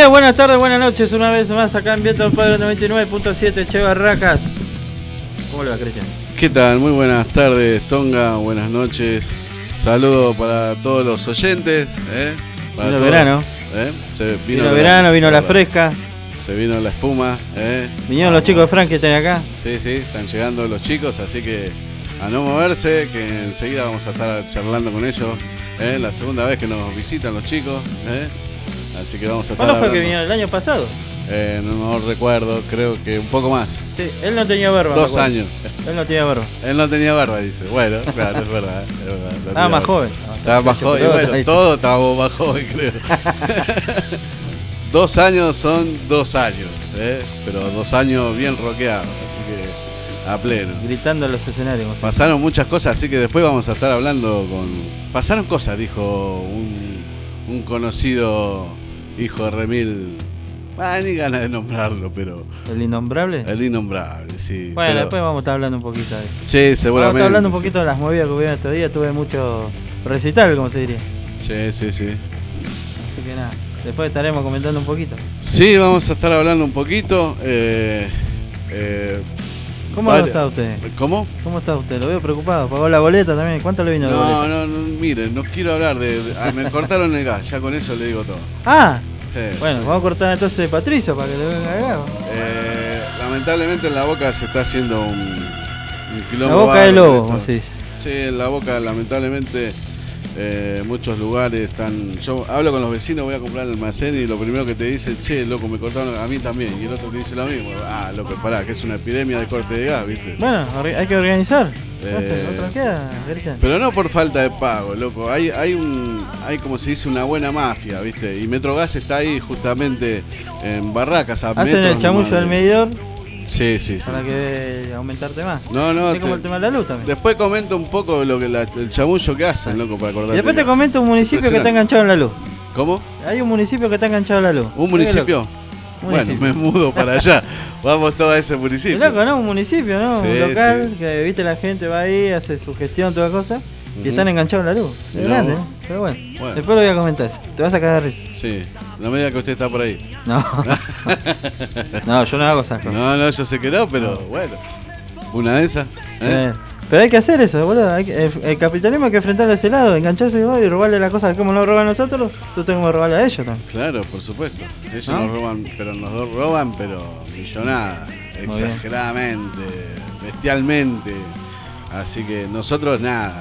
días, buenas tardes, buenas noches, una vez más acá en Viento del Padre 99.7, Che Barracas. ¿Cómo le va, Cristian? ¿Qué tal? Muy buenas tardes, Tonga, buenas noches. Saludo para todos los oyentes. Para vino todos. Verano. Vino verano, vino la fresca. Se vino la espuma. Vinieron los chicos de Frank que están acá. Sí, están llegando los chicos, así que a no moverse, que enseguida vamos a estar charlando con ellos. La segunda vez que nos visitan los chicos. Así que vamos a estar ¿Cuándo fue hablando. que vinieron? ¿El año pasado? No recuerdo, creo que un poco más. Sí, él no tenía barba. 2 años. Él no tenía barba. Él no tenía barba, dice. Bueno, claro, es verdad. Estaba más joven. Estaba más joven. Y bueno, todos estábamos más jóvenes, creo. 2 años son 2 años, pero 2 años bien rockeados, así que a pleno. Gritando en los escenarios. Pasaron muchas cosas, así que después vamos a estar hablando con... Pasaron cosas, dijo un conocido hijo de Remil. Ni ganas de nombrarlo, pero... ¿El innombrable? El innombrable, sí. Bueno, pero... después vamos a estar hablando un poquito de eso. Sí, seguramente. Vamos a estar hablando un poquito de las movidas que hubieron estos días. Tuve mucho recital, como se diría. Sí. Así que nada, después estaremos comentando un poquito. Sí, vamos a estar hablando un poquito. ¿Cómo está usted? ¿Cómo? ¿Cómo está usted? Lo veo preocupado. ¿Pagó la boleta también? ¿Cuánto le vino la boleta? No, mire, no quiero hablar de... me cortaron el gas, ya con eso le digo todo. Ah, sí. Bueno, vamos a cortar entonces de Patricio para que le venga acá. Lamentablemente en la Boca se está haciendo un quilombo. La Boca de lobo, como se dice. Sí, en la Boca lamentablemente muchos lugares están... Yo hablo con los vecinos, voy a comprar el almacén y lo primero que te dicen, che, loco, me cortaron a mí también. Y el otro te dice lo mismo. Loco, pará, que es una epidemia de corte de gas, ¿viste? Bueno, hay que organizar. ¿Otra queda? Pero no por falta de pago, loco. Hay como se dice, una buena mafia, ¿viste? Y Metrogas está ahí justamente en Barracas, a ¿Hacen metros el chamullo nomás del medidor? Sí. Para que aumentarte más. No. Es como el tema de la luz también. Después comento un poco lo que el chamullo que hacen, loco, para acordarte. Y después te comento un municipio que está enganchado en la luz. ¿Cómo? Hay un municipio que está enganchado en la luz. ¿Un municipio? Bueno, me mudo para allá. Vamos todos a ese municipio. Es loco, ¿no? Un municipio, ¿no? Sí, un local sí. que, viste, la gente va ahí, hace su gestión, toda cosa. Y están enganchados en la luz. Es grande, ¿no? Pero bueno. Después lo voy a comentar eso. Te vas a cagar de risa. Sí. No me diga que usted está por ahí. No. No, yo no hago esas cosas. No, yo sé que no, pero bueno. Una de esas. Pero hay que hacer eso, boludo. El capitalismo hay que enfrentarlo a ese lado, engancharse y robarle las cosas como nos roban a nosotros, tú tenemos que robarle a ellos también. Claro, por supuesto. Ellos ¿No? nos roban, pero millonada, exageradamente, bestialmente. Así que nosotros nada.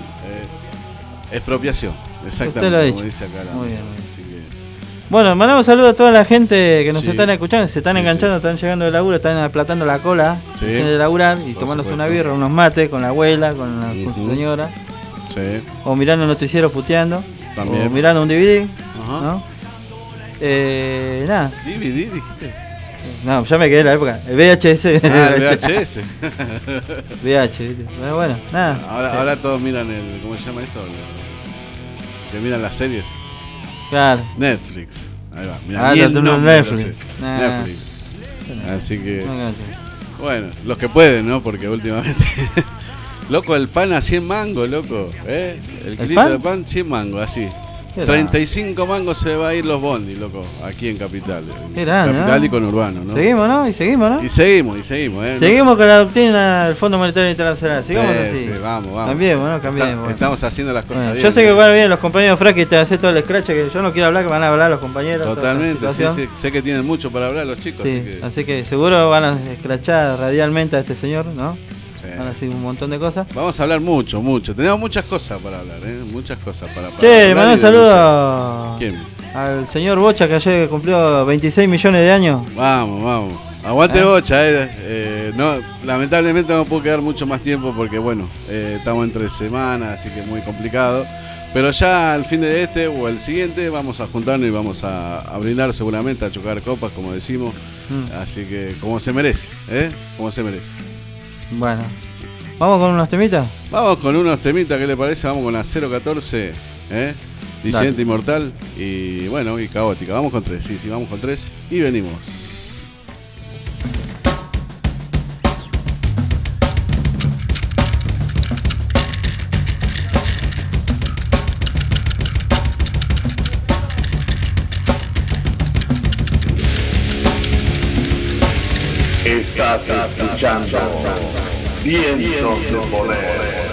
Expropiación, exactamente. Usted lo ha dicho. Como dice acá la Muy bien. Así que... Bueno, mandamos saludos a toda la gente que nos Sí. están escuchando, se están Sí, enganchando, están llegando de laburo, están aplatando la cola, Sí. de laburar y Por tomándose supuesto. una birra, unos mates con la abuela, con su señora, Sí, o mirando un noticiero puteando, también. o mirando un DVD, Ajá. ¿no? Nada, DVD, dijiste. no, ya me quedé en la época, el VHS. El VHS. VH, ¿viste? Pero bueno, nada. Ahora todos miran ¿cómo se llama esto? Que miran las series. Claro. Netflix. Ahí va. Mira, ni tú el no nombre Netflix. lo sé. Nah. Netflix. Así que, No engancho. bueno, los que pueden, ¿no? Porque últimamente... Loco, el pan a 100 mangos, loco. El kilito pan? de pan, 100 mangos, así. Qué 35 mangos se va a ir los bondi, loco. Aquí en Capital. Qué grande, Capital ¿no? y conurbano, ¿no? Seguimos, ¿no? Y seguimos, ¿no? Y seguimos, Seguimos con la doctrina del Fondo Monetario Internacional. Sigamos así. Sí, vamos. Cambiemos, ¿no? Cambiemos. Estamos haciendo las cosas Bueno, bien. yo sé que van bien los compañeros Frank y te hace todo el scratch que yo no quiero hablar, que van a hablar los compañeros. Totalmente, toda esta sí, situación. sé que tienen mucho para hablar los chicos. Sí, así que seguro van a escrachar radialmente a este señor, ¿no? Sí. Van a decir un montón de cosas. Vamos a hablar mucho. Tenemos muchas cosas para hablar, muchas cosas para Che, hablar. mando un saludo ¿Quién? al señor Bocha que ayer cumplió 26 millones de años. Vamos. Aguante Bocha, no, lamentablemente no puedo quedar mucho más tiempo porque, bueno, estamos entre semanas, así que es muy complicado. Pero ya al fin de este o el siguiente vamos a juntarnos y vamos a brindar seguramente, a chocar copas, como decimos. Así que como se merece, como se merece. Bueno, ¿vamos con unos temitas? Vamos con unos temitas, ¿qué le parece? Vamos con la 014, Disidente Inmortal y bueno, y Caótica. Vamos con 3, sí, vamos con 3 y venimos. Estás escuchando Vientos de Poder.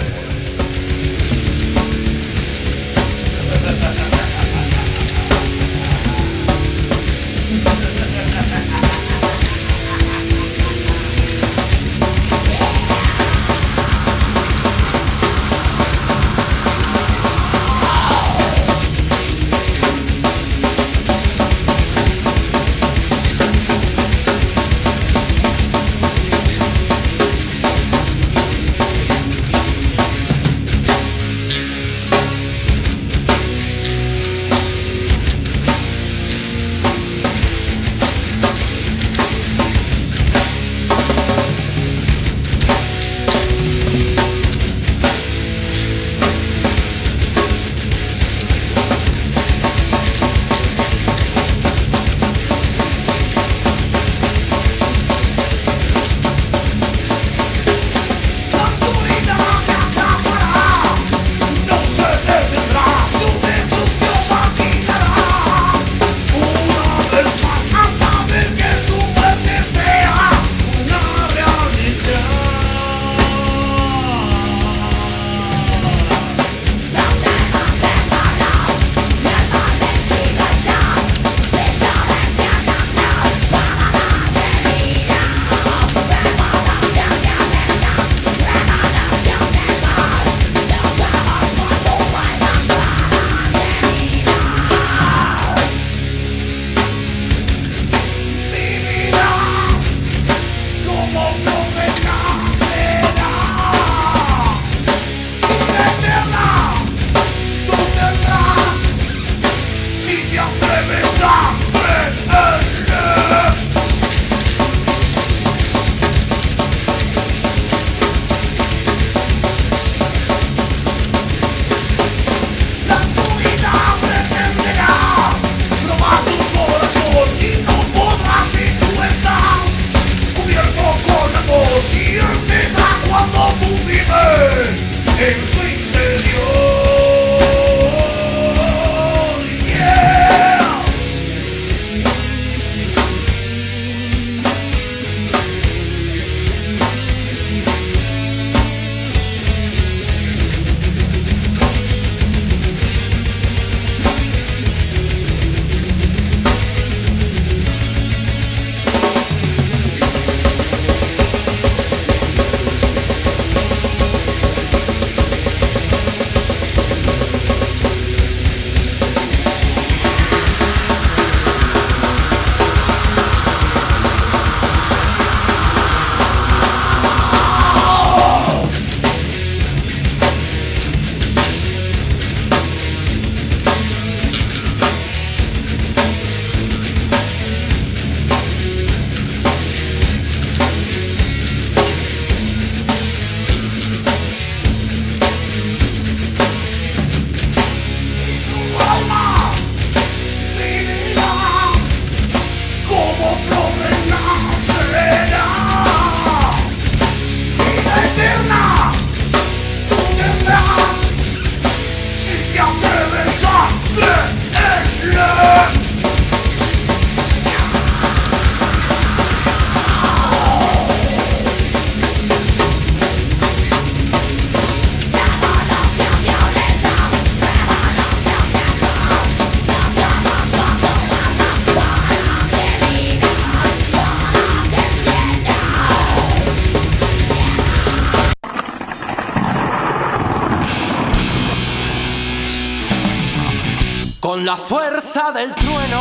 Con la fuerza del trueno,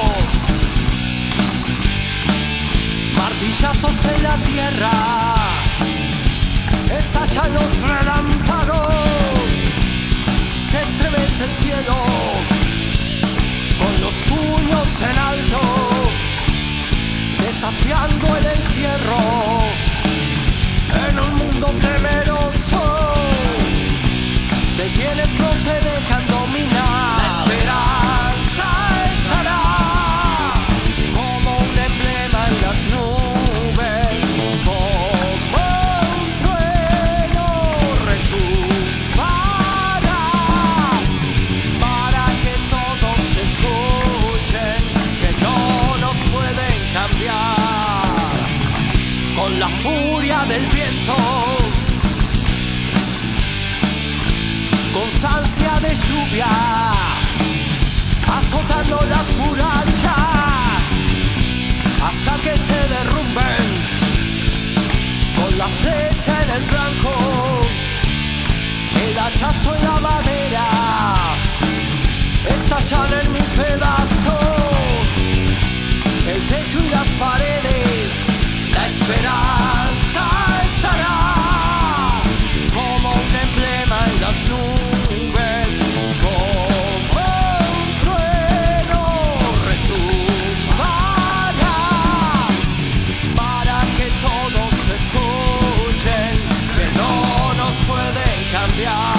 martillazos en la tierra, estallan los relámpagos, se estremece el cielo, con los puños en alto, desafiando el encierro, en un mundo temeroso, de quienes no se dejan dominar. La esperanza estará como un emblema en las nubes, como un trueno retumbará, para que todos escuchen que no nos pueden cambiar. la furia del viento, constancia de lluvia, azotando las murallas hasta que se derrumben, con la flecha en el blanco, el hachazo en la madera, estallan en mil pedazos el techo y las paredes. La esperanza estará como un emblema en las nubes, como un trueno retumbará para que todos escuchen que no nos pueden cambiar.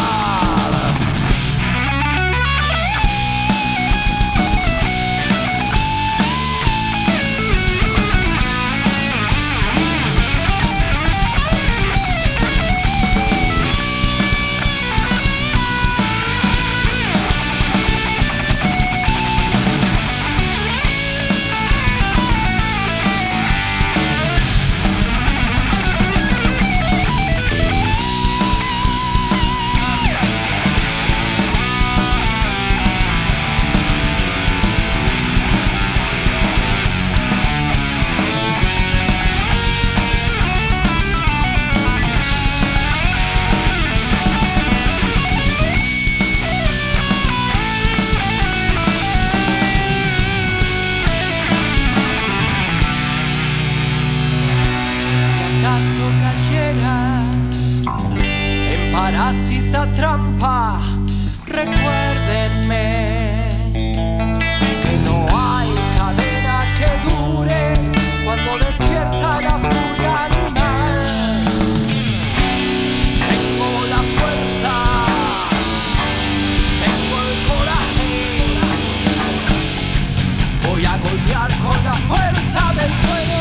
Parásita trampa, recuérdenme que no hay cadena que dure cuando despierta la furia animal. Tengo la fuerza, tengo el coraje, voy a golpear con la fuerza del trueno.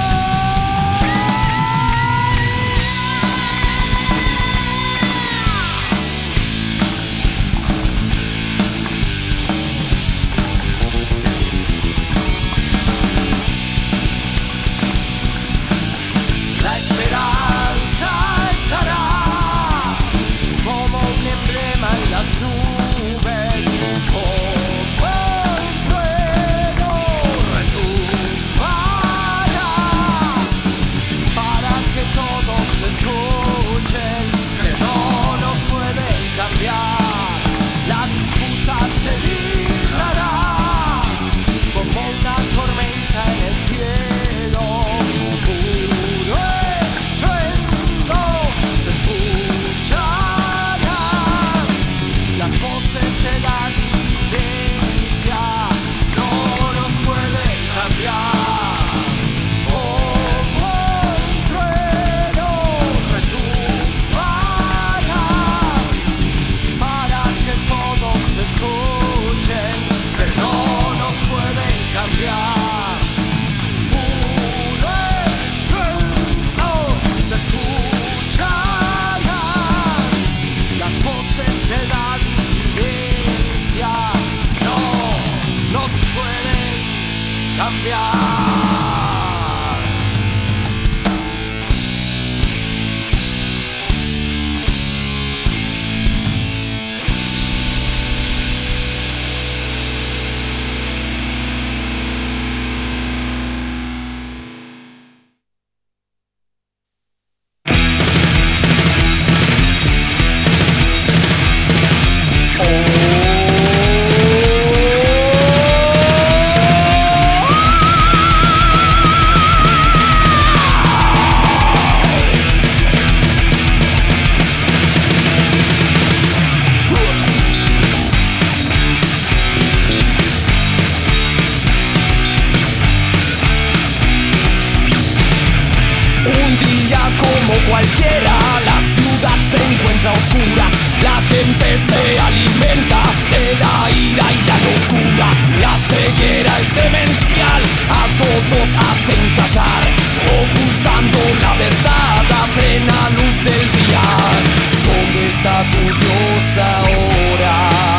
Cualquiera, la ciudad se encuentra a oscuras, la gente se alimenta de la ira y la locura, la ceguera es demencial, a todos hacen callar, ocultando la verdad a plena luz del día. ¿Dónde está tu Dios ahora?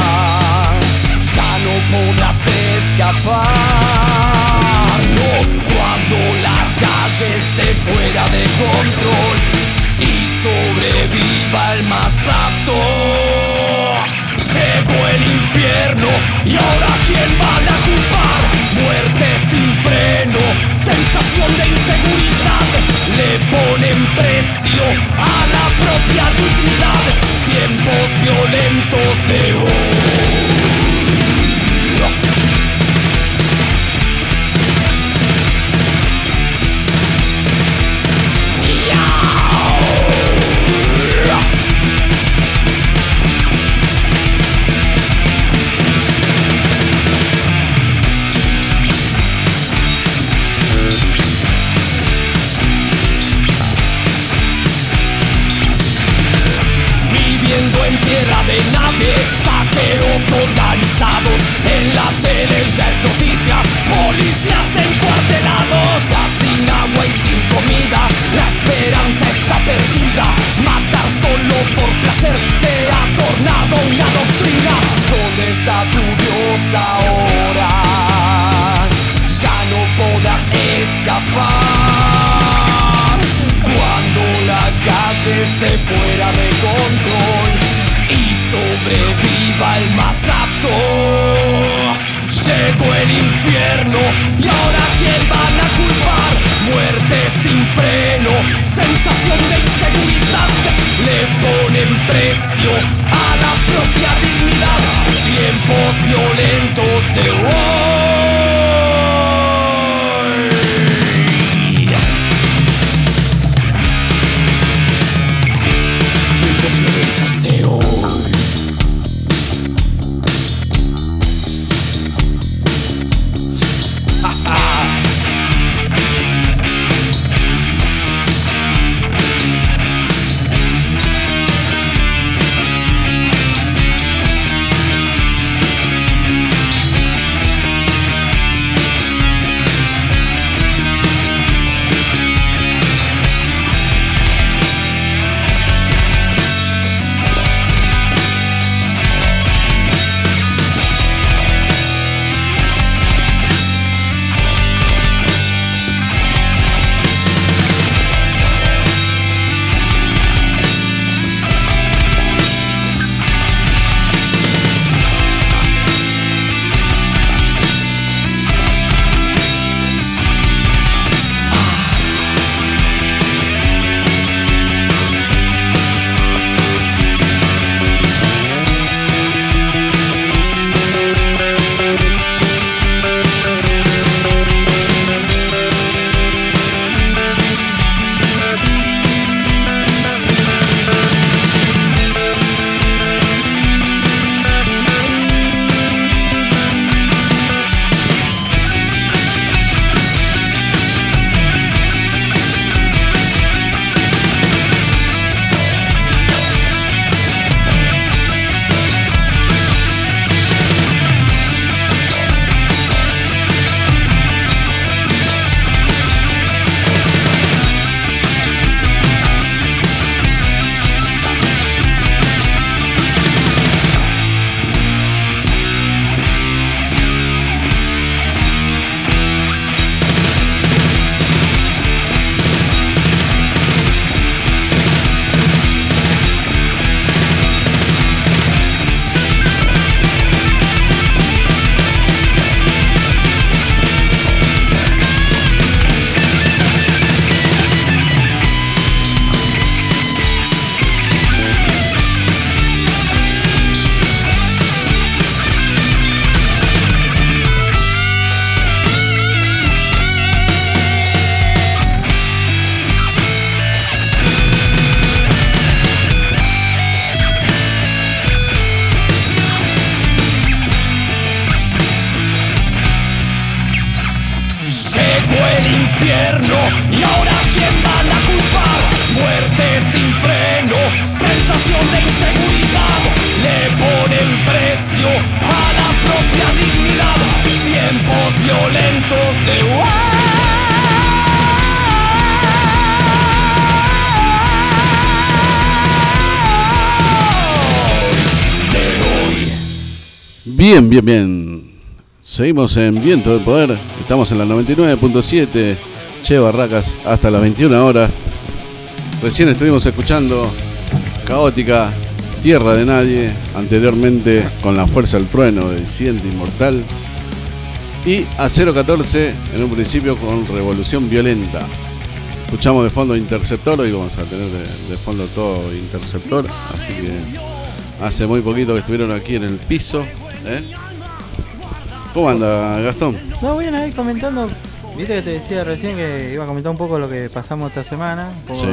Ya no podrás escapar, no, cuando la calle esté fuera de control y sobreviva el más apto. Llegó el infierno y ahora ¿quién van a culpar? Muerte sin freno, sensación de inseguridad, le ponen precio a la propia dignidad. Tiempos violentos de hoy. Tierra de nadie, saqueos organizados, en la tele ya es noticia, policías encuartelados, ya sin agua y sin comida, la esperanza está perdida, matar solo por placer se ha tornado una doctrina. ¿Dónde está tu Dios ahora? Ya no podrás escapar cuando la calle esté fuera de control y sobreviva el más apto. Llegó el infierno y ahora ¿quién van a culpar? Muerte sin freno, sensación de inseguridad, le ponen precio a la propia dignidad. Tiempos violentos de hoy. Tiempos violentos de hoy. infierno. ¿Y ahora quién van a culpar? Muerte sin freno, sensación de inseguridad. Le ponen precio a la propia dignidad. Tiempos violentos de hoy. Bien, bien, bien. Seguimos en Viento de Poder. Estamos en la 99.7. Che Barracas hasta las 21 horas. Recién estuvimos escuchando Caótica, Tierra de Nadie, anteriormente Con la Fuerza del Trueno del Disidente Inmortal, y a 014 en un principio con Revolución Violenta. Escuchamos de fondo Interceptor, hoy vamos a tener de fondo todo Interceptor, así que hace muy poquito que estuvieron aquí en el piso, ¿eh? ¿Cómo anda, Gastón? No, bien, ahí comentando. Viste que te decía recién que iba a comentar un poco lo que pasamos esta semana, un poco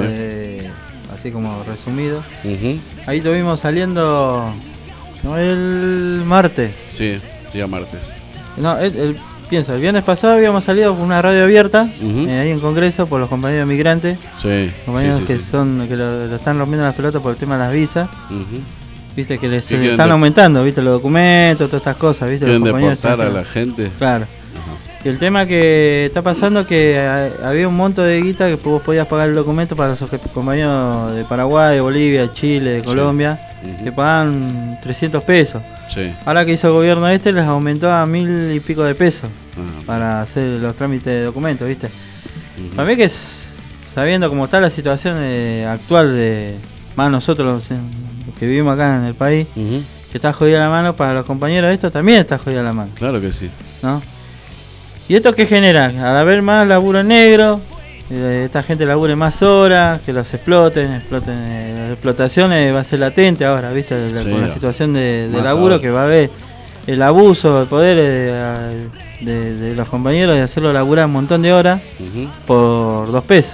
así como resumido. Ahí estuvimos saliendo, ¿no? El martes. Sí, día martes. No, pienso, el viernes pasado habíamos salido con una radio abierta, ahí en Congreso, por los compañeros migrantes. Sí. Compañeros que lo están rompiendo las pelotas por el tema de las visas. Viste que les están aumentando, viste, los documentos, todas estas cosas, viste. ¿Quieren los compañeros deportar a la gente? Claro. Y el tema que está pasando es que había un monto de guita que vos podías pagar el documento para los compañeros de Paraguay, de Bolivia, de Chile, de Colombia, que pagaban 300 pesos. Sí. Ahora que hizo el gobierno les aumentó a 1000 y pico de pesos para hacer los trámites de documentos, ¿viste? Para mí que sabiendo cómo está la situación actual de más nosotros los que vivimos acá en el país, que está jodida la mano, para los compañeros de esto también está jodida la mano. Claro que sí. ¿No? ¿Y esto qué genera? Al haber más laburo negro, esta gente labure más horas, que los exploten, la explotación va a ser latente ahora, ¿viste? Con la situación de laburo ahora, que va a haber el abuso del poder de los compañeros de hacerlo laburar un montón de horas por 2 pesos.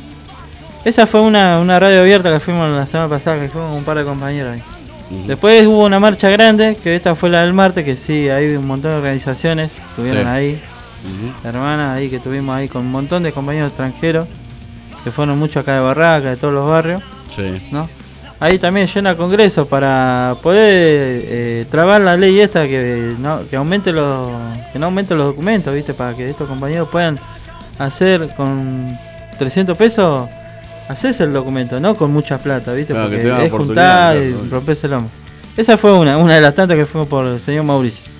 Esa fue una radio abierta que fuimos la semana pasada, que fuimos con un par de compañeros ahí. Después hubo una marcha grande, que esta fue la del martes, que sí, hay un montón de organizaciones que estuvieron ahí. Hermanas ahí que tuvimos ahí con un montón de compañeros extranjeros que fueron muchos acá de Barraca, de todos los barrios, ¿no? Ahí también llena el Congreso para poder trabar la ley esta que no aumente que no aumente los documentos, ¿viste? Para que estos compañeros puedan hacer con 300 pesos hacerse el documento, no con mucha plata, ¿viste? Claro, porque que tengan es juntar y romperse el lomo. Esa fue una de las tantas que fuimos por el señor Mauricio.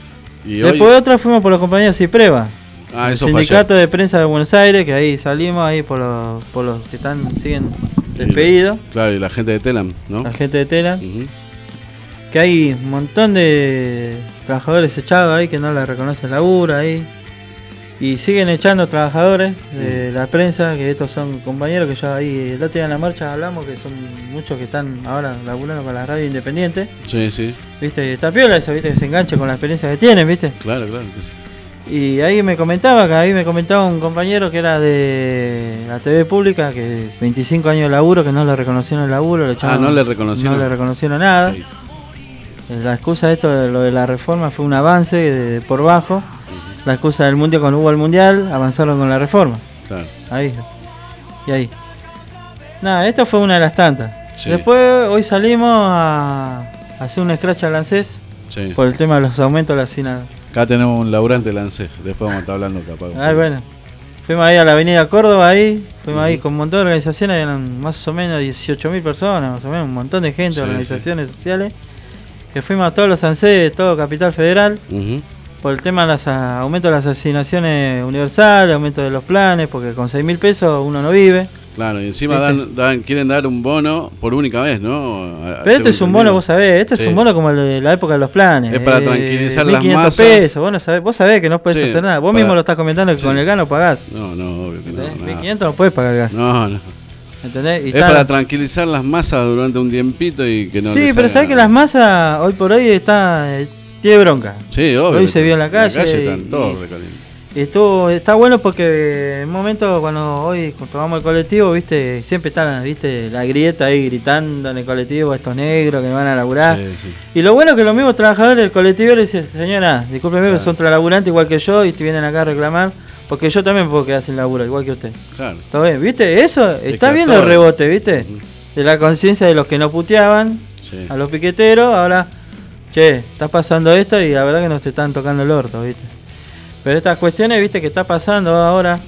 Y después otra fuimos por los compañeros CIPREVA, el sindicato de prensa de Buenos Aires, que ahí salimos ahí por los que siguen despedidos. Claro, y la gente de Telam, ¿no? La gente de Telam. Que hay un montón de trabajadores echados ahí que no les reconocen laburo ahí. Y siguen echando trabajadores de la prensa, que estos son compañeros que ya ahí el otro día en la marcha hablamos, que son muchos que están ahora laburando con la radio independiente. Sí, sí. Viste, y está piola esa, viste, que se engancha con la experiencia que tienen, viste. Claro que sí. Y ahí me comentaba un compañero que era de la TV pública, que 25 años de laburo, que no le reconocieron el laburo. No le reconocieron. No le reconocieron nada. Sí. La excusa de esto, de lo de la reforma, fue un avance por bajo. La excusa del mundial, cuando hubo el mundial, avanzaron con la reforma. Claro. Ahí. Y ahí. Nada, esto fue una de las tantas. Sí. Después, hoy salimos a hacer un scratch al ANSES por el tema de los aumentos de la SINA. Acá tenemos un laburante del ANSES, después vamos a estar hablando capaz. Bueno. Fuimos ahí a la avenida Córdoba, fuimos ahí con un montón de organizaciones, eran más o menos 18.000 personas, más o menos un montón de gente, organizaciones sociales, que fuimos a todos los ANSES de todo Capital Federal. Por el tema de los aumentos de las asignaciones universales, aumento de los planes, porque con 6.000 pesos uno no vive. Claro, y encima quieren dar un bono por única vez, ¿no? Pero esto es un bono, vos sabés, es un bono como la época de los planes. Es para tranquilizar las masas. Pesos, vos sabés que no podés hacer nada. Vos mismo lo estás comentando que con el gas no pagás. No, obvio que no. 1.500 no podés pagar gas. No. ¿Entendés? Es para tranquilizar las masas durante un tiempito y que no Sí, pero sabés que las masas hoy por hoy tiene bronca. Sí, obvio. Hoy se vio en la calle. Están todos recalientes. Está bueno porque en un momento cuando tomamos el colectivo, viste, siempre está, viste, la grieta ahí gritando en el colectivo, estos negros que van a laburar. Sí. Y lo bueno es que los mismos trabajadores del colectivo le dicen, señora, discúlpeme, que son laburantes igual que yo y te vienen acá a reclamar, porque yo también puedo quedar sin laburo, igual que usted. Claro. ¿Está bien? ¿Viste? Eso, está bien el rebote, viste, de la conciencia de los que no puteaban a los piqueteros, ahora, está pasando esto y la verdad que nos te están tocando el orto, viste. Pero estas cuestiones, viste, que está pasando ahora,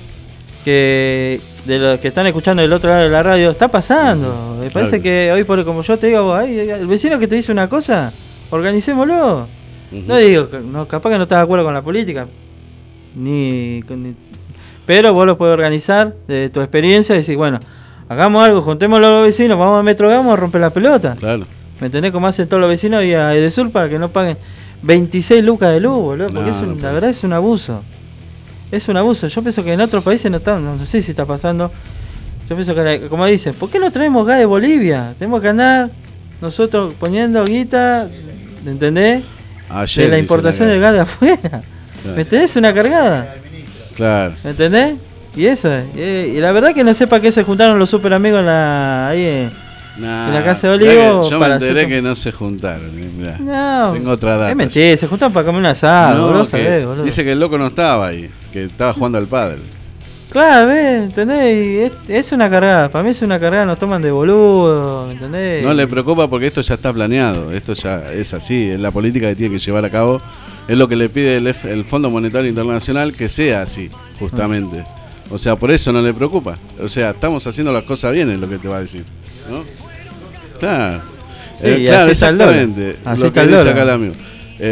que de los que están escuchando del otro lado de la radio, está pasando. Me parece que hoy, como yo te digo, el vecino que te dice una cosa, organicémoslo. No digo, capaz que no estás de acuerdo con la política, pero vos lo puedes organizar de tu experiencia y decir, bueno, Hagamos algo, juntémoslo a los vecinos, vamos a Metro Gas, vamos a romper la pelota. Claro. ¿Me entendés? Como hacen todos los vecinos y a Edesur para que no paguen 26 lucas de luz, boludo. Porque la verdad es un abuso. Es un abuso. Yo pienso que en otros países no sé si está pasando. Yo pienso que, como dicen, ¿por qué no traemos gas de Bolivia? Tenemos que andar nosotros poniendo guita, ¿entendés? Ayer de la importación del gas de afuera. Claro. ¿Me entendés? Una cargada. Claro. ¿Me entendés? Y eso, y la verdad que no sé para qué se juntaron los super amigos ahí en la casa de Olivo. Yo me enteré que no se juntaron. Mirá, no, tengo otra data. es mentira, se juntaron para comer un asado, No, sabés, boludo. dice que el loco no estaba ahí, que estaba jugando al pádel. Claro, ¿entendés? Es una cargada, para mí es una cargada, nos toman de boludo, ¿entendés? No le preocupa porque esto ya está planeado, esto ya es así, es la política que tiene que llevar a cabo, es lo que le pide el Fondo Monetario Internacional que sea así, justamente. O sea, por eso no le preocupa. O sea, estamos haciendo las cosas bien, es lo que te va a decir, ¿no? Claro, Sí, claro, así exactamente, así lo que dice acá el amigo.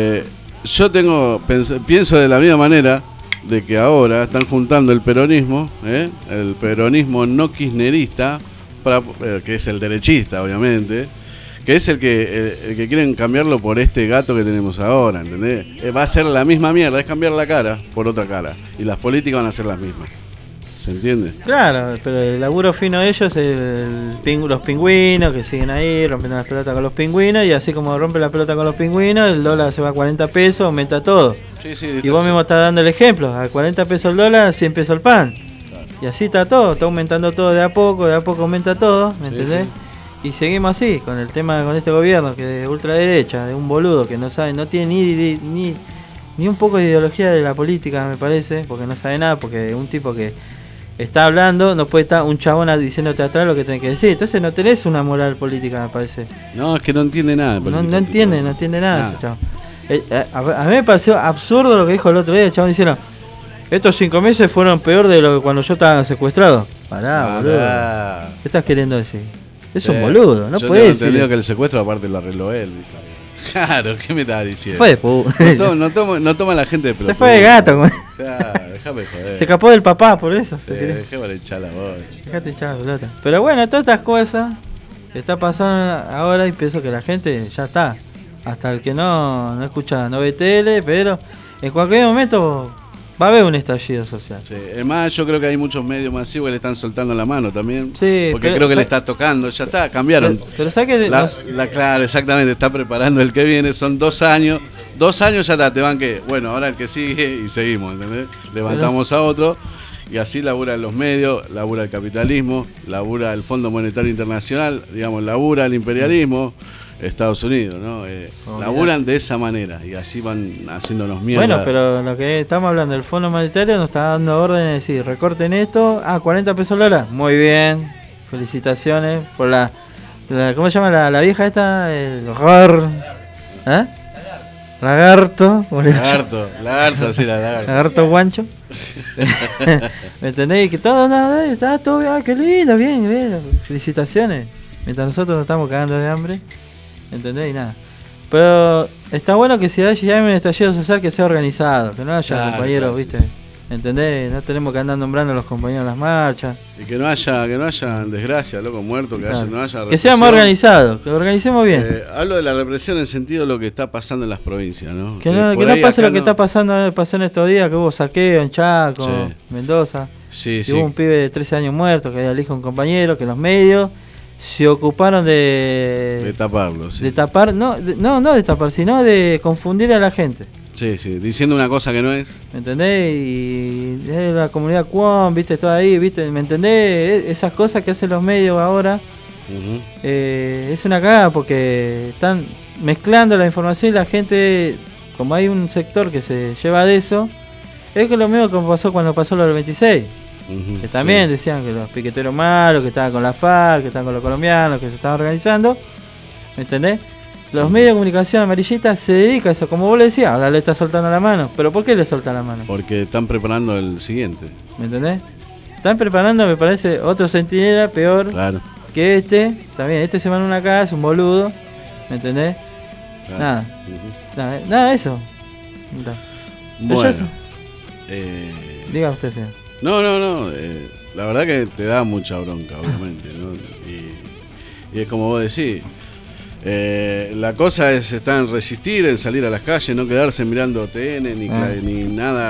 Yo pienso de la misma manera de que ahora están juntando el peronismo no kirchnerista, que es el derechista, obviamente, que es el que quieren cambiarlo por este gato que tenemos ahora, ¿entendés? Va a ser la misma mierda, es cambiar la cara por otra cara, y las políticas van a ser las mismas. ¿Se entiende? Claro, pero el laburo fino de ellos es los pingüinos que siguen ahí rompiendo las pelotas con los pingüinos, y así como rompe la pelota con los pingüinos, el dólar se va a 40 pesos, aumenta todo. Sí, y vos mismo estás dando el ejemplo, a 40 pesos el dólar, 100 pesos el pan. Claro. Y así está todo, está aumentando todo de a poco aumenta todo, ¿me entendés? Sí. Y seguimos así, con el tema, con este gobierno que es de ultraderecha, de un boludo que no sabe, no tiene ni un poco de ideología de la política, me parece, porque no sabe nada, porque un tipo que está hablando, no puede estar un chabón diciéndote atrás lo que tenés que decir. Entonces no tenés una moral política, me parece. No, es que no entiende nada. No entiende nada ese chabón. A mí me pareció absurdo lo que dijo el otro día el chabón diciendo: estos 5 meses fueron peor de lo que cuando yo estaba secuestrado. Pará, boludo. ¿Qué estás queriendo decir? Es un boludo, no puede decir. Yo entendido que el secuestro aparte lo arregló él. Claro, ¿qué me estabas diciendo? Fue de puta. No toma la gente de pelota. Se fue de gato. Claro, déjame joder. Se escapó del papá por eso. Sí, déjame echar la voz. Dejate echar la pelota. Pero bueno, todas estas cosas que está pasando ahora, y pienso que la gente ya está. Hasta el que no escucha, no ve tele, pero en cualquier momento va a haber un estallido social. Sí, además yo creo que hay muchos medios masivos que le están soltando la mano también. Sí, porque creo que le está tocando, ya está, cambiaron. Pero ¿sabes qué? Claro, exactamente, está preparando el que viene, son 2 años. 2 años ya está, te van que, bueno, ahora el que sigue y seguimos, ¿entendés? Levantamos a otro y así laburan los medios, labura el capitalismo, labura el Fondo Monetario Internacional, digamos, labura el imperialismo, Estados Unidos, ¿no? Laburan de esa manera y así van haciéndonos mierda. Bueno, pero lo que estamos hablando, el Fondo Monetario nos está dando órdenes de decir, recorten esto, 40 pesos la hora, muy bien, felicitaciones por la ¿cómo se llama la vieja esta? El Lagarto, sí, la lagarto. Lagarto guancho. ¿Me entendés? Y que todo, está todo bien, qué lindo, bien, felicitaciones. Mientras nosotros nos estamos cagando de hambre, ¿entendés? Y nada. Pero está bueno que si hay un estallido social que sea organizado, que no haya compañeros, ¿viste? ¿Entendés? No tenemos que andar nombrando a los compañeros en las marchas. Y que no haya desgracia, loco, muerto, no haya represión. Que sea más organizado, que organicemos bien. Hablo de la represión en sentido de lo que está pasando en las provincias, ¿no? Que no pase lo que está pasando en estos días, que hubo saqueo en Chaco, Mendoza. Sí. Hubo un pibe de 13 años muerto, que había el hijo de un compañero, que los medios se ocuparon de taparlo, sí. De tapar, no de tapar, sino de confundir a la gente. Sí, diciendo una cosa que no es. ¿Me entendés? Y es la comunidad Cuom, viste, todo ahí, viste, ¿me entendés? Esas cosas que hacen los medios ahora, es una cagada porque están mezclando la información y la gente, como hay un sector que se lleva de eso, es que lo mismo que pasó cuando pasó lo del 26. Que también decían que los piqueteros malos, que estaban con la FARC, que estaban con los colombianos, que se estaban organizando, ¿me entendés? Los medios de comunicación amarillistas se dedican a eso, como vos le decías, ahora le está soltando la mano. ¿Pero por qué le soltan la mano? Porque están preparando el siguiente. ¿Me entendés? Están preparando, me parece, otro centinela peor que este. También, este se manda una casa, es un boludo. ¿Me entendés? Claro. Nada, eso. Bueno. Diga usted, señor. No. la verdad que te da mucha bronca, obviamente, ¿no? Y es como vos decís, la cosa es estar en resistir, en salir a las calles, no quedarse mirando TN ni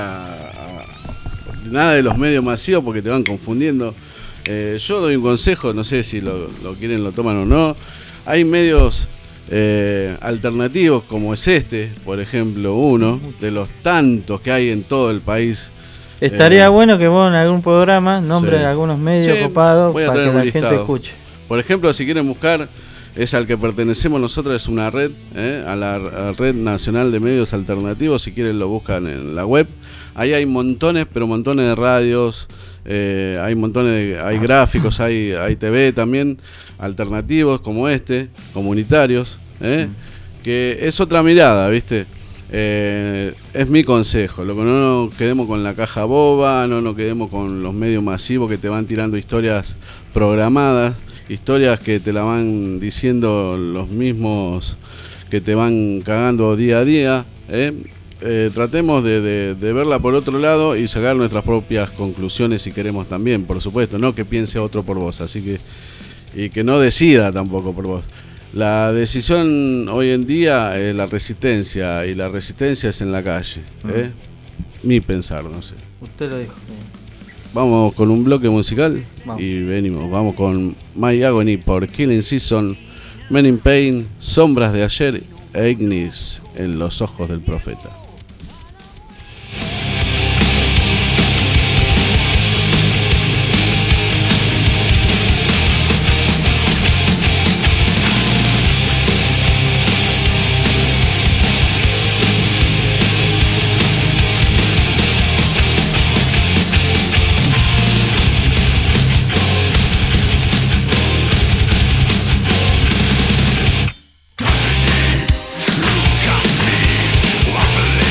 nada de los medios masivos porque te van confundiendo. Yo doy un consejo, no sé si lo quieren, lo toman o no. Hay medios alternativos como es este, por ejemplo, uno de los tantos que hay en todo el país. Estaría bueno que vos en algún programa nombres algunos medios copados para que la gente listado. escuche. Por ejemplo, si quieren buscar, es al que pertenecemos nosotros, es una red, a la Red Nacional de Medios Alternativos. Si quieren lo buscan en la web. Ahí hay montones, pero montones de radios, hay gráficos, hay TV también, alternativos como este, comunitarios, que es otra mirada, ¿viste? Es mi consejo, no nos quedemos con la caja boba, no nos quedemos con los medios masivos que te van tirando historias programadas, historias que te la van diciendo los mismos que te van cagando día a día. Tratemos de verla por otro lado y sacar nuestras propias conclusiones si queremos también, por supuesto, no que piense otro por vos, así que y que no decida tampoco por vos. La decisión hoy en día es la resistencia, y la resistencia es en la calle. Mi pensar, no sé. Usted lo dijo. Vamos con un bloque musical. Vamos. Y venimos. Vamos con My Agony por Killing Season, Men in Pain, Sombras de Ayer e Ignis en los ojos del profeta. Look at me, I believe.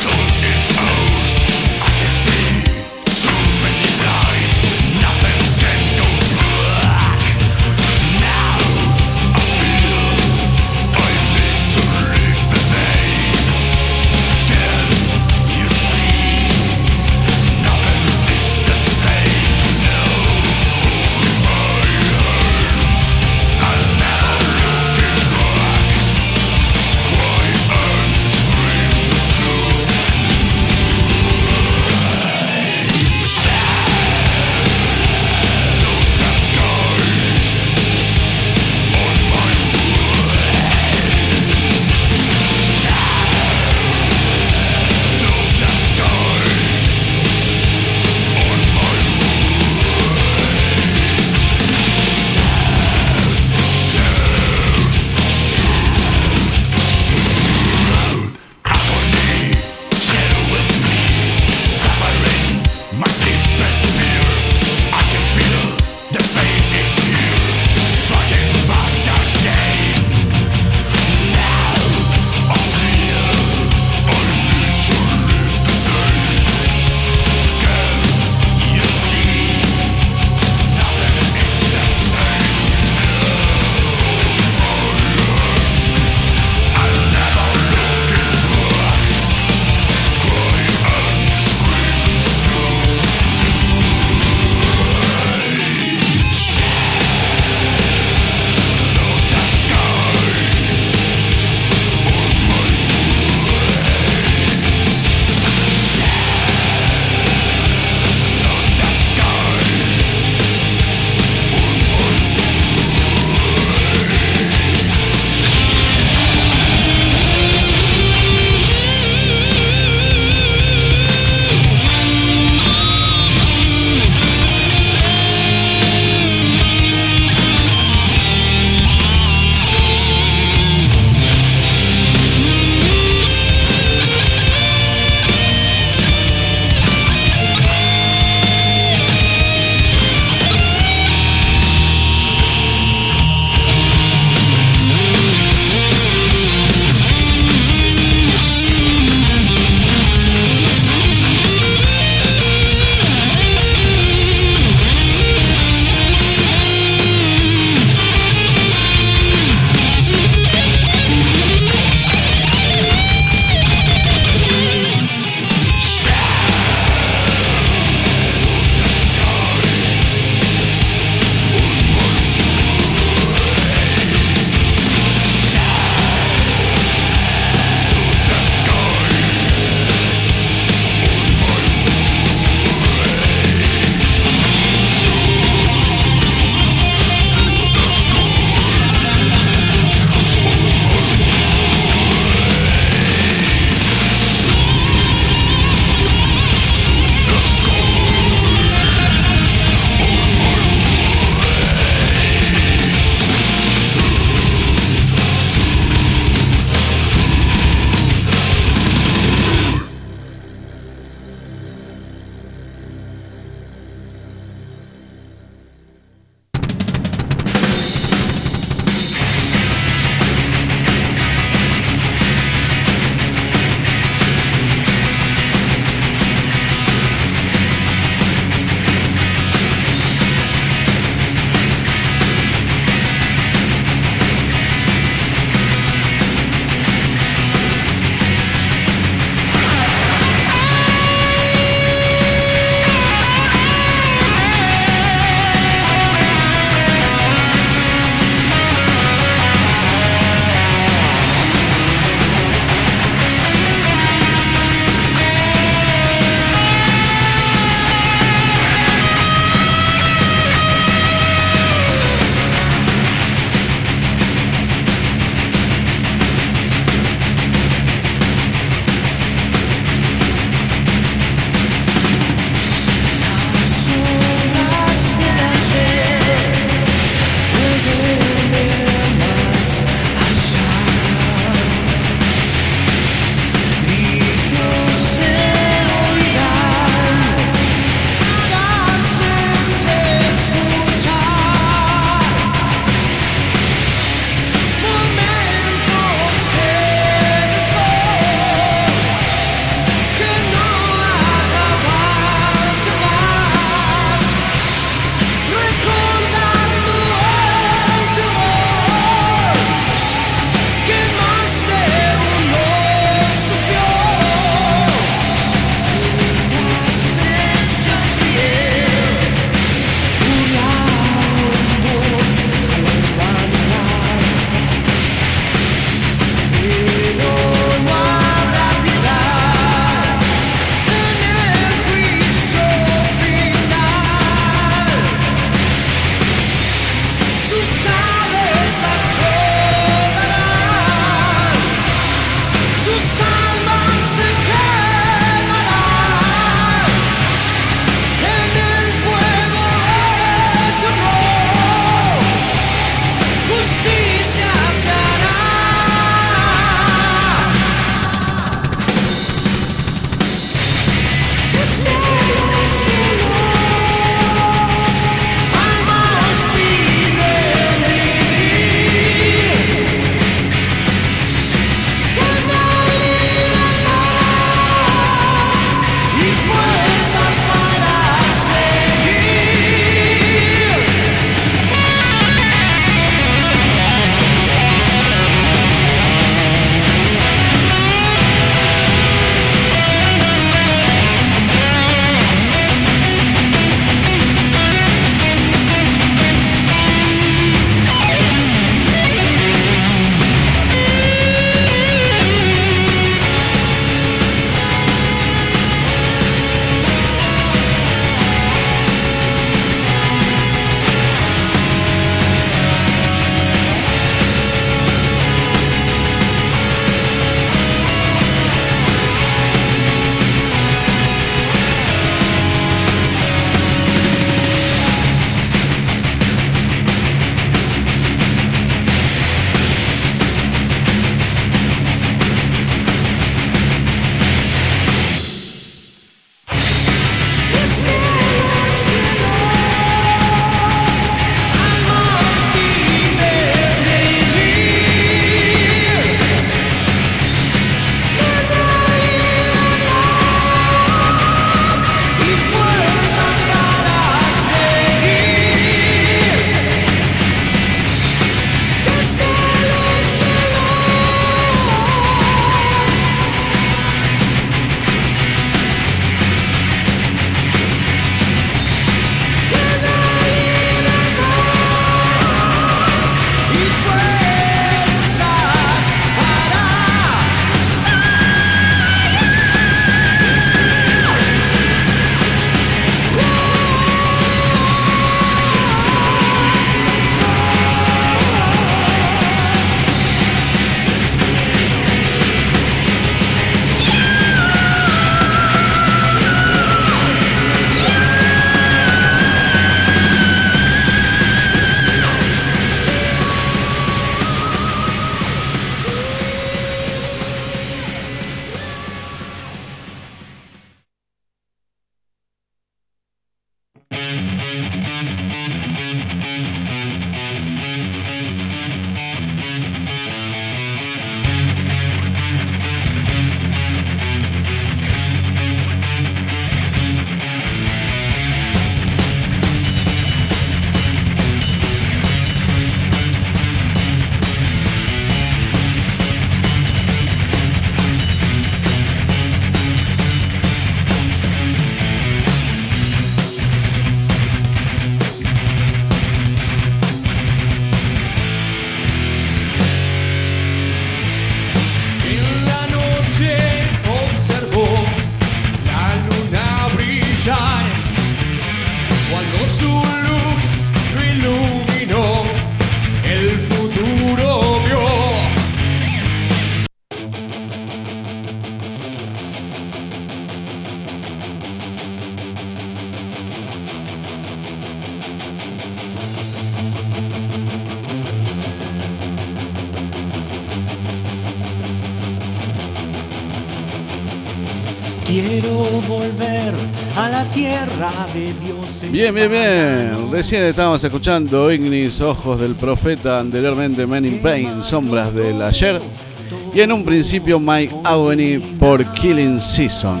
Quiero volver a la tierra de Dios. Bien, bien, bien. Recién estábamos escuchando Ignis, Ojos del Profeta, anteriormente Men in Pain, Sombras del Ayer, y en un principio My Agony por Killing Season.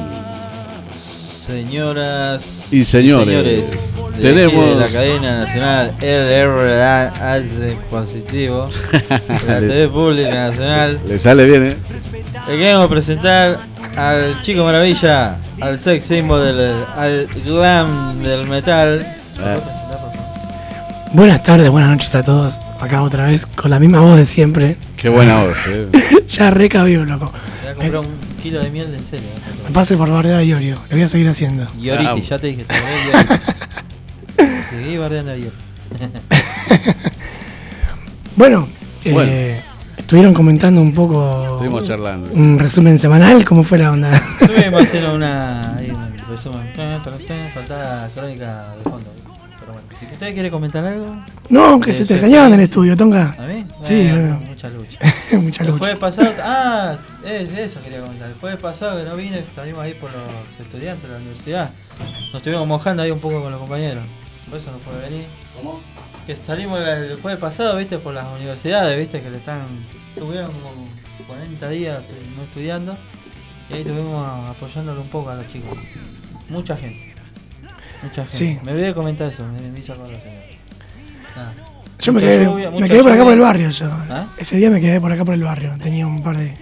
Señoras y señores, tenemos la cadena nacional LRA positivo, la TV Pública Nacional. Le sale bien, Le queremos presentar al Chico Maravilla, al sex symbol al glam del metal. Buenas tardes, buenas noches a todos. Acá otra vez con la misma voz de siempre. Qué buena voz, Ya recabió, loco. Voy a comprar un kilo de miel de en serio. Me pase por bardear a Iorio. Lo voy a seguir haciendo. Yoriti, ya te dije. Seguí bardeando a Iorio. Bueno, estuvieron comentando un poco. Estuvimos charlando. Un resumen semanal, ¿cómo fue la onda? Estuvimos haciendo un resumen. Faltaba crónica de fondo. Pero bueno, si usted quiere comentar algo. No, que se te extrañaban en el estudio, Tonga. ¿A mí? Sí, mucha lucha. Mucha El lucha. jueves pasado, eso quería comentar. El jueves pasado que no vine, estuvimos ahí por los estudiantes de la universidad. Nos estuvimos mojando ahí un poco con los compañeros. Por eso no puede venir. ¿Cómo? Que salimos el jueves pasado, viste, por las universidades, viste, que estuvieron como 40 días no estudiando. Y ahí estuvimos apoyándolo un poco a los chicos. Mucha gente. Sí. Me olvidé de comentar eso, me hizo acordar. Yo me quedé por acá por el barrio. ¿Ah? Ese día me quedé por acá por el barrio. Tenía un par de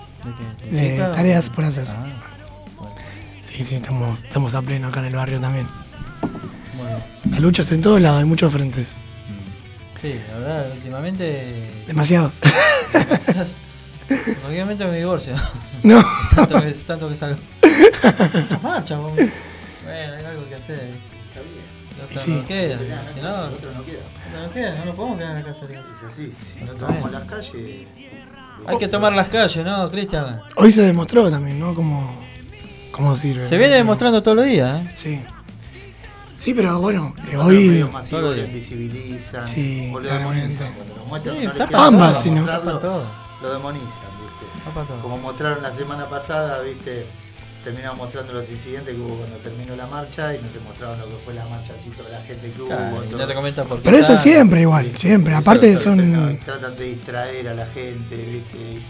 tareas por hacer. Bueno. Sí, estamos a pleno acá en el barrio también. Bueno. La lucha es en todos lados, hay muchos frentes. Sí, la verdad, últimamente. Demasiados. Obviamente me divorcio. No. Tanto que salgo. Marcha, vos. Bueno, hay algo que hacer. Sí. No queda, si no, no queda, no nos podemos quedar en la casa. Es así, si no tomamos las calles. Hay que tomar las calles, ¿no, Cristian? Hoy se demostró también, ¿no? Cómo sirve. Se viene demostrando todos los días, ¿eh? Sí. Sí, pero bueno, Los hoy. medios masivos lo invisibilizan. Sí, o lo claramente. demonizan. Cuando lo muestran, Sí, no les tapan queda ambas, nada si no. mostrarlo, Tapan todo. lo demonizan, ¿viste? Tapan todo. Como mostraron la semana pasada, ¿viste? Terminaron mostrando los incidentes que hubo cuando terminó la marcha y no te mostraron lo que fue la marcha, así toda la gente que hubo. Claro, y todo. no te comentan por qué. Pero eso siempre igual, siempre. Eso Aparte no, son. tratan de distraer a la gente, ¿viste?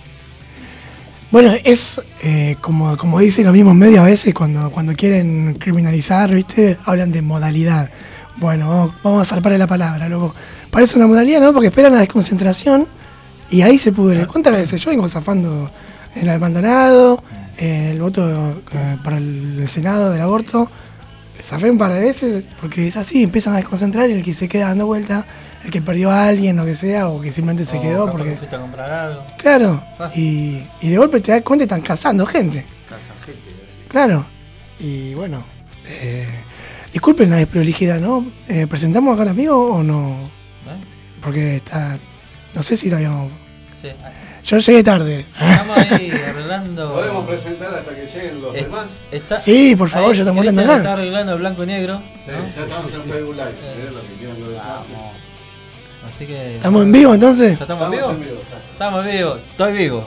Bueno, es como dicen los mismos medios a veces cuando quieren criminalizar, ¿viste? Hablan de modalidad. Bueno, vamos a zarpar la palabra, loco. Parece una modalidad, ¿no? Porque esperan la desconcentración y ahí se pudre. ¿Cuántas veces? Yo vengo zafando en el Maldonado, en el voto para el Senado del aborto. Zafé un par de veces porque es así, empiezan a desconcentrar y el que se queda dando vuelta, el que perdió a alguien o que sea, o que simplemente se quedó porque... fuiste a comprar algo. Claro, y de golpe te das cuenta y están cazando gente. Cazan gente, así. Claro, y bueno, disculpen la desprolijidad, ¿no? ¿Presentamos acá al amigo o no? Porque está, no sé si lo habíamos... Sí. Yo llegué tarde. Estamos ahí arreglando. ¿Podemos presentar hasta que lleguen los demás? Sí, por favor, ya estamos hablando Cristian acá. está arreglando blanco y negro. Sí, ¿no? ya estamos en Facebook Live. Lo que quieran lo demás. Así que. ¿Estamos en vivo entonces? ¿Ya estamos en vivo? exacto. Estamos en vivo, estoy vivo.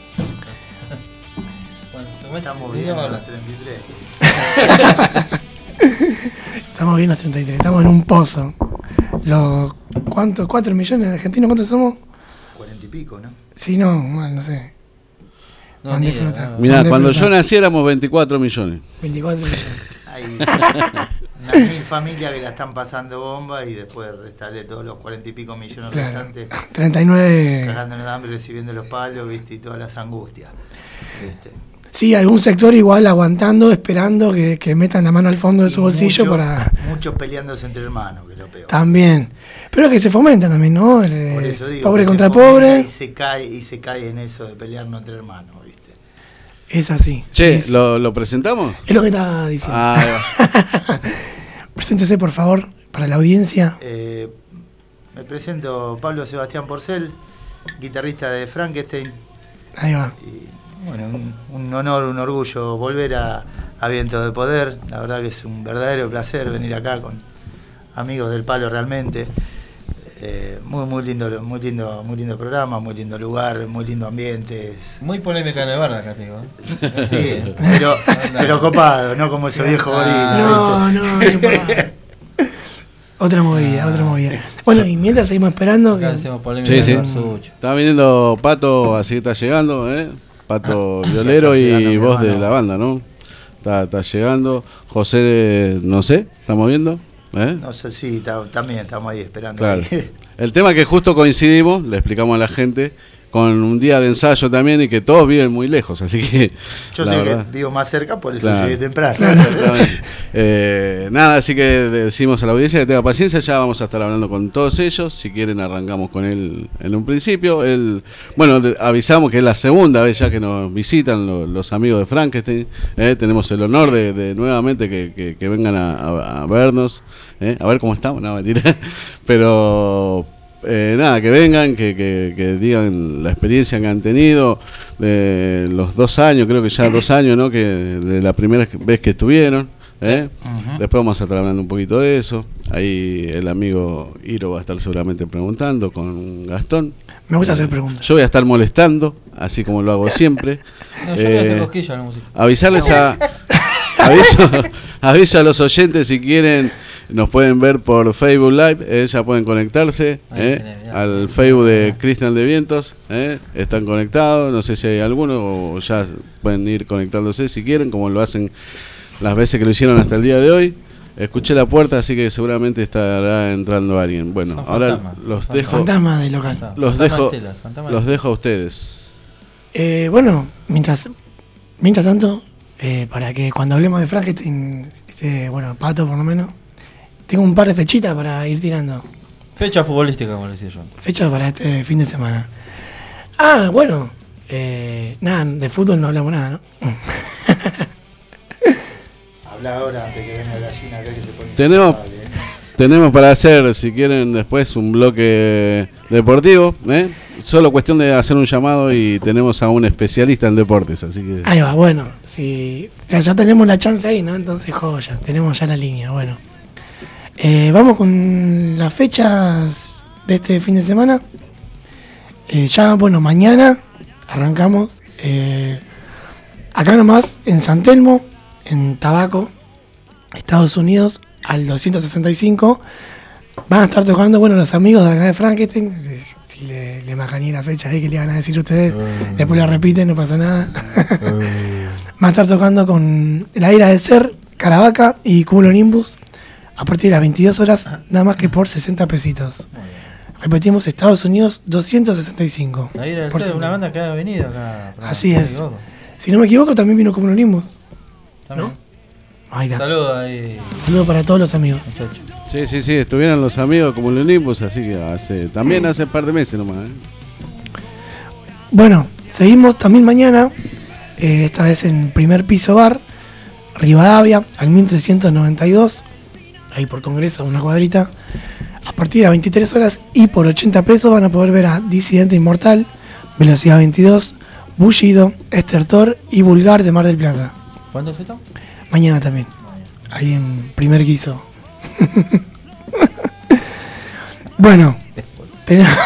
Bueno, te comento. Estamos ¿De qué bien vamos a a los hablar? 33. Estamos bien los 33, estamos en un pozo. ¿Cuántos? 4 millones de argentinos, ¿cuántos somos? 40 y pico, ¿no? Sí, no, mal, no sé. No, Van ni de idea, fruta. no. Mirá, Van de cuando fruta. yo nací éramos 24 millones. 24 millones. Hay unas 1000 familias que la están pasando bomba y después restarle todos los 40 y pico millones Claro. restantes 39. cagándonos de hambre, recibiendo los palos, ¿viste? Y todas las angustias, ¿viste? Sí, algún sector igual aguantando, esperando que metan la mano al fondo de su bolsillo para... Muchos peleándose entre hermanos, que es lo peor. También. Pero que se fomenta también, ¿no? Por eso digo, Pobre que contra se fomenta pobre. y se cae en eso de pelearnos entre hermanos, ¿viste? Es así. Che, es, ¿lo presentamos? es lo que estaba diciendo. Ah, ahí va. Preséntese, por favor, para la audiencia. Me presento Pablo Sebastián Porcel, guitarrista de Frankenstein. Ahí va. Y, bueno, un honor, un orgullo volver a Viento de Poder. La verdad que es un verdadero placer venir acá con amigos del palo realmente. Muy lindo programa, muy lindo lugar, muy lindo ambiente. Muy polémica la barra acá, te digo. Sí, pero copado, no como ese viejo gorila. No. Otra movida. Bueno, y mientras seguimos esperando. Acá hacemos polémica. Sí. Garzucho. Está viniendo Pato, así que está llegando, Pato Violero y llegando, voz mi de hermano. la banda, ¿no? Está llegando. José, no sé, ¿estamos viendo? No sé si también estamos ahí esperando. Claro. Ahí. El tema que justo coincidimos, le explicamos a la gente, con un día de ensayo también y que todos viven muy lejos, así que... Yo sé que vivo más cerca, por eso Claro. llegué temprano. Exactamente. Nada, así que decimos a la audiencia que tenga paciencia, ya vamos a estar hablando con todos ellos. Si quieren arrancamos con él en un principio. Avisamos que es la segunda vez ya que nos visitan los amigos de Frankenstein. Tenemos el honor de nuevamente que vengan a vernos, a ver cómo estamos, no, mentira. Pero... nada, que vengan, que digan la experiencia que han tenido de los 2 años, creo que ya 2 años, ¿no? Que de la primera vez que estuvieron. Después vamos a estar hablando un poquito de eso. Ahí el amigo Iro va a estar seguramente preguntando con Gastón. Me gusta hacer preguntas. Yo voy a estar molestando, así como lo hago siempre. No, yo voy a hacer cosquillas a la música. Avisarles aviso a los oyentes si quieren. Nos pueden ver por Facebook Live, ya pueden conectarse al Facebook de Cristian de Vientos, están conectados, no sé si hay alguno o ya pueden ir conectándose si quieren, como lo hacen las veces que lo hicieron hasta el día de hoy. Escuché la puerta, así que seguramente estará entrando alguien. Bueno, Son ahora fantasmas. los dejo, Fantasma del local. los dejo a ustedes. Bueno, mientras tanto, para que cuando hablemos de Frankenstein, bueno, Pato por lo menos, tengo un par de fechitas para ir tirando. Fecha futbolística, como le decía yo. Fechas para este fin de semana. Bueno, nada, de fútbol no hablamos nada, ¿no? Habla ahora antes que venga la gallina acá que se pone Tenemos- insoportable, Tenemos para hacer, si quieren, después un bloque deportivo, solo cuestión de hacer un llamado y tenemos a un especialista en deportes, así que... Ahí va, bueno, si ya tenemos la chance ahí, ¿no? Entonces, joya, tenemos ya la línea, bueno. Vamos con las fechas de este fin de semana. Ya, bueno, mañana arrancamos. Acá nomás, en San Telmo, en Tabaco, Estados Unidos, al 265. Van a estar tocando, bueno, los amigos de acá de Frankenstein. Si le macaní la fecha ahí que le van a decir ustedes, después la repiten, no pasa nada. Van a estar tocando con La Ira del Ser, Caravaca y Cumulonimbus a partir de las 22 horas, nada más que por 60 pesitos. Repetimos, Estados Unidos, 265. La Ira del Por Ser, una 60. banda que ha venido acá. Así no me es. equivoco. Si no me equivoco, también vino Cumulonimbus. También. Ahí está. Saludos ahí, Saludos para todos los amigos. muchachos. Sí, estuvieron los amigos como los Nimbus, así que también hace un par de meses nomás. Bueno, seguimos también mañana, esta vez en Primer Piso Bar, Rivadavia, al 1392, ahí por Congreso, una cuadrita. A partir de las 23 horas y por 80 pesos van a poder ver a Disidente Inmortal, Velocidad 22, Bullido, Estertor y Vulgar de Mar del Plata. ¿Cuándo es esto? Mañana también, ahí en Primer Guiso. Bueno, tenemos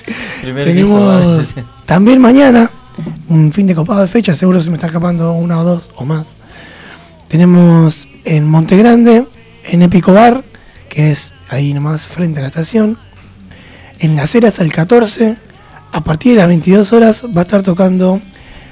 también mañana un fin de copado de fecha, seguro se me está escapando una o dos o más. Tenemos en Monte Grande, en Épico Bar, que es ahí nomás frente a la estación. En Las Heras el 14, a partir de las 22 horas va a estar tocando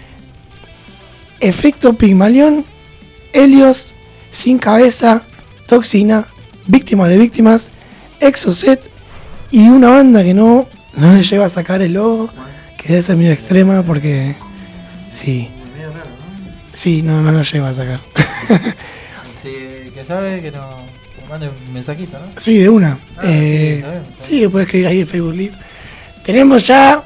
Efecto Pigmalión, Helios, Sin Cabeza, Toxina, Víctimas de Víctimas, Exocet y una banda que no le lleva a sacar el logo, que debe ser medio extrema porque sí. Sí, no lo lleva a sacar. Sí, que sabe que no mande un mensajito, ¿no? Sí, de una. Sí, está bien. Sí, puedes escribir ahí en Facebook Live. Tenemos ya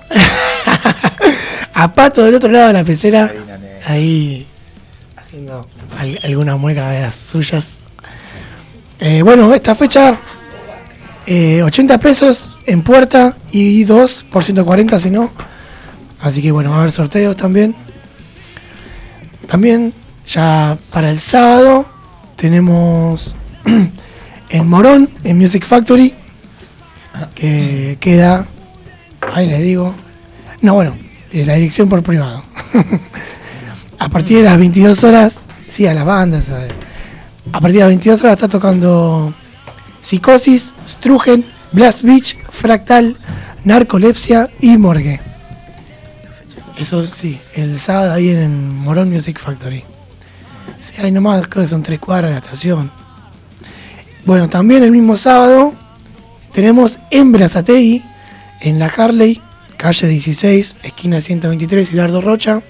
a Pato del otro lado de la pecera, ahí haciendo alguna mueca de las suyas. Bueno, esta fecha 80 pesos en puerta y 2 por 140 si no. Así que bueno, va a haber sorteos también. También ya para el sábado tenemos en Morón, en Music Factory, que queda, ahí les digo, no, bueno, la dirección por privado. A partir de las 22 horas, sí, a las bandas, a partir de las 22 horas está tocando Psicosis, Strugen, Blast Beach, Fractal, Narcolepsia y Morgue. Eso sí, el sábado ahí en Morón Music Factory. Sí, ahí nomás creo que son 3 cuadras de la estación. Bueno, también el mismo sábado tenemos en Berazategui, en la Harley, calle 16, esquina 123 y Dardo Rocha.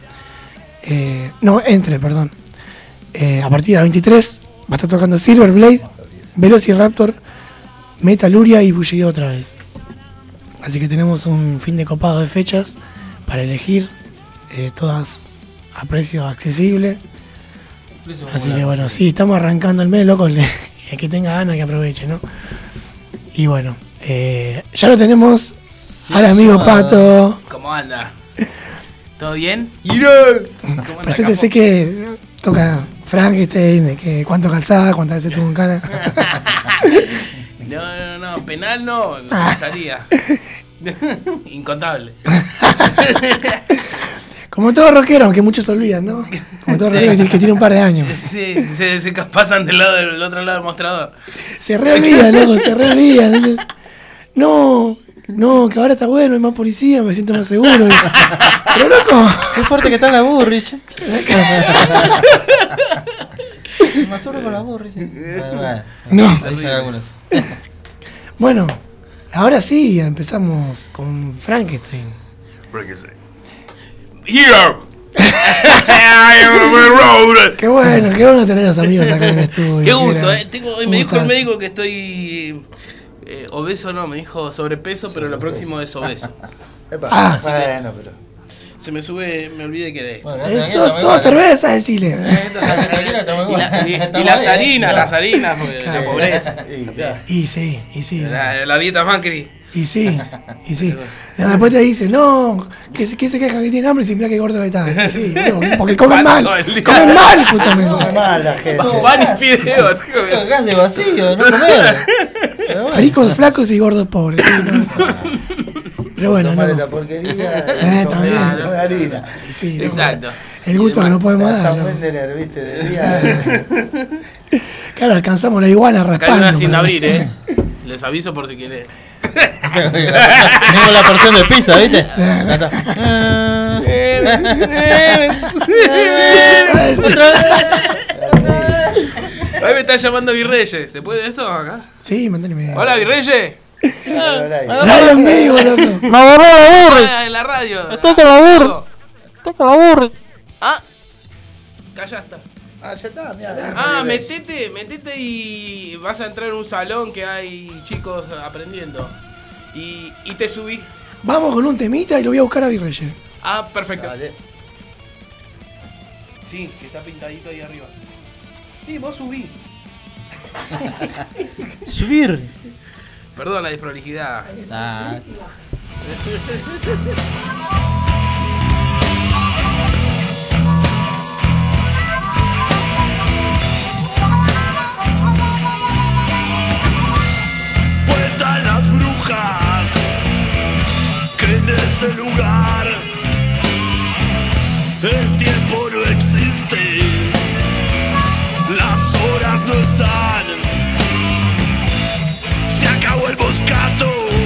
A partir de las 23 va a estar tocando Silver Blade, Velociraptor, Metaluria y Bullido otra vez. Así que tenemos un fin de copado de fechas para elegir, todas a precio accesible. Así que bueno, sí, estamos arrancando el mes, loco, el que tenga ganas que aproveche, ¿no? Y bueno, ya lo tenemos al amigo Pato. ¿Cómo anda? ¿Todo bien? Preséntese que toca Frankenstein, que cuánto calzaba, cuántas veces tuvo en cana. No, penal no salía. Incontable. Como todo rockero, aunque muchos se olvidan, ¿no? Como todo rockero que tiene un par de años. Sí, se pasan del otro lado del mostrador. Se reolvidan, loco, se reolvidan. No, que ahora está bueno, hay más policía, me siento más seguro. Dice. Pero loco. Qué fuerte que está la Burrich. Me masturbo con la Burrich. No. Bueno, Bueno, ahora sí, empezamos con Frankenstein. Here! I am a road. Qué bueno tener a los amigos acá en el estudio. Qué gusto, me dijo el médico que estoy obeso, no, me dijo sobrepeso, pero lo próximo es obeso. Ah, Bueno, pero. Se me sube, me olvidé que era esto. todo cerveza, decile. Y las harinas, porque la pobreza. Y sí. La dieta Macri. Y sí. Después te dicen, no, que se queja que tiene hambre y se mira que gordo que está. Sí, no, porque comen mal, justamente. Mal la gente. Pan y fideo. gas de vacío, no comer. Ricos flacos y gordos pobres. Sí, no, pero bueno, Tomar no. esta porquería. También. Comer harina. Sí, no, Exacto. el gusto que no podemos La dar. San ¿no? Wendener, viste, de día. Claro, alcanzamos la iguana Acá hay raspando. una sin pero- abrir, Les aviso por si querés. Tenemos la porción de pizza, ¿viste? Sí. Acá Ahí me está llamando Virreyes. ¿Se puede esto acá? Sí, manténme. Hola, Virreyes. Radio en vivo, loco. ¡Me agarró la Burrich! En la radio. Toca la Burrich. Toca la Burrich. Ah, calla está. Ah, ya está, mira. Metete y vas a entrar en un salón que hay chicos aprendiendo. Y te subí. Vamos con un temita y lo voy a buscar a Virreyes. Ah, perfecto. Dale. Sí, que está pintadito ahí arriba. Sí, vos subí. Subir. Perdón la desprolijidad. Ah, Cuentan las brujas que en este lugar el tiempo no existe, las horas no están, se acabó el moscato,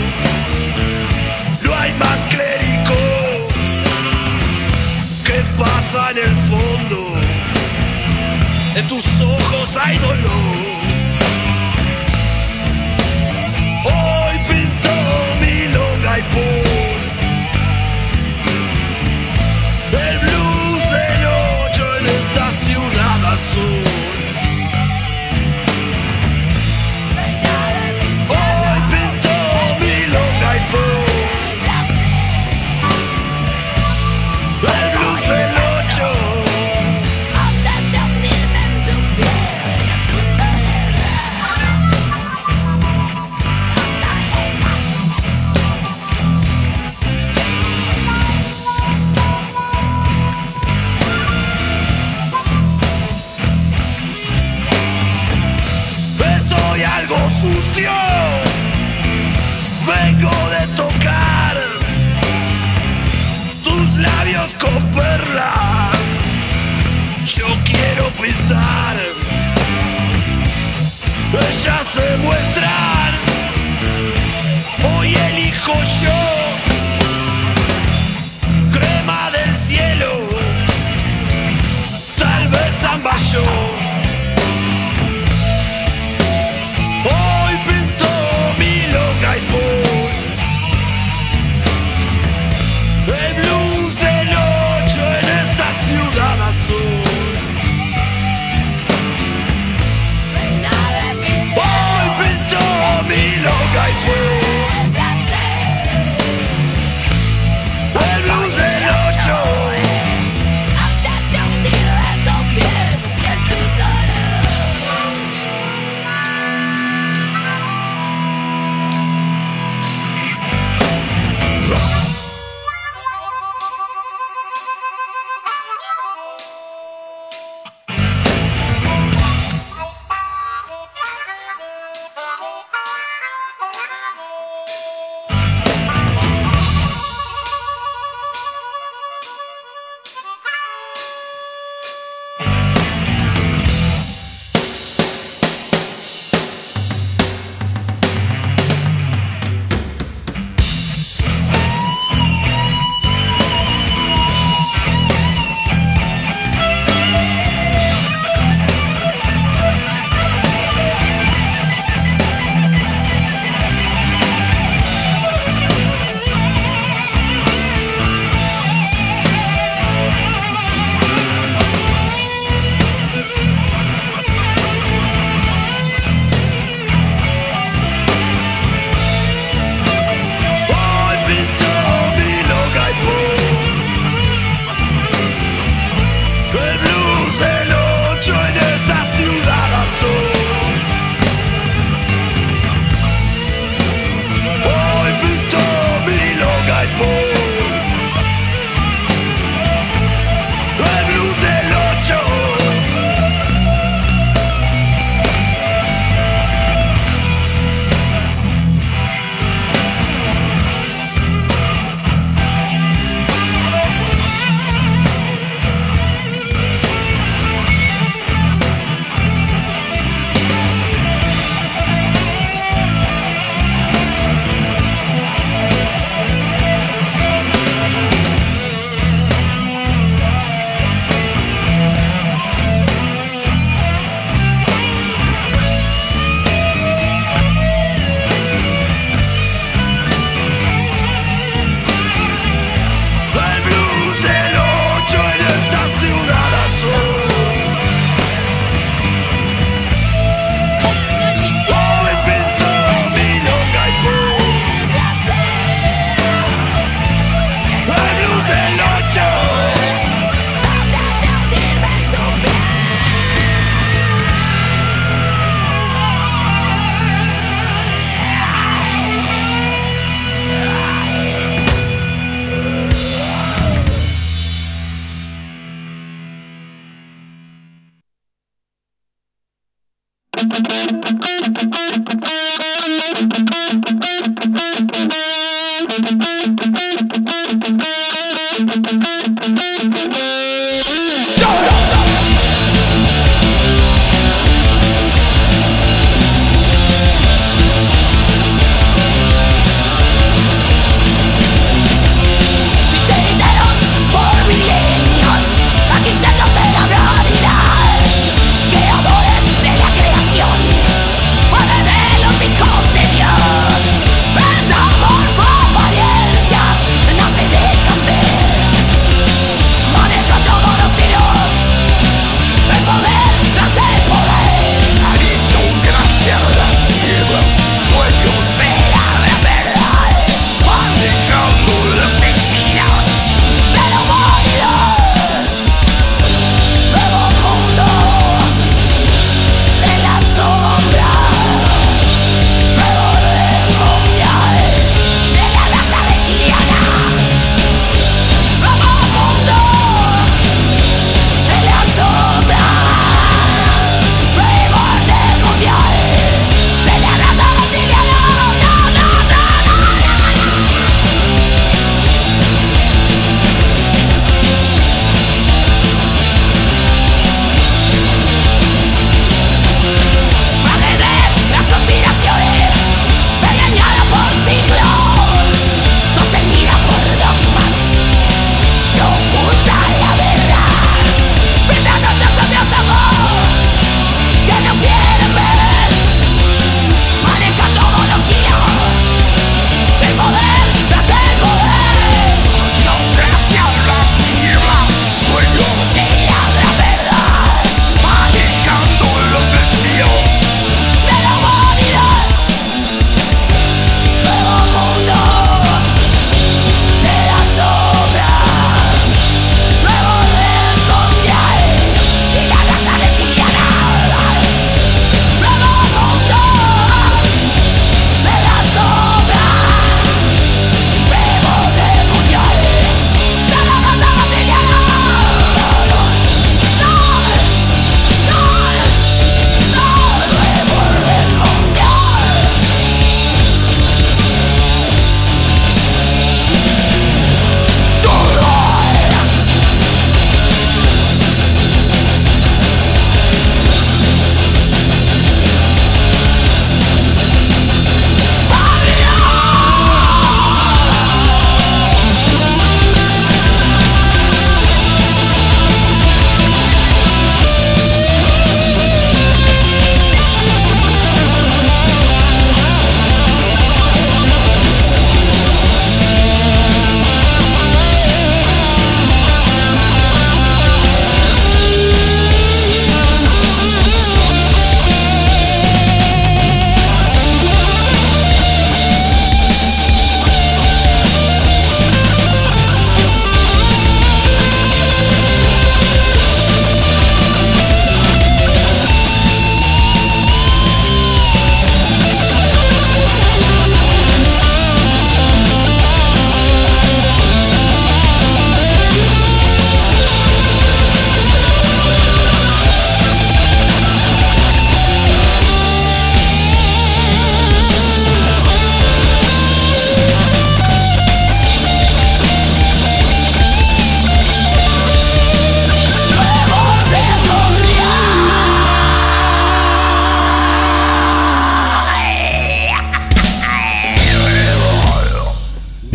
no hay más clérigo. ¿Qué pasa en el fondo? En tus ojos hay dolor. Hoy pintó mi longa y por busco perlas, yo quiero pintar. Ellas se muestran, hoy elijo yo. Crema del cielo, tal vez zamballo. Hoy pinto mi longa y pon. El blues del 8 en esta ciudad azul. Hoy pinto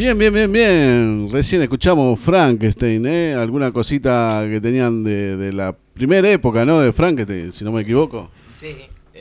Bien. Recién escuchamos Frankenstein, ¿eh? Alguna cosita que tenían de la primera época, ¿no? De Frankenstein, si no me equivoco. Sí,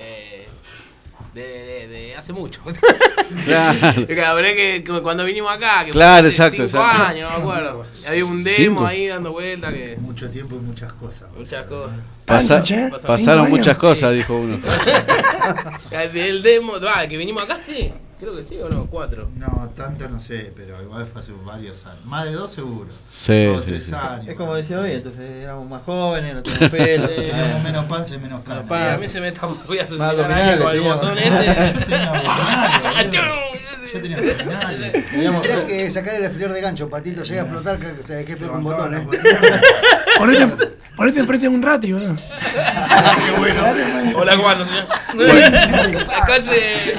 de hace mucho. Claro. Habré que cuando vinimos acá, que Claro, fue hace exacto, 5 exacto. años, no me acuerdo. Había un demo 5. ahí dando vuelta que. Mucho tiempo y muchas cosas. Muchas cosas. Tanto, che. Pasaron 5 muchas años. cosas, dijo uno. El demo, que vinimos acá, sí. Creo que sí o no, 4. No, tanto no sé, pero igual fue hace varios años. Más de 2 seguros. Sí, 2 o sí, 3 sí. años. Es como decía hoy, entonces éramos más jóvenes, no teníamos pelo. Teníamos menos panza y menos carne. Sí, a mí se me está. Voy a Más asesinar a alguien con el abdominales botón Yo tenía abdominales, este. Yo tenía abdominales. Tenés que sacar el alfiler de gancho, Patito. Llega a explotar, que se explota un botón, ¿eh? Ponete enfrente de un rati, boludo. Qué bueno. Hola, ¿cómo andas, señor? Calle.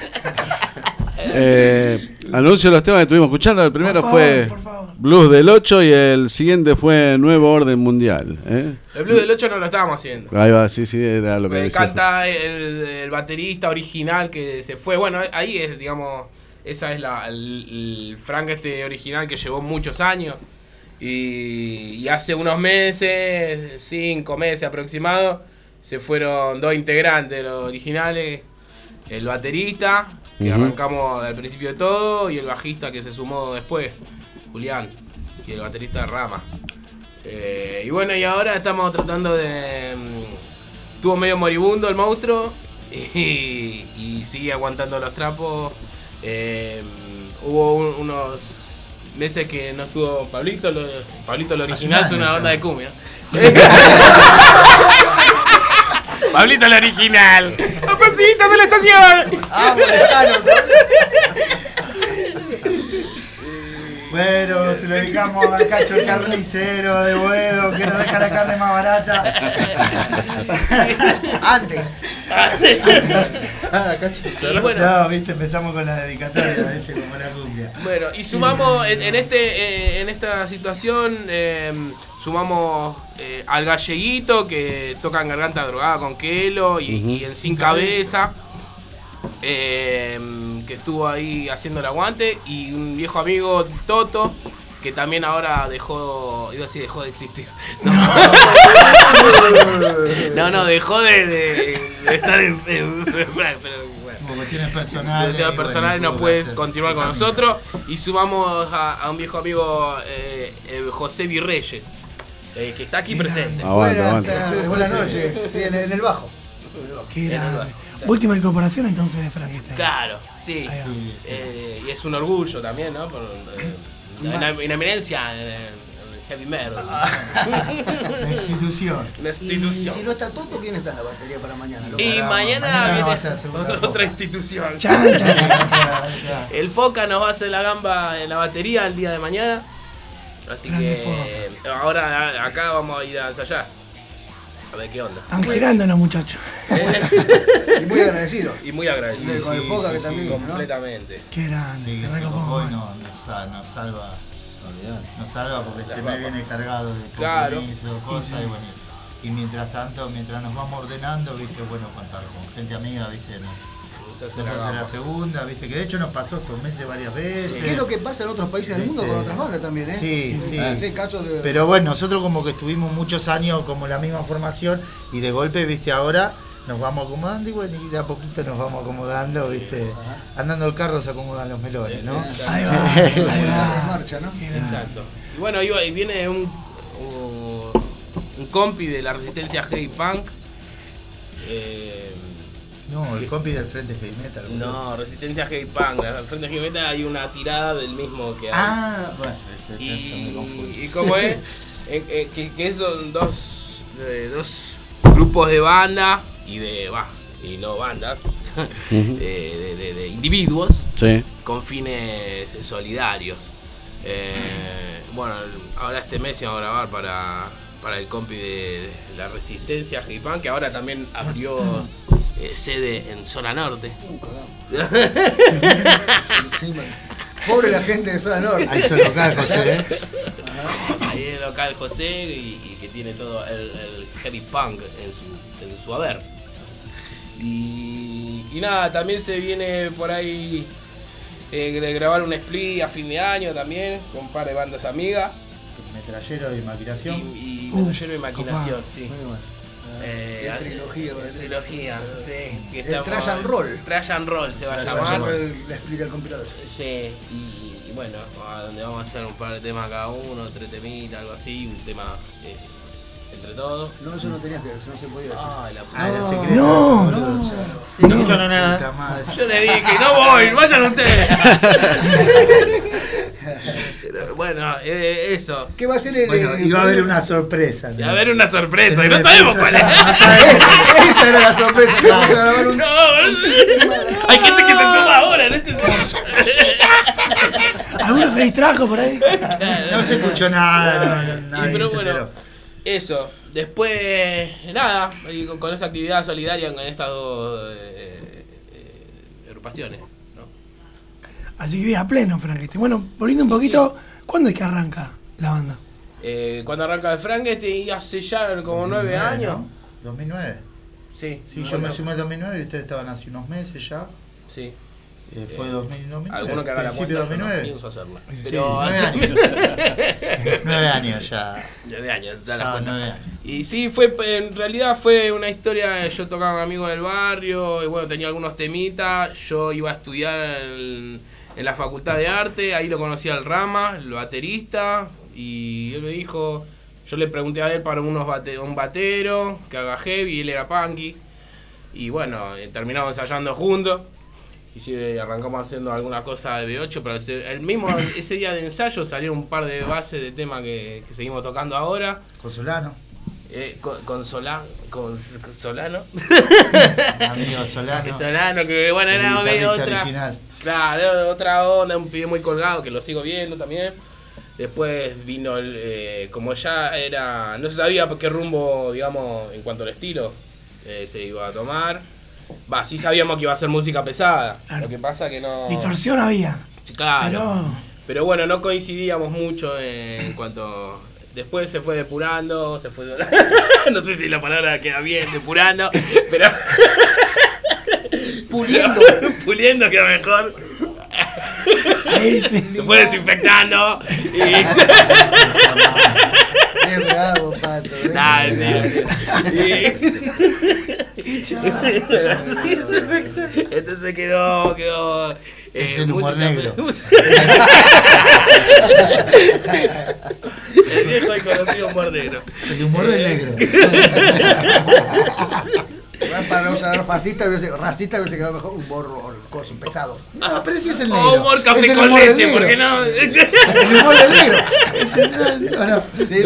Anuncio los temas que estuvimos escuchando. El primero Por favor, fue por favor. Blues del 8 y el siguiente fue Nuevo Orden Mundial. El Blue del 8 no lo estábamos haciendo. Ahí va, sí, era lo que decía. Canta el baterista original que se fue. Bueno, ahí es, digamos, esa es el Frank original que llevó muchos años. Y hace unos meses, 5 meses aproximado, se fueron 2 integrantes, los originales. El baterista, que arrancamos al principio de todo, y el bajista que se sumó después, Julián, y el baterista de Rama. Y bueno, y ahora estamos tratando de... Estuvo medio moribundo el monstruo y sigue aguantando los trapos. Hubo unos meses que no estuvo Pablito, Pablito el original, es una banda de cumbia. Pablito el original. ¡Papacito de la estación! Bueno, se lo dedicamos al Cacho el carnicero de Buedo, que nos deja la carne más barata. Antes. Y bueno, No, viste, empezamos con la dedicatoria, viste, como la cumbia. bueno, y sumamos en esta situación, sumamos al galleguito que toca en Garganta Drogada con Kelo y en Sin Cabeza, que estuvo ahí haciendo el aguante, y un viejo amigo, Toto, que también ahora dejó de existir. No, dejó de estar en pero bueno. Como cuestiones personales. Necesidades personales no puede continuar con nosotros, y sumamos a un viejo amigo, José Virreyes, que está aquí presente. Aguanta. Buenas noches. Sí, en el bajo. Qué grande. Sí. Última incorporación entonces de Frankenstein. Claro, sí. Ahí va. Sí. Y es un orgullo también, ¿no? Por una eminencia en el heavy metal. La institución. Una Y si institución. no está Toto, ¿quién está en la batería para mañana? Y mañana Mañana va a viene ser la segunda otra Foca. institución. Chan, chan. El Foca nos va a hacer la gamba en la batería el día de mañana. Así Grande que ahora acá vamos a ir a ensayar. A ver qué onda. Están girando los muchachos. Y muy agradecido. Y muy agradecido. Con el Foca que también, ¿no? Completamente. Qué grande. Sí, se ese recopó. convoy nos salva porque este mes viene cargado de Claro. compromiso, cosas, y bueno. Y mientras tanto, mientras nos vamos ordenando, viste, bueno, contar con gente amiga, viste, nos hace la segunda, viste, que de hecho nos pasó estos meses varias veces. ¿Qué es lo que pasa en otros países del mundo con otras bandas también, eh? Sí, sí. Sí, cacho de... Pero bueno, nosotros como que estuvimos muchos años como la misma formación y de golpe, viste, ahora nos vamos acomodando y bueno, y de a poquito nos vamos acomodando, viste. Andando el carro se acomodan los melones, ¿no? Ahí va. Ahí va. marcha, ¿no? Exacto. Y bueno, y viene un compi de la resistencia heavy punk. No, el compi del Frente Heavy Metal. boludo. No, resistencia heavy punk. Al frente de heavy metal hay una tirada del mismo que hay. Ah, bueno, se me confunde. Y como es, que son dos grupos de banda y no bandas, de individuos Sí. con fines solidarios. Bueno, ahora este mes vamos a grabar para el compi de la Resistencia Heavy Punk, que ahora también abrió sede en Zona Norte. Pobre la gente de Zona Norte. Ahí son local, José, ¿eh? Ahí el local José y que tiene todo el heavy punk en su haber. Y nada, también se viene por ahí de grabar un split a fin de año también, con un par de bandas amigas. Metrallero y maquinación. Y Metrallero y maquinación, sí. Trilogía, sí. Que el Trash and Roll. Trash and Roll se va a Se llamar. el split del compilado. Sí, y bueno, a donde vamos a hacer un par de temas cada uno, 3 temitas, algo así, un tema entre todos. No, eso no tenías que, eso no se podía decir. Era secreto. No. Sí, No escucharon nada. Puta madre. yo le dije, no voy, vayan ustedes. Pero, bueno, eso. ¿Qué va a ser el? Bueno, iba a haber una sorpresa. Y a ver una sorpresa, y no sabemos cuál es. Esa era la sorpresa que vamos a grabar un. No, hay gente que se suma ahora en este tema. Algunos se distrajo por ahí. No se escuchó nada. Nadie Pero se bueno, enteró. eso. Después, nada, y con esa actividad solidaria en estas dos agrupaciones, ¿no? Así que a pleno, Franquete. Bueno, volviendo un poquito, ¿cuándo es que arranca la banda? Cuando arranca el Frankenstein, hace ya como 9 años. ¿No? 2009. Sí, Sí, yo me sumé en 2009 y ustedes estaban hace unos meses ya. Sí. Fue 2009. Alguno que haga la principio cuenta, de yo no 2009. pienso hacerla. Sí, Pero 9 años. 9 años ya. 9 años, da la Ya, cuenta. 9 años. Y sí, en realidad fue una historia, yo tocaba con amigos del barrio, y bueno, tenía algunos temitas, yo iba a estudiar en la Facultad de Arte, ahí lo conocí al Rama, el baterista, y él me dijo, yo le pregunté a él para un batero, que haga heavy, y él era punky, y bueno, terminamos ensayando juntos. Y sí, arrancamos haciendo alguna cosa de B8, pero ese día de ensayo salieron un par de bases de tema que seguimos tocando ahora. Con Solano. Con Solano. Amigo Solano. Solano, que bueno, era medio otra. Original. Claro, era otra onda, un pibe muy colgado, que lo sigo viendo también. Después vino como ya era. No se sabía qué rumbo, digamos, en cuanto al estilo se iba a tomar. Sí sabíamos que iba a ser música pesada. Claro. Lo que pasa que no. Distorsión había. Claro. Pero bueno, no coincidíamos mucho en cuanto. Después se fue depurando, se fue. No sé si la palabra queda bien, depurando, pero. Puliendo. Puliendo queda mejor. Ahí sí. Se fue desinfectando. Qué bravo, Pato. Nah, entonces quedó. Es el humor música, negro. El viejo y conocido humor negro. El humor del negro. Para no usar fascista, racista, hubiese quedado mejor humor coso, pesado. No, pero ese es el O negro. humor Es café el con humor del leche, negro. ¿por qué no? El humor del negro. No.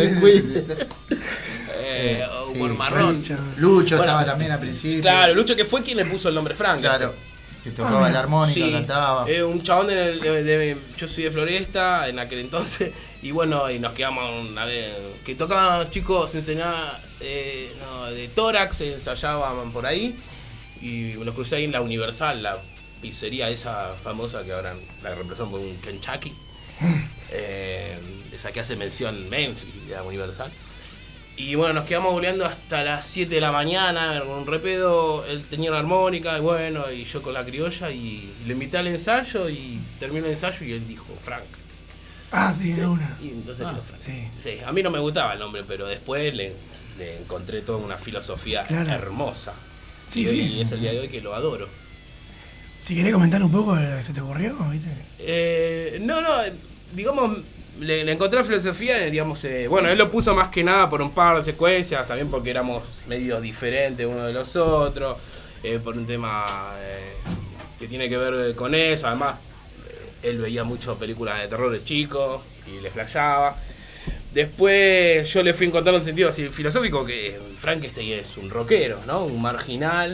Humor Sí. marrón. Lucho Bueno, estaba también al principio. Claro, Lucho, que fue quien le puso el nombre Frank. Claro. Que tocaba el armónica, Sí, cantaba. un chabón yo soy de Floresta en aquel entonces, y bueno, y nos quedamos una vez, que tocaban chicos, enseñaban de tórax, ensayaban por ahí, y los crucé ahí en la Universal, la pizzería esa famosa que ahora la reemplazaron por un Kentucky, esa que hace mención Memphis, la Universal. Y bueno, nos quedamos boleando hasta las 7 de la mañana con un repedo. Él tenía una armónica y bueno, y yo con la criolla. Y le invité al ensayo y terminó el ensayo y él dijo Frank. Ah, sí, de una. Y entonces quedó Frank. Sí. Sí, a mí no me gustaba el nombre, pero después le encontré toda una filosofía hermosa. Sí, y, sí. Y es el día de hoy que lo adoro. Si querés comentar un poco de lo que se te ocurrió, ¿viste? Digamos, le encontré la filosofía, digamos, bueno, él lo puso más que nada por un par de secuencias, también porque éramos medios diferentes uno de los otros, por un tema que tiene que ver con eso, además, él veía muchas películas de terror de chico y le flashaba. Después yo le fui encontrando el sentido así filosófico que Frankenstein es un rockero, ¿no? Un marginal.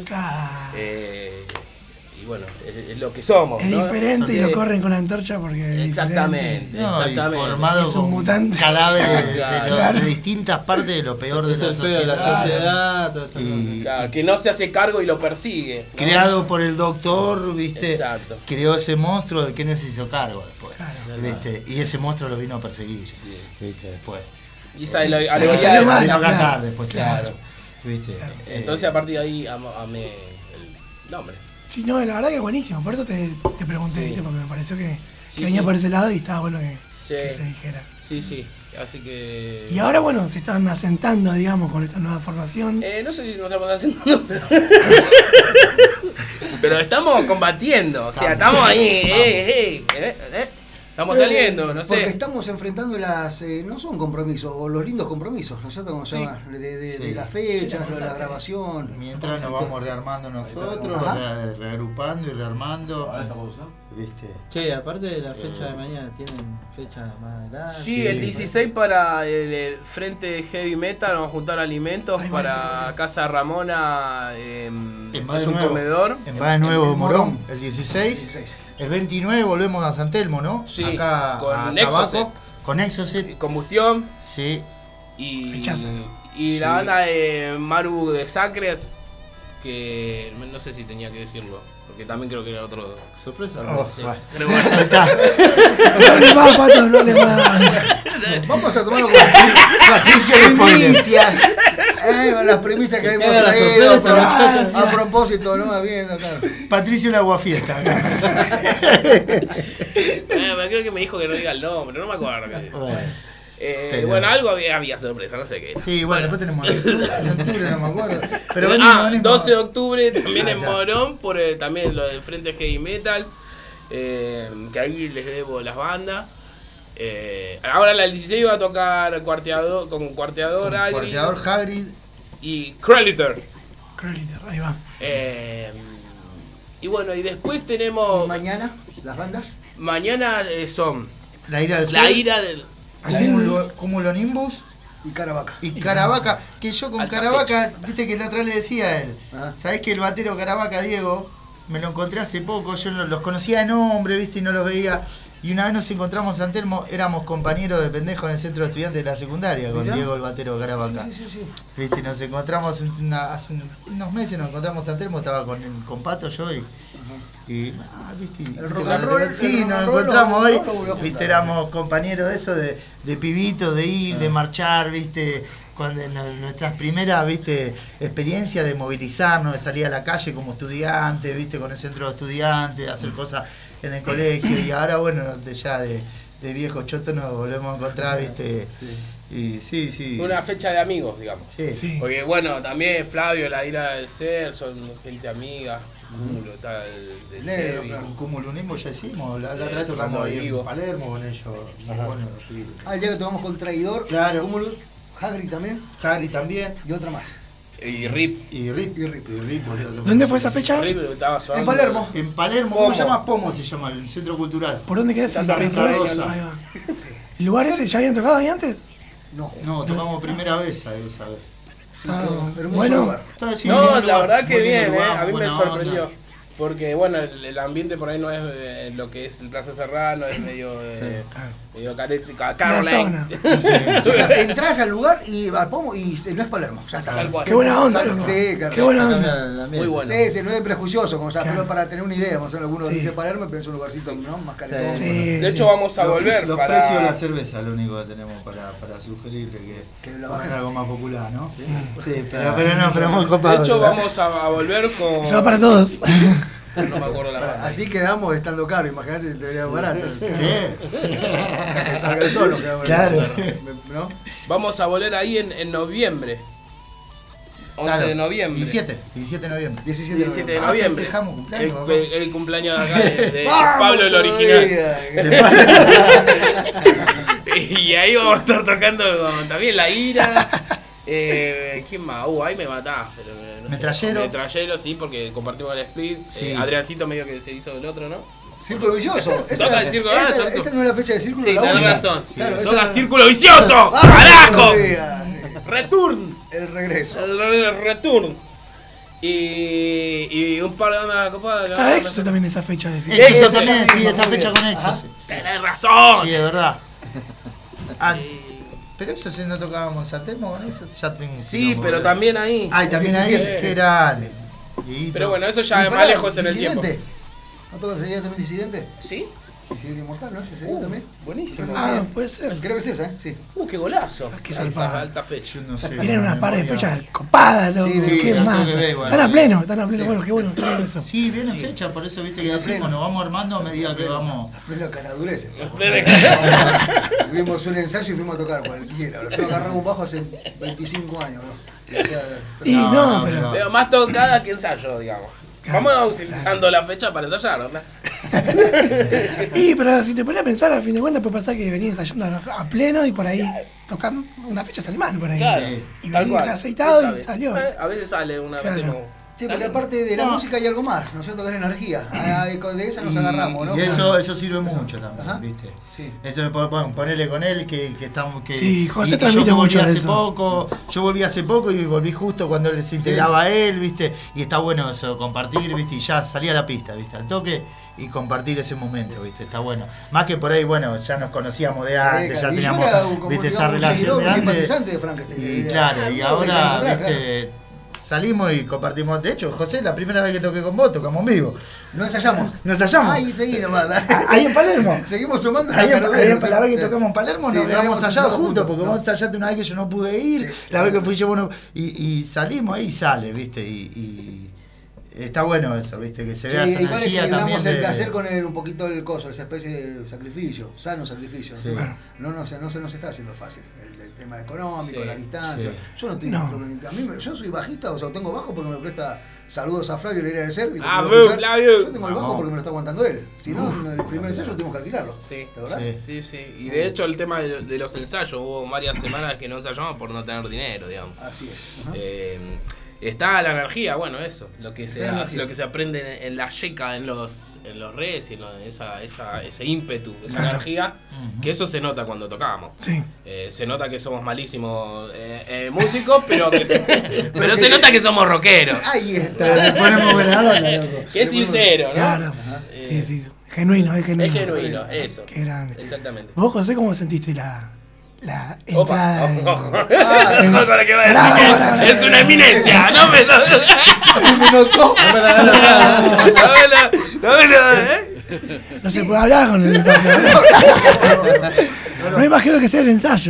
Y bueno, es lo que somos. Es ¿no? diferente y Sí. lo corren con la antorcha porque es Exactamente, diferente. No, y exactamente. formado Es un con mutante. cadáveres Claro. de distintas partes de lo peor de Eso la es feo de la sociedad. sociedad, todo eso. Y Claro, que no se hace cargo y lo persigue, ¿no? creado por el doctor, ¿viste? Exacto. Creó ese monstruo del que no se hizo cargo después. Claro. ¿Viste? Y ese monstruo lo vino a perseguir. ¿Viste? Después. Y esa es la Sí, alegoría salió de- mal. Vino a claro. cantar después. Claro. ¿Viste? Entonces a partir de ahí amé el nombre. Sí, no, la verdad que es buenísimo. Por eso te pregunté, Sí. ¿viste? Porque me pareció que Sí, venía sí. por ese lado y estaba bueno que Sí. se dijera. Sí. Así que. Y ahora, bueno, se están asentando, digamos, con esta nueva formación. No sé si nos estamos haciendo. Pero estamos combatiendo. O sea, estamos ahí. Estamos saliendo, no Porque sé. estamos enfrentando no son compromisos, o los lindos compromisos, ¿no es cierto? ¿Cómo se llama? De las fechas, de la grabación. Mientras nos vamos rearmando nosotros, Ajá. reagrupando y rearmando. ¿Viste? Che, aparte de la fecha de mañana, ¿tienen fecha más adelante? Sí, el 16 para el Frente de Heavy Metal, vamos a juntar alimentos Ay, para Casa Ramona, En es Valle un Nuevo. comedor. En Valle Nuevo, en Morón, Morón. el 16. El 29 volvemos a San Telmo, ¿no? Sí, Acá con a Exocet. Tabaco, con Exocet. Combustión Sí. y, Fechazo. y la Sí. banda de Maru de Sacred, que no sé si tenía que decirlo, porque también creo que era otro. ¿Sorpresa? Sí, bueno. pero bueno. Ahí está. No hable más, Pato, no hable más. Vamos a tomarlo con primicias. Con las premisas que hemos haga la traído. sorpresa, A propósito, ¿no? Viendo, claro. Patricio la Aguafiesta acá. Creo que me dijo que no diga el nombre, no me acuerdo. Bueno. Bueno, algo había sorpresa, no sé qué. Sí, bueno, después tenemos en octubre, no me acuerdo. Pero Pero venimos. 12 de octubre también Ah, en ya. Morón, por también lo del Frente Heavy Metal, que ahí les debo las bandas. Ahora la del 16 va a tocar Cuarteador, con Cuarteador, Agri Cuarteador Hagrid. y Creditor. Creditor, ahí va. Y bueno, y después tenemos Mañana, las bandas. mañana son La ira del La Cielo, Ira del Cúmulo Nimbus Y Caravaca. y Caravaca. Que yo con Alta Caravaca, viste que la otra vez le decía a él. Ajá. ¿Sabés que el batero Caravaca, Diego, me lo encontré hace poco? Yo los conocía de nombre, viste, y no los veía. Y una vez nos encontramos en San Telmo, éramos compañeros de pendejo en el centro de estudiantes de la secundaria con Mirá. Diego el batero Caravaca. Sí. Viste, nos encontramos hace unos meses, nos encontramos en San Telmo, estaba con Pato yo y viste, El rock and roll, sí, el rock nos and roll, encontramos lo hoy, volvió a juntar. viste, éramos compañeros de eso, de pibitos, de ir, de marchar, viste, cuando nuestras primeras, viste, experiencias de movilizarnos, de salir a la calle como estudiantes, viste, con el centro de estudiantes, de hacer cosas en el colegio, y ahora bueno, de viejo choto nos volvemos a encontrar, viste, y sí. una fecha de amigos, digamos. Sí. Sí. Porque bueno, también Flavio, La Ira del Ser, son gente amiga. Cúmulo, está el Negro, Chevy. claro. Un cúmulo mismo ya hicimos, la otra vez tocamos Fernando ahí Vigo. en Palermo con ellos, muy bueno, sí. El día que tocamos con Traidor, Claro. Cumulus, Hagrid también, Harry también, y otra más. Y Rip. y Rip, boludo. ¿Dónde fue esa fecha? Rip estaba En sonando. Palermo. En Palermo, ¿cómo Pomo. se llama? Pomo se llama, el centro cultural. ¿Por dónde queda ese Santa centro? Rosa. Ahí va. ¿El lugar ese ya habían tocado ahí antes? No. No, tocamos primera vez esa vez. Hermoso bueno. lugar. Sí, No, lindo la lugar, verdad que muy lindo bien, lugar, a mí muy me buena sorprendió. onda. Porque bueno, el ambiente por ahí no es lo que es el Plaza Serrano, es medio La zona. Entrás al lugar y al Pomo y no es Palermo, ya está. Tal cual. Qué buena onda, loco. Sí, claro. Qué buena onda. Muy bueno. Sí, no es prejuicioso, como, o sea, Claro. pero para tener una idea, más o menos alguno Sí. dice Palermo, piensa un lugarcito ¿no? más calentón. Sí. De hecho, vamos a Los- volver Los para. precios de la cerveza es lo único que tenemos para sugerirle Que que la pongan bajen. algo más popular, ¿no? Sí, pero muy De copado. hecho, ¿verdad? vamos a volver con. Eso va para todos. No me acuerdo la banda. Así quedamos estando caro, imagínate si te vería barato. Sí. Que salga el solo, quedamos. Claro. ¿No? Vamos a volver ahí en noviembre. 11 Claro. de noviembre. 17 de noviembre. 17 17 de Ah, noviembre. festejamos cumpleaños, El, papá. el cumpleaños de acá de ¡Vamos Pablo el original. todavía! Y ahí vamos a estar tocando también La Ira. ¿Quién más? Ahí me matás. Pero, no sé. Metrallero. Metrallero, sí, porque compartimos el split. Sí. Adriancito medio que se hizo del otro, ¿no? Círculo vicioso. Toca el círculo, esa, cierto. esa no es la fecha de círculo. Sí, la tenés única. razón. Claro, Toca esa- Círculo Vicioso. ¡Ah! ¡Carajo! Sí, Return. el regreso. El Return. Y un par de bandas copadas. Está Exo también esa fecha. De Exo Ese también, mismo, sí, esa muy fecha bien. con Exo. Ajá. Sí. Tenés razón. Sí, de verdad. Ah, pero eso si no tocábamos en San Telmo con eso, ya tengo. Sí, pero también ahí. Ay, también ahí, 17. qué grande. Dieguito. Pero bueno, eso ya Y es pará, más lejos en el tiempo. Disidente. ¿No tocas el día también Disidente? ¿Sí? Isidro Inmortal, ¿no? ¿Ese sería también? Buenísimo. Ah, puede ser. Creo que es esa, sí. Qué golazo. Qué zarpada. Alta fecha. No sé. Tienen unas par de fechas copadas, loco. Sí, ¿Qué la más? tengo que ver igual. Están a pleno. Bueno, qué bueno eso. Sí, viene fecha, por eso viste que decimos, nos vamos armando a medida que vamos. Pleno canadurece. Tuvimos un ensayo y fuimos a tocar cualquiera. Yo agarraba un bajo hace 25 años, ¿no? Y no, pero. Veo más tocada que ensayo, digamos. Vamos utilizando la fecha para ensayar, ¿no? Y pero si te pones a pensar, al fin de cuentas puede pasar que venís ensayando a pleno y por ahí tocar una fecha sale mal por ahí. Claro. Y Tal venís cual. aceitado y salió. A veces sale una vez. Claro. Sí, porque aparte de la música hay algo más, ¿no es cierto? Que es la energía. De esa nos agarramos, ¿no? Y eso sirve mucho también, Ajá. ¿viste? Sí. Eso ponerle con él que estamos. Sí, José y transmite yo volví mucho de hace eso. poco. Yo volví hace poco y volví justo cuando él se integraba a él, ¿viste? Y está bueno eso, compartir, ¿viste? Y ya salí a la pista, ¿viste? Al toque y compartir ese momento, ¿viste? Está bueno. Más que por ahí, bueno, ya nos conocíamos de antes, ya Y yo teníamos, era como, ¿viste? digamos, Esa relación de antes. simpatizante de Frankenstein. Y claro, y ahora, 6 años atrás, ¿viste? Salimos y compartimos. De hecho, José, la primera vez que toqué con vos, tocamos en vivo. No ensayamos. ¿No ensayamos? Ahí seguí nomás. Ahí en Palermo. Seguimos sumando Ahí la la vez que tocamos en Palermo, Sí, nos habíamos habíamos ensayado ensayado juntos, juntos, porque ¿no? vos ensayaste una vez que yo no pude ir, Sí. la vez que fui yo, bueno, y salimos ahí y sale, ¿viste? Y está bueno eso, ¿viste? Que se vea esa igual energía equilibramos también el de... hacer con un poquito el coso, esa especie de sacrificio, sano sacrificio. Sí. No se nos está haciendo fácil. El tema económico, Sí. la distancia. Sí. Yo no estoy No. yo soy bajista, o sea, tengo bajo porque me presta saludos a Flavio, le iré a decir. Flavio. Yo tengo el bajo porque me lo está aguantando él. Si no, el primer ensayo tenemos que alquilarlo. Sí. ¿La verdad? Sí. Sí. Y de hecho el tema de los ensayos, hubo varias semanas que no ensayamos por no tener dinero, digamos. Así es. Ajá. Está la energía, bueno, eso, lo que Está la energía. se aprende en la yeca, en los redes, y ese ímpetu, esa energía, que eso se nota cuando tocamos. Sí. Se nota que somos malísimos músicos, pero se nota que somos rockeros. Ahí está. Le ponemos buena onda, loco. Que es sincero, ¿no? Claro. Sí. Genuino, es genuino. Es genuino, eso. Qué grande. Exactamente. ¿Vos, José, cómo sentiste la Opa, entrada? ojo con lo que va a decir, que es una eminencia, no me lo... Se me notó. No se puede hablar con el No imagino que sea el ensayo.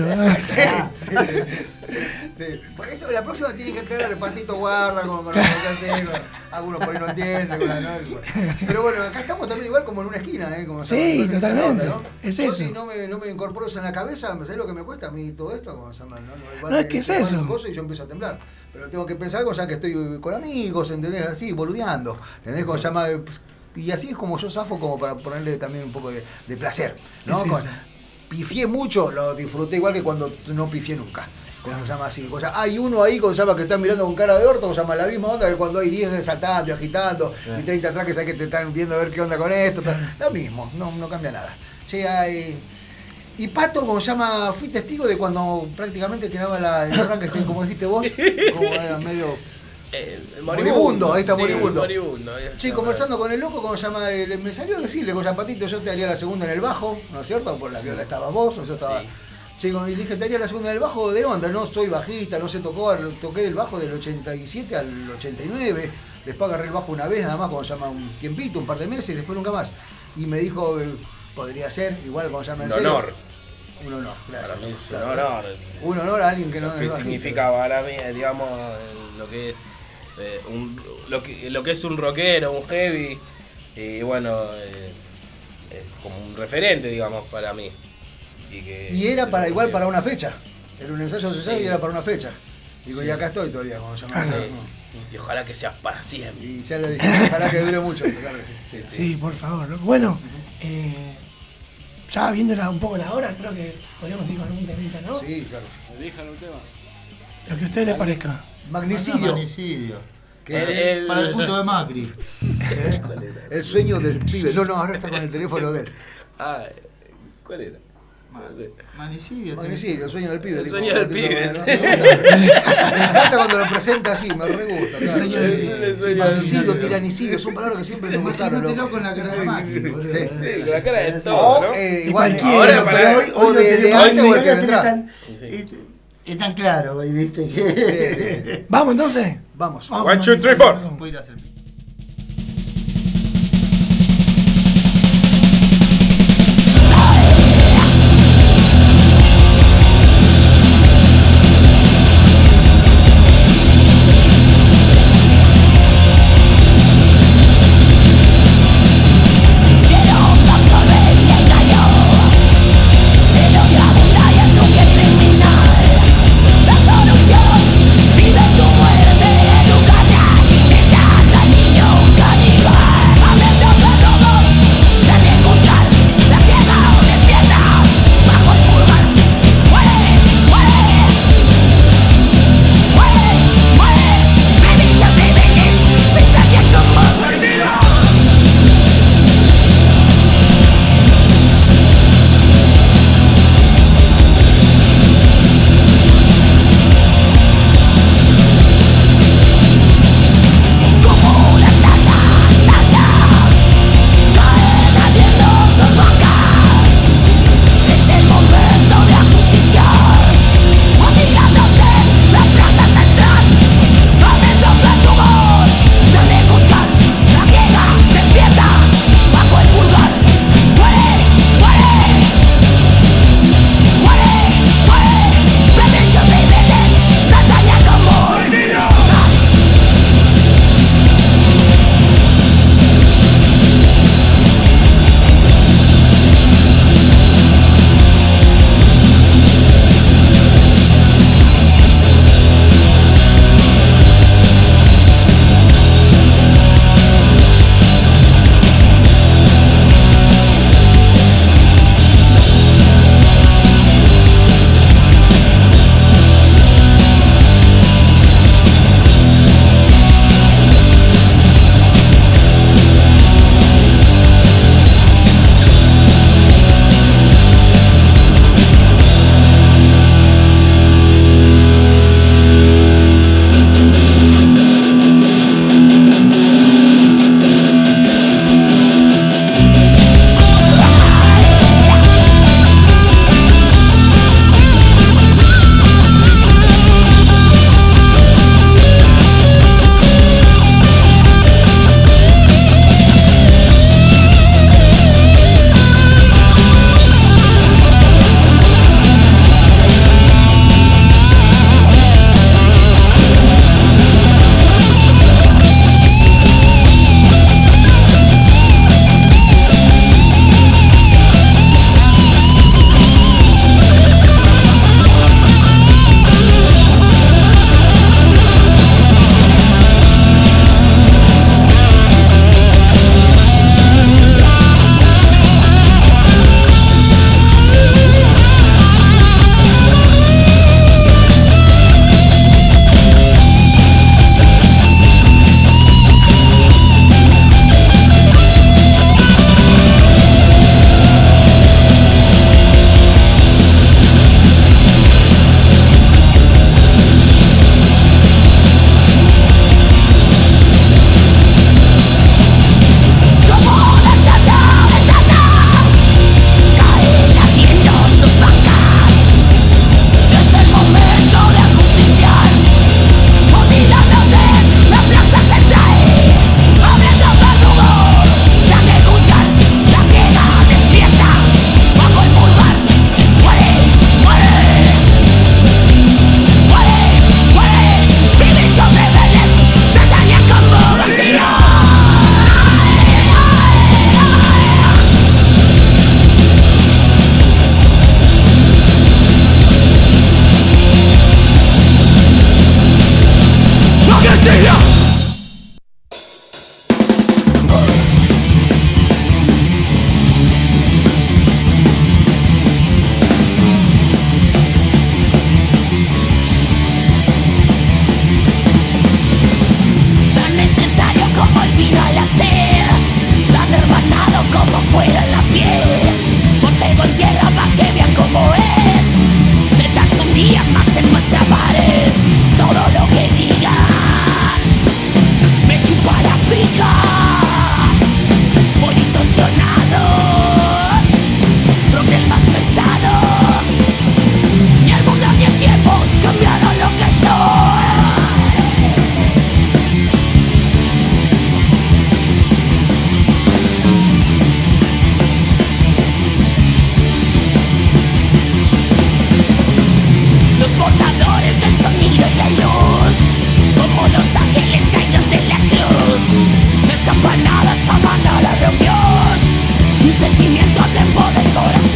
Sí. Por eso la próxima tiene que aclarar el Patito Guarda, como para hacer, algunos por ahí no entienden. Pero bueno, acá estamos también igual como en una esquina, como Sí, esa totalmente. nota, ¿no? Es Yo eso. si no me incorporo eso en la cabeza, ¿sabes lo que me cuesta a mí todo esto? Como se llama, No, es que es eso. Un coso y yo empiezo a temblar. Pero tengo que pensar algo ya que estoy con amigos, ¿entendés? Así, boludeando. ¿Entendés? Como se llama. Y así es como yo zafo, como para ponerle también un poco de placer, ¿no? Es eso. Pifié mucho, lo disfruté igual que cuando no pifié nunca. Como se llama así. O sea, hay uno ahí como se llama que están mirando con cara de orto, como se llama la misma onda que cuando hay 10 saltando y agitando y 30 atrás que sabes que te están viendo a ver qué onda con esto. Lo mismo, no cambia nada. Sí, hay. Y Pato, como se llama, fui testigo de cuando prácticamente quedaba el Frankenstein, como dijiste vos, como era medio. Moribundo, ahí está, Sí, moribundo. ahí está. Sí, conversando con el loco, como se llama, me salió a decirle, con Zapatito, yo te haría la segunda en el bajo, ¿no es cierto? Por la que estabas vos, yo estaba. Sí. Chico, y le dije, te haría la segunda en el bajo de onda, no soy bajista, no sé tocar, toqué del bajo del 87 al 89, después agarré el bajo una vez nada más, como se llama, un tiempito, un par de meses, y después nunca más. Y me dijo, podría ser, igual como se llama en Un serio. honor. Un honor, gracias. Para mí es un honor. Un honor a alguien que no Lo que es bajista. significa para mí, digamos, lo que es lo que es un rockero, un heavy, y bueno, es como un referente, digamos, para mí. Y era para igual para una fecha. Era un ensayo social y era para una fecha. Digo, y acá estoy todavía, como se llama. Y ojalá que sea para siempre. Y ya lo dije, ojalá que dure mucho. Claro que sí. Sí, por favor. Bueno, ya viéndola un poco la hora, creo que podríamos ir con algún temita, ¿no? Sí, claro. Elijan un tema. Lo que a ustedes les parezca. Magnicidio. Magnicidio. Que es Para el puto de Macri. el sueño del pibe. No, ahora está con el teléfono de él. Ay, ¿cuál era? Magnicidio. Magnicidio, el sueño del pibe. El tipo, sueño del pibe. Me encanta cuando lo presenta así, me re gusta. Claro. sueño del pibe. Sí, magnicidio, tiranicidio, son palabras que siempre me gustaron. Imagínatelo con la cara de Macri, boludo. Sí. Sí, con la cara de todo, ¿no? Igual, cualquiera, ahora para o de antes o el que vendrá. Es tan claro, güey, viste que... ¿Vamos entonces? Vamos. 1, 2, 3, 4. Puedo ir a hacer...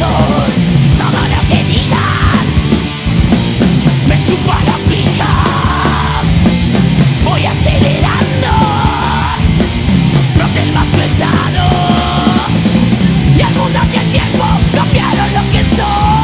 son. Todo lo que digan me chupa la pija. Voy acelerando, rock el más pesado. Y el mundo y el tiempo cambiaron lo que son.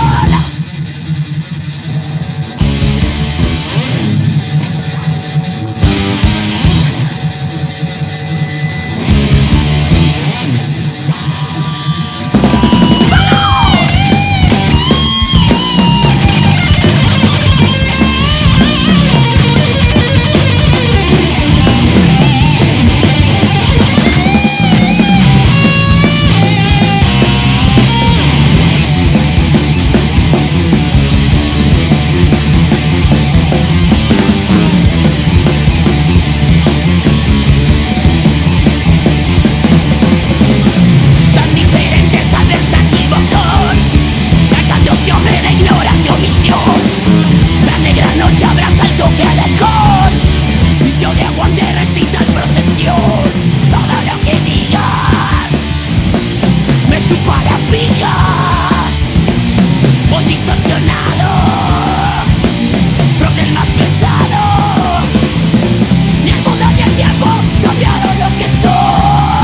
Tan diferentes adversativos con tanta opciones de ignorante omisión. La negra noche abraza el toque al alcohol. Vistió de aguante recita en procesión. Todo lo que digan me chupa la pija. Voy distorsionado, rock el más pesado. Ni el mundo ni el tiempo cambiaron lo que soy.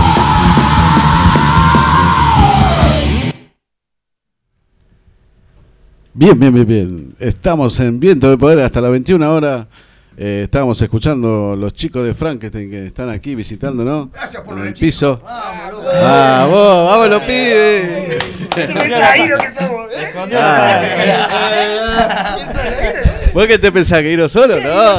Bien. Estamos en Viento de Poder hasta las 21 horas. Estábamos escuchando los chicos de Frankenstein que están aquí visitándonos. Gracias por en lo el de piso. chicos. Vamos, loco. Vamos los pibes. ¿Vos qué te pensás que ir solo? No.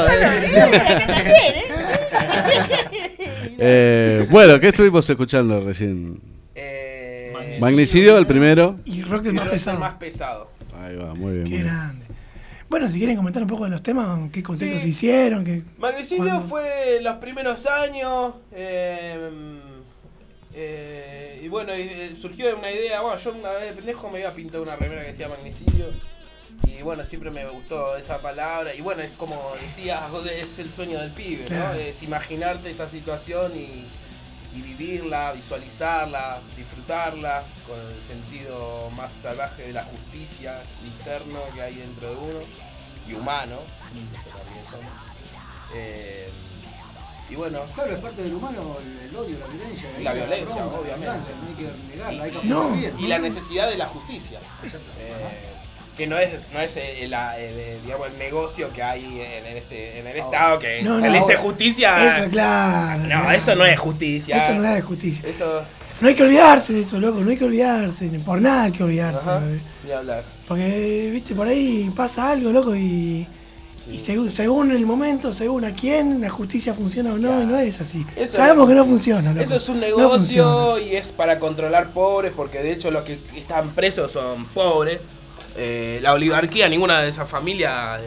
Bueno, ¿qué estuvimos escuchando recién? Magnicidio, el primero. Y rock del más pesado. más pesado. Ahí va, muy bien. Qué grande. Bueno, si quieren comentar un poco de los temas, qué conceptos se hicieron. Magnicidio ¿cuándo? fue los primeros años. Y bueno, surgió de una idea. Bueno, yo una vez de pendejo me iba a pintar una remera que decía Magnicidio. Y bueno, siempre me gustó esa palabra. Y bueno, es como decías, es el sueño del pibe, ¿no? Claro. Es imaginarte esa situación y vivirla, visualizarla, disfrutarla con el sentido más salvaje de la justicia interno que hay dentro de uno y humano, eso también somos. Y bueno, Claro, es parte del humano el odio, la violencia. La violencia, bronca, obviamente. La venganza, no hay que negarla, hay que No. aplicar bien. y la necesidad de la justicia, que no es digamos el negocio que hay en el Estado, que No, se no, le dice justicia. Eso, claro. No, claro. eso no es justicia. Eso no es de justicia. Eso, No hay que olvidarse de eso, loco. No hay que olvidarse. Por nada hay que olvidarse. ajá, bebé. ni hablar. Porque, viste, por ahí pasa algo, loco, y según el momento, según a quién, la justicia funciona o no, Claro. y no es así. Eso- Sabemos que no funciona, loco. Eso es un No negocio funciona. y es para controlar pobres, porque de hecho los que están presos son pobres. La oligarquía, ninguna de esas familias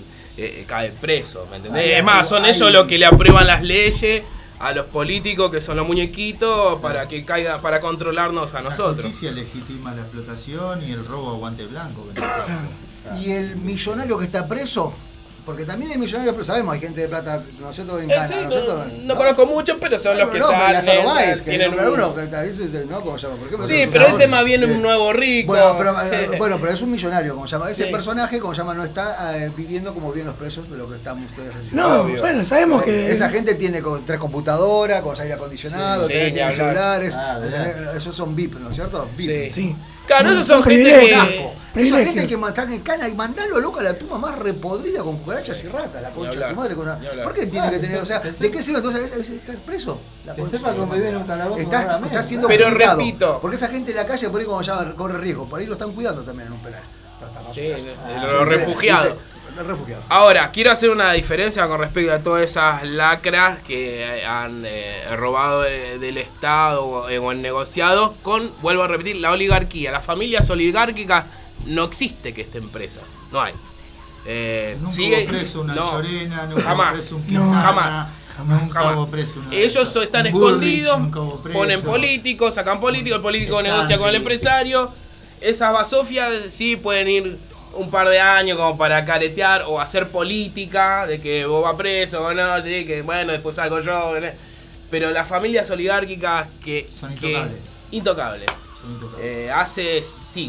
cae preso, ¿me entendés? Es más, son ellos los que le aprueban las leyes a los políticos, que son los muñequitos, para que caiga, para controlarnos a La nosotros. justicia legitima la explotación y el robo a guante blanco. que no se hace. Y el millonario que está preso, porque también hay millonarios presos, sabemos, hay gente de plata, ¿no es cierto? En Cana, Sí, ¿no es cierto? no conozco muchos, pero son los que salen, tienen uno un... que está, ese, ¿no? ¿Cómo se llama? ¿Por qué? Sí, pero ese más bien un nuevo rico. Bueno, pero es un millonario, como se llama. Ese Sí. personaje, como se llama, no está viviendo como viven los presos de lo que están ustedes recibiendo. No, Obvio. bueno, sabemos que. Esa gente tiene 3 computadoras, con aire acondicionado, Sí, tiene ni hablar. celulares. Ah, ¿verdad? Esos son VIP, ¿no es cierto? VIP. Sí. Claro, esos son gente privilegios. que... Esa Privilegios. gente que matan en cana y mandarlo loco a la tumba más repodrida con cucarachas y ratas, la concha de tu madre. Ni hablar. ¿Por qué tiene que tener? O sea, ¿de qué sirve entonces estar preso? La Que concha sepa de tu convivir en madre. un calabozo. Está normalmente. siendo Pero cuidado. repito. Porque esa gente en la calle, por ahí como llama, corre riesgo. Por ahí lo están cuidando también en un penal. Sí, los refugiados. Los refugiados. Ahora, quiero hacer una diferencia con respecto a todas esas lacras que han robado del Estado o han negociado con, vuelvo a repetir, la oligarquía. Las familias oligárquicas no existe que estén presas, no hay. Nunca Sigue- hubo preso una no, Chorena, nunca jamás. hubo preso un No, Quintana, jamás. nunca Jamás. hubo preso una Ellos están un Bullrich, escondidos, nunca hubo preso. ponen políticos, sacan políticos, el político negocia con el empresario. Esas basofias sí pueden ir un par de años como para caretear o hacer política de que vos vas preso o no, sí, que bueno, después salgo yo. Pero las familias oligárquicas que Son intocables. intocables. Son intocables. Hace siglos.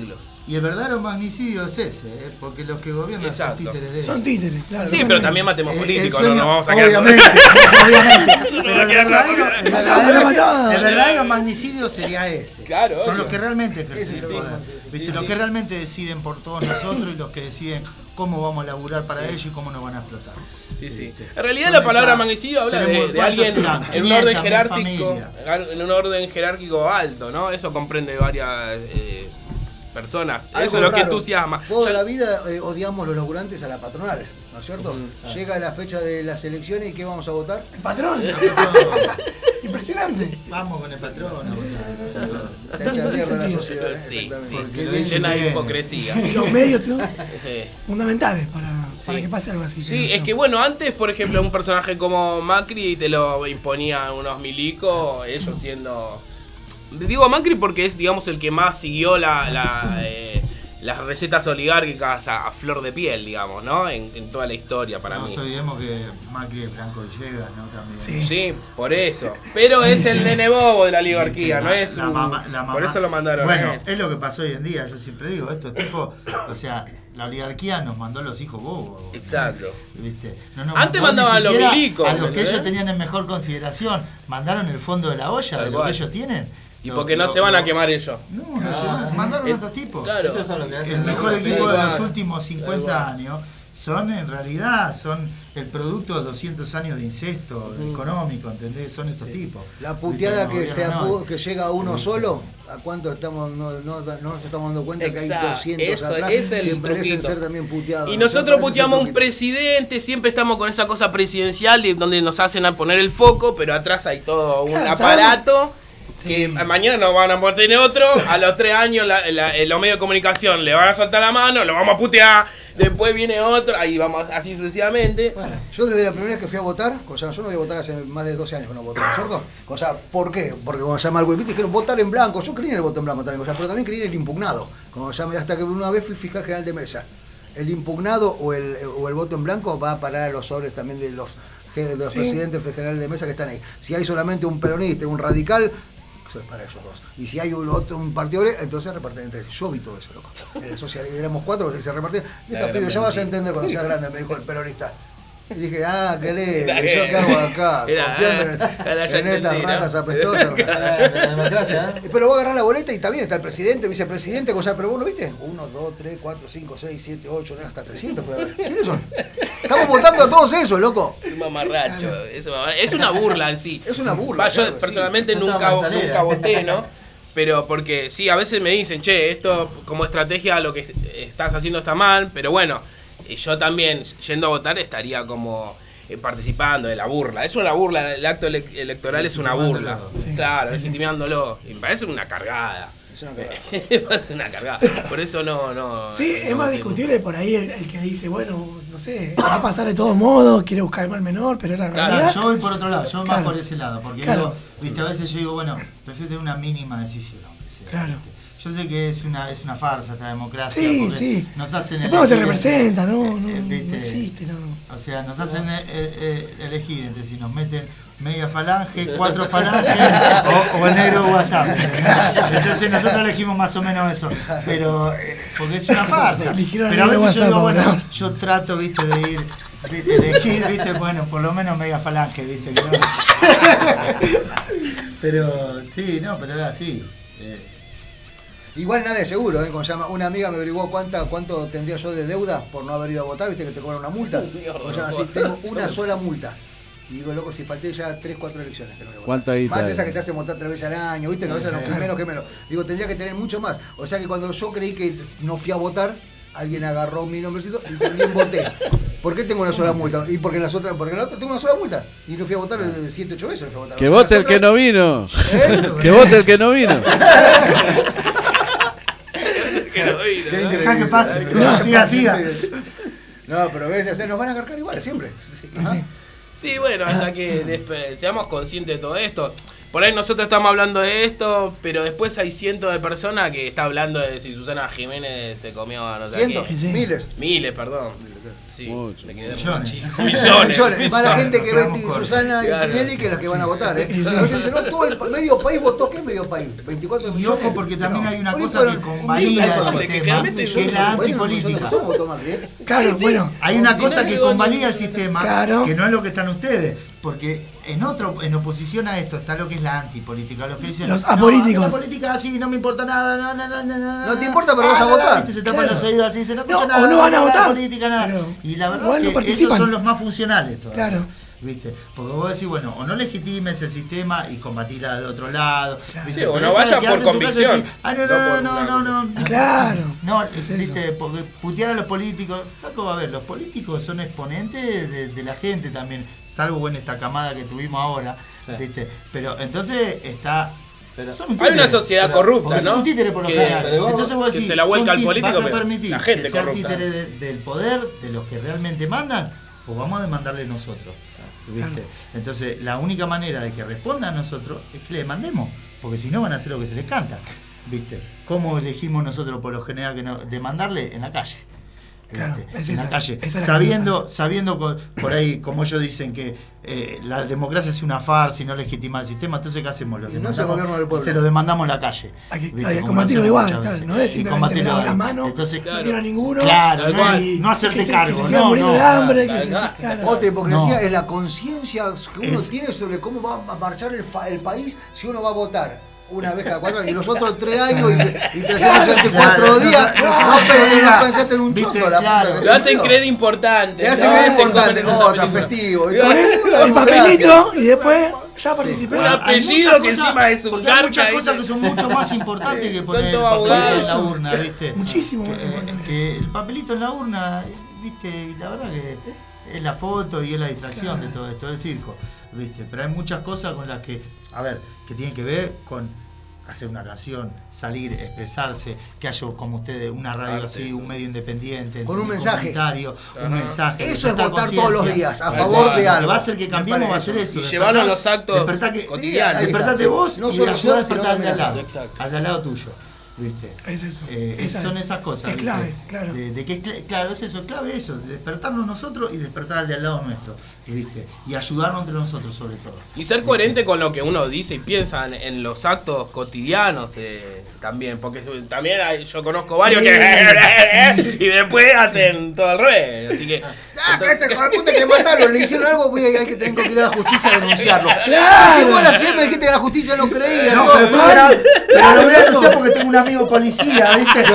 Y el verdadero magnicidio es ese, porque los que gobiernan Exacto. son títeres de eso. Son títeres, claro. Sí, pero también matemos políticos, sueño, no nos vamos a quedar. obviamente, obviamente. Pero el matado. verdadero magnicidio sería ese. Claro, son obvio. los que realmente ejercen el Sí, poder. ¿Viste? Los que realmente deciden por todos nosotros y los que deciden cómo vamos a laburar para ellos y cómo nos van a explotar. Sí, sí. ¿Viste? En realidad Son la palabra esa- magnicidio habla tenemos de alguien cuántos serán, en un orden 500, jerárquico, familia. en un orden jerárquico alto, ¿no? Eso comprende varias personas. Algo Eso es lo que raro. entusiasma. Toda Ya- la vida odiamos los laburantes a la patronal, ¿no es cierto? Llega la fecha de las elecciones y ¿qué vamos a votar? El patrón. Impresionante. Vamos con el patrón. Se echa mierda la sociedad, Sí, exactamente. sí, Porque que llena de viene. hipocresía. Los medios tío, Sí. fundamentales para Sí. que pase algo así. Sí, creo es yo. que bueno, antes, por ejemplo, un personaje como Macri te lo imponían unos milicos, ellos siendo... Digo Macri porque es, digamos, el que más siguió las recetas oligárquicas a flor de piel, digamos, ¿no? En toda la historia, para No mí. nos olvidemos que Macri es Blanco Villegas, ¿no? También. Sí. Sí, por eso. Pero es el nene bobo de la oligarquía, no es La un... mamá- la mamá- Por eso lo mandaron. Bueno, es lo que pasó hoy en día, yo siempre digo, estos tipos, o sea, la oligarquía nos mandó a los hijos bobos. Exacto. ¿Viste? No nos Antes mandó mandaban ni los siquiera milicos, a los que ¿entendés? ellos tenían en mejor consideración, mandaron el fondo de la olla Tal de lo cual. que ellos tienen. Y porque no se van a quemar ellos. No, mandaron a otros tipos. Claro. Esos son los que hacen El la mejor obra. equipo de Tal los cual. últimos 50 Tal años son en realidad el producto de 200 años de incesto económico, ¿entendés? Son estos tipos. La puteada ¿Viste? que, No, no. que llega a uno solo, ¿a cuánto estamos no nos estamos dando cuenta que hay Exacto, 200 eso atrás es el que merecen truquito. ser también puteados? Y ¿no? nosotros Ese es el puteamos a un truquito. presidente, siempre estamos con esa cosa presidencial donde nos hacen a poner el foco, pero atrás hay todo un Claro, aparato Sí. que mañana nos van a tener otro, a los 3 años los medios de comunicación le van a soltar la mano, lo vamos a putear, después viene otro, ahí vamos así sucesivamente. Bueno, yo desde la primera vez que fui a votar, o sea, yo no voy a votar hace más de 12 años que no voto, ¿no es cierto? O sea, ¿por qué? Porque cuando llama algo, viste, dijeron votar en blanco, yo creí en el voto en blanco también, o sea, pero también creí en el impugnado. Como llamé hasta que una vez fui fiscal general de mesa. El impugnado o el voto en blanco va a parar a los sobres también de los Sí. presidentes generales de mesa que están ahí. Si hay solamente un peronista y un radical, eso es para ellos dos. Y si hay un partido obrero, entonces reparten entre ellos. Yo vi todo eso, loco. En el social, éramos 4 y se repartían. Dije, pibe, ya vas a entender cuando seas grande, me dijo el peronista. Y dije, qué lindo, ¿y yo qué hago acá? Confiando en estas ratas apestosas. La democracia, ¿eh? Pero vos agarrás la boleta y está bien, está el presidente, el vicepresidente, cosa, pero vos no viste. 1, 2, 3, 4, 5, 6, 7, 8, hasta 300 puede haber. ¿Quiénes son? Estamos votando a todos esos, loco. Es un mamarracho, es una burla en sí. Es una burla. Va, yo claro que sí. personalmente Puta nunca manzanera. voté, ¿no? Pero porque sí, a veces me dicen, che, esto como estrategia lo que estás haciendo está mal, pero bueno, y yo también yendo a votar estaría como participando de la burla. Es una burla, el acto electoral es una burla. Sí. Claro, desintimiándolo. Y me parece una cargada. Es una cagada. Me parece una cargada. Por eso no. Sí, es no más voté. discutible por ahí el que dice, bueno, no sé, va a pasar de todos modos, quiere buscar el mal menor, pero la Claro, realidad... Yo voy por otro lado, yo más Claro. por ese lado, porque Claro. digo, viste, a veces yo digo, bueno, prefiero tener una mínima decisión, aunque sea, Claro. ¿viste? Yo sé que es una farsa esta democracia, Sí, porque sí. nos hacen Después no te elegir representa, no ¿viste? existe, no. O sea, nos hacen elegir entre si nos meten media falange, 4 falanges o el negro WhatsApp. Entonces nosotros elegimos más o menos eso. Pero porque es una farsa. Eligieron el Pero a negro veces yo digo, WhatsApp, bueno, ¿no? yo trato, viste, de ir, viste, elegir, viste, bueno, por lo menos media falange, viste. Que no. Pero sí, no, pero es así. Igual nada de seguro, ¿eh? Cuando llama, una amiga me averiguó cuánto tendría yo de deuda por no haber ido a votar, viste que te cobran una multa. O sea, así tengo una sola multa. Y digo, loco, si falté ya 3, 4 elecciones que no voy a votar. ¿Cuánta guita Más es? esa que te hace votar 3 veces al año, viste, no, esa no fui menos que menos. Digo, tendría que tener mucho más. O sea que cuando yo creí que no fui a votar, alguien agarró mi nombrecito y también voté. ¿Por qué tengo una sola multa? Y porque en la otra tengo una sola multa. Y no fui a votar 7, 8 veces. No fui a votar. Que O sea, vote el las que otras- no vino. ¿Eh? Que vote el que no vino. Que no vino, Qué ¿no? increíble. Dejá que pase, No, siga, siga. No, pero ves, o sea, nos van a agarcar igual, siempre. Ajá. Sí, bueno, hasta que seamos conscientes de todo esto. por ahí nosotros estamos hablando de esto, pero después hay cientos de personas que está hablando de si Susana Jiménez se comió a no sé ¿Cientos? qué. Sí. Miles. Miles, perdón. Sí, Mucho. me quedé Millones. Millones. Es más la gente que ve Quedamos Susana y Claro. Tinelli que los que van a votar. Sí. Entonces, no, todo el medio país votó. ¿Qué medio país? 24 Y millones. ojo, porque también hay una Por ahí cosa fueron que un convalida millón, el que sistema, claramente que es la antipolítica. Nosotros votó Macri, ¿eh? Claro, bueno. Hay una Si cosa no que llegó convalida el ni- sistema, Claro. que no es lo que están ustedes. Porque en oposición a esto está lo que es la antipolítica. Los que dicen, Los apolíticos. No, la política así, no me importa nada. No te importa, pero vas a votar. ¿Viste? Se tapan Claro. los oídos así, dicen, no escucha No, nada. o no van a nada de votar. política, nada. Pero Y la verdad igual no que esos participan. son los más funcionales todavía. Claro. ¿Viste? Porque vos decís, bueno, o no legitimes el sistema y combatirla de otro lado. ¿Viste? Sí, o Pero no esa de vayas quedarte por en tu casa y convicción. decir, ah, No por una no. Claro. No, Es eso. viste, porque putear a los políticos, flaco, a ver, los políticos son exponentes de la gente también, salvo bueno esta camada que tuvimos ahora, viste. Pero entonces está. Son un Hay títere. una sociedad corrupta, Porque son ¿no? un títere por lo Que- general. pero vos- Entonces vos que decís, se la vuelca son al político, vas a pero permitir la gente que sea corrupta. títere del poder, de los que realmente mandan, pues vamos a demandarle nosotros. ¿Viste? Entonces, la única manera de que respondan a nosotros es que le demandemos, porque si no van a hacer lo que se les canta. ¿Viste? ¿Cómo elegimos nosotros por lo general que no, demandarle? En la calle. Claro, ¿Viste? es En esa, la calle. esa es la Sabiendo por ahí, como ellos dicen que la democracia es una farsa y no legitima el sistema, entonces ¿qué hacemos? Y no es el gobierno del pueblo. Se lo demandamos en la calle. Hay que ¿Viste? Como combatirlo lo igual, hacemos claro, muchas no es veces. Y simplemente combatirlo le da la mano, Entonces, no tira ninguno. claro, Tal no, cual. no hacerte que se cargo, sigan no, muriendo no. de hambre, Tal que se cual. claro. Otra hipocresía No. es la conciencia que uno Es- tiene sobre cómo va a marchar el país si uno va a votar una vez cada 4 años y los otros 3 años y 364 días. No pensaste en un Viste, choto. claro. Lo hacen creer importante. Te hacen ¿no? creer Hacen importante. comer esa Otra película. festivo. Pones el papelito y después ya participé. Un Hay apellido muchas que cosas- encima es un porque hay muchas garca, cosas ¿viste? que son mucho más importantes que Son poner el todos papelito abogados. en la urna, ¿viste? Muchísimo más importante. Que el papelito en la urna, ¿viste? Y la verdad que es la foto y es la distracción de todo esto, del circo, ¿viste? Pero hay muchas cosas con las que, a ver, que tienen que ver con hacer una canción, salir, expresarse, que haya como ustedes una radio así, un medio independiente, Con un mensaje. comentario, un mensaje. Eso es despertar votar todos los conciencia. días a Tal favor cual. de Lo que algo. va a hacer que cambiemos Me va a parece ser eso. eso. Y llevarlo a los actos despertar cotidianos. ahí despertate está. vos No y solo ayudar a ciudad, despertar sino al de al lado, Exacto. al de al lado tuyo. ¿Viste? Es eso. Son esas cosas. Es ¿viste? clave, claro. De que claro, es eso, clave eso, de despertarnos nosotros y despertar al de al lado nuestro, ¿viste? Y ayudarnos entre nosotros sobre todo. Y ser coherente con lo que uno dice y piensa en los actos cotidianos también, porque también yo conozco varios Sí, que y después hacen todo al revés, así que Este hijo de puta que mataron, le hicieron algo, pues hay que tener que ir a la justicia a denunciarlo. Claro. Si vos ayer me dijiste que la justicia no creía, No, ¿no? pero lo voy a denunciar porque tengo un amigo policía, ¿viste?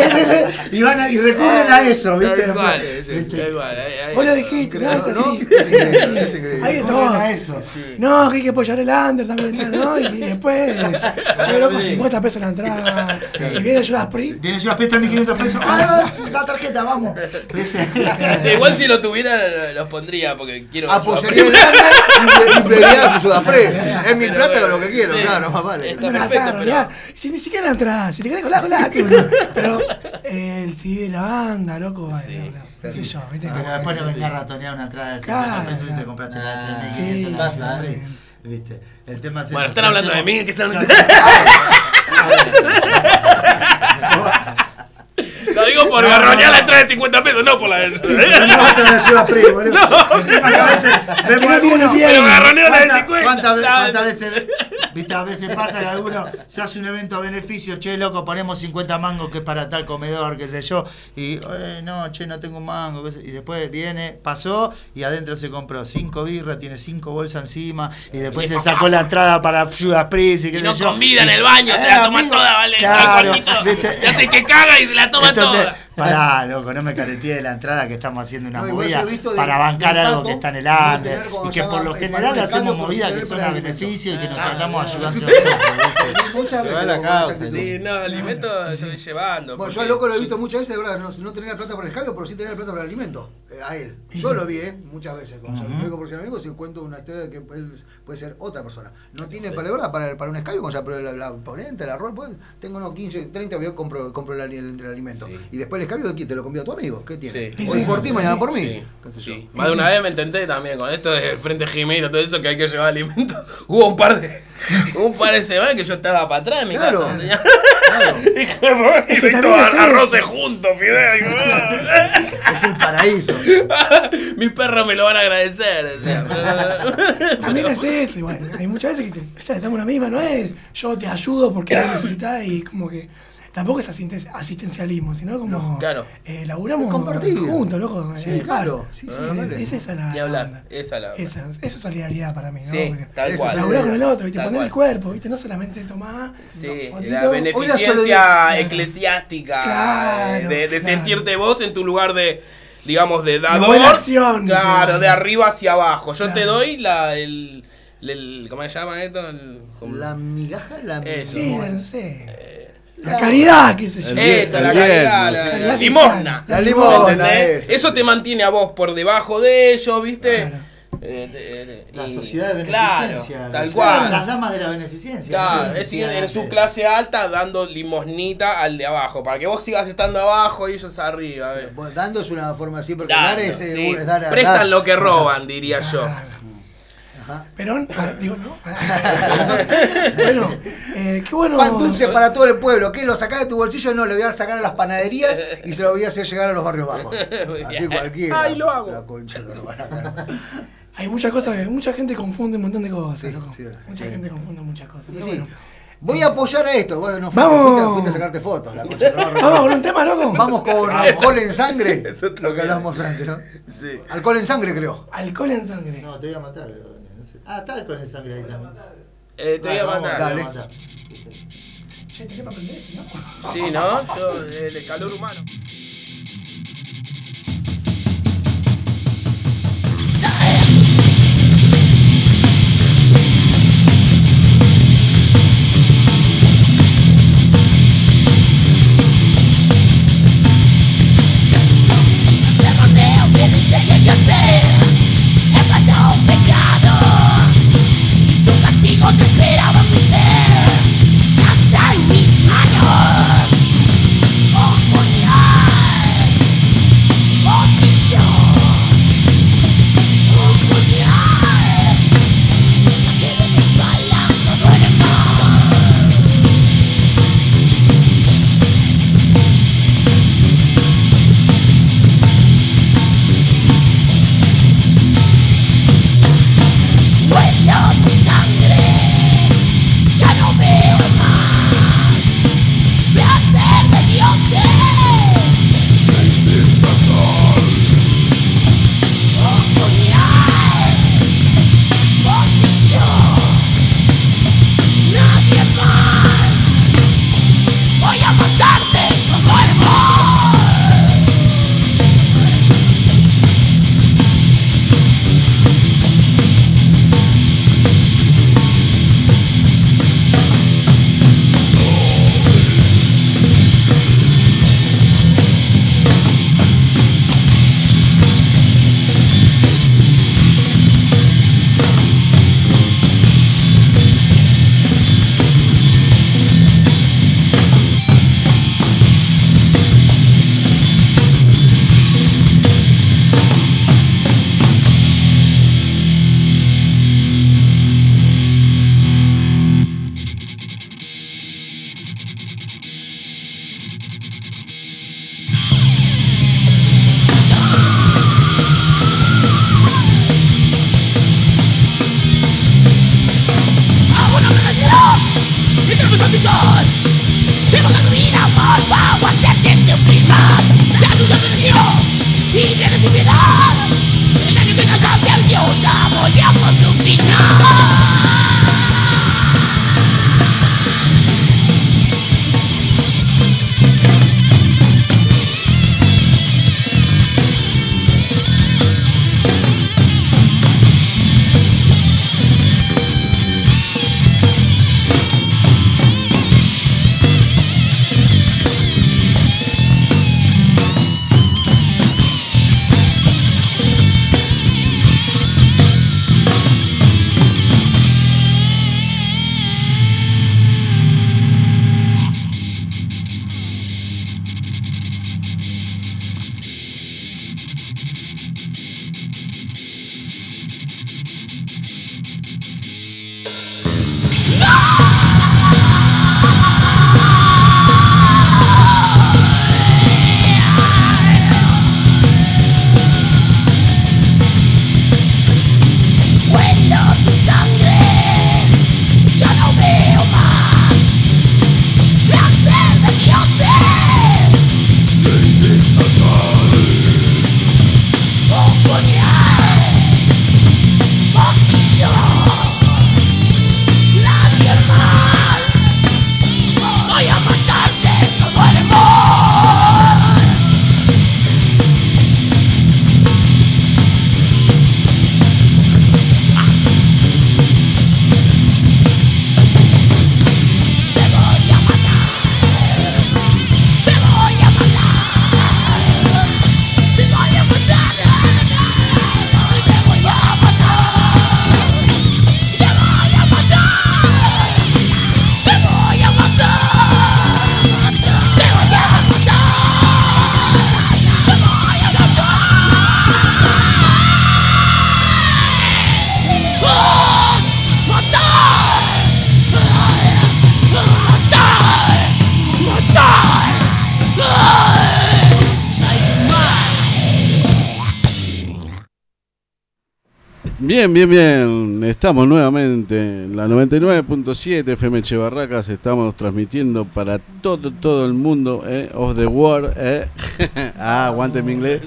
Y recurren a eso, ¿viste? tal cual, ¿Viste? tal cual, ahí- Vos lo dijiste, no, es ¿no? así. Es increíble. Hay de Recurren todo. a eso. No, que hay que apoyar el under también, ¿no? Y después, yo creo con 50 pesos la entrada. Y viene Judas Priest. Tienes una fiesta de 1.500 pesos. ¡Ay, la tarjeta, vamos! ¿Viste? Sí, igual si lo tuviera los pondría porque quiero Apoyaría el under y pediría a Judas Priest. Es mi Pero plata bueno, lo que quiero, sí. claro, más vale. Está No la perfecto, sacaron, pero- mirá. Si ni siquiera la entrada, si te querés colar, pero el CD de la banda, loco, bueno, qué sé yo, ¿viste? Pero después no vengas a ratonear una entrada de 50 pesos y te compraste la de 3.500. Sí, la pasa, de 3.000, ¿viste? El tema es Bueno, eso, están hablando de hacemos- mí, que están Lo digo por garroñar la entrada de 50 pesos, no por la de... Sí, pero no vas a ver Judas Priest, boludo. El tema es que a veces vemos no tiene, no algunos- tiene. Pero garroneo la de ¿Cuántas 50. ¿Cuántas veces, viste, a veces pasa que alguno se hace un evento a beneficio, che, loco, ponemos 50 mangos que es para tal comedor, qué sé yo, y, no, che, no tengo un mango, qué sé, y después viene, pasó, y adentro se compró 5 birras, tiene 5 bolsas encima, y después se sacó la entrada para Judas Priest y qué Y sé no yo. con vida en el baño, se la toma amigo, toda, vale. claro, el gordito, viste. y hace que caga y se la toma Entonces, toda. pará, loco, no me careteé la entrada que estamos haciendo una No, igual movida yo he visto para de bancar Pato, algo que está en el de under tener como y que se por llama lo el general balón de hacemos cambio, movidas pero que sin son tener a por beneficio y que nos Ah, tratamos ah, ayudando nosotros, ¿viste? Muchas veces. va la con esa causa, actitud. Sí, no, alimentos estoy llevando. Bueno, yo porque- al loco lo he visto muchas veces, de verdad, no tener la plata para el cambio, pero sí tener la plata para el alimento. A él. Yo lo vi, muchas veces. Cuando me vengo por ser amigos y cuento una historia de que él puede ser otra persona. No tiene para la verdad para un escabio, cuando ya pero la polenta, el arroz, pues tengo unos 15, 30, compro el alimento. Sí. Y después el escabio de quién te lo comió tu amigo. ¿Qué tiene? Sí. Hoy por ti, mañana por mí. Sí, ¿Qué sé yo? sí. Más de una vez me intenté también con esto de Frente Jiménez, todo eso que hay que llevar alimentos. Hubo un par de semanas que yo estaba para atrás en mi Claro. casa. Claro. Y todo arroces juntos, fideos. Es el paraíso. Mis perros me lo van a agradecer. Decía. También es eso, igual. Hay muchas veces que estamos en la misma, no es yo te ayudo porque lo necesitas y como que. Tampoco es asistencialismo, sino como. Claro. Laburamos Compartido. juntos, loco. Sí, claro. Sí, dale. Es esa la. Ni hablar. onda. Esa la. Eso es solidaridad para mí, ¿no? Sí, Porque tal cual. laburar con el otro, ¿viste? Tal Poner el cual. cuerpo, ¿viste? No solamente tomar. Sí, no, la poquito. beneficencia eclesiástica. Claro, de claro. sentirte vos en tu lugar de, digamos, de dador. buena acción. Claro, de arriba hacia abajo. Yo te Claro. doy ¿cómo se llama esto? La migaja, Eso. Sí, no sé. La caridad, qué sé yo. Eso, la diezmo, caridad, sí. la Caridad limosna. La limosna, ¿Entendés? eso. Eso te mantiene a vos por debajo de ellos, ¿viste? Claro. La Y- sociedad de claro, beneficencia. tal cual. Las damas de la beneficencia. Claro, ¿no? es decir, Beneficencia en su de- clase alta dando limosnita al de abajo, para que vos sigas estando abajo y ellos arriba. ¿ves? Bueno, dando es una forma así, porque Dando, dar es, sí. es dar a Prestan dar. lo que roban, diría yo. Ajá. Perón, digo, ¿no? Bueno, qué bueno. Pan dulce para todo el pueblo. ¿Qué? ¿Lo sacás de tu bolsillo? No, le voy a sacar a las panaderías y se lo voy a hacer llegar a los barrios bajos. Así cualquiera. Ay, lo hago. La concha de la hermana. Hay muchas cosas que mucha gente confunde un montón de cosas, Sí, loco. sí, Mucha sí. gente confunde muchas cosas. Pero Sí. bueno. Voy a apoyar a esto. Bueno, Vamos. fuiste a sacarte fotos. La concha de la hermana. Vamos con un tema, loco. Vamos con alcohol en sangre. Eso Lo que también. hablamos antes, ¿no? Sí. Alcohol en sangre, creo. Alcohol en sangre. No, te voy a matar, pero no sé. Ah, está con el sangre ahí también. Te voy a Vamos, mandar. te voy a Dale. matar. Che, tenés para aprender esto, ¿no? Sí, ¿no? Yo, el calor humano. Te esperaba mi ser, ya está en mis manos. Oh, puñal, posición. Oh, puñal, saqué de mi espalda, no duele más. Huelo tu sangre, ya no veo más. Placer de dioses, oh, puñal, posición. Nadie más. Voy a matarte como el mar. Aún no me vencerás, entre mis amigos. Llevo la vida por favor, hacerte sufrir más. La lucha me venció y tienes sin piedad. El daño que causaste al Dios, volvamos a su final. Bien. Estamos nuevamente en la 99.7 FM Echevarracas. Estamos transmitiendo para todo el mundo, of the world. Aguante mi inglés.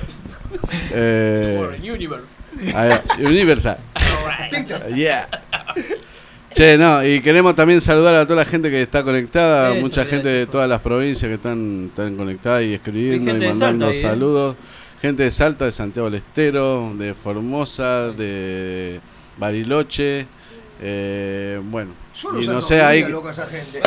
Universal. Yeah. Che, no, y queremos también saludar a toda la gente que está conectada, mucha gente de todas las provincias que están conectadas y escribiendo y mandando saludos. Gente de Salta, de Santiago del Estero, de Formosa, de Bariloche, bueno, Yo y no sé ahí. Loca esa gente.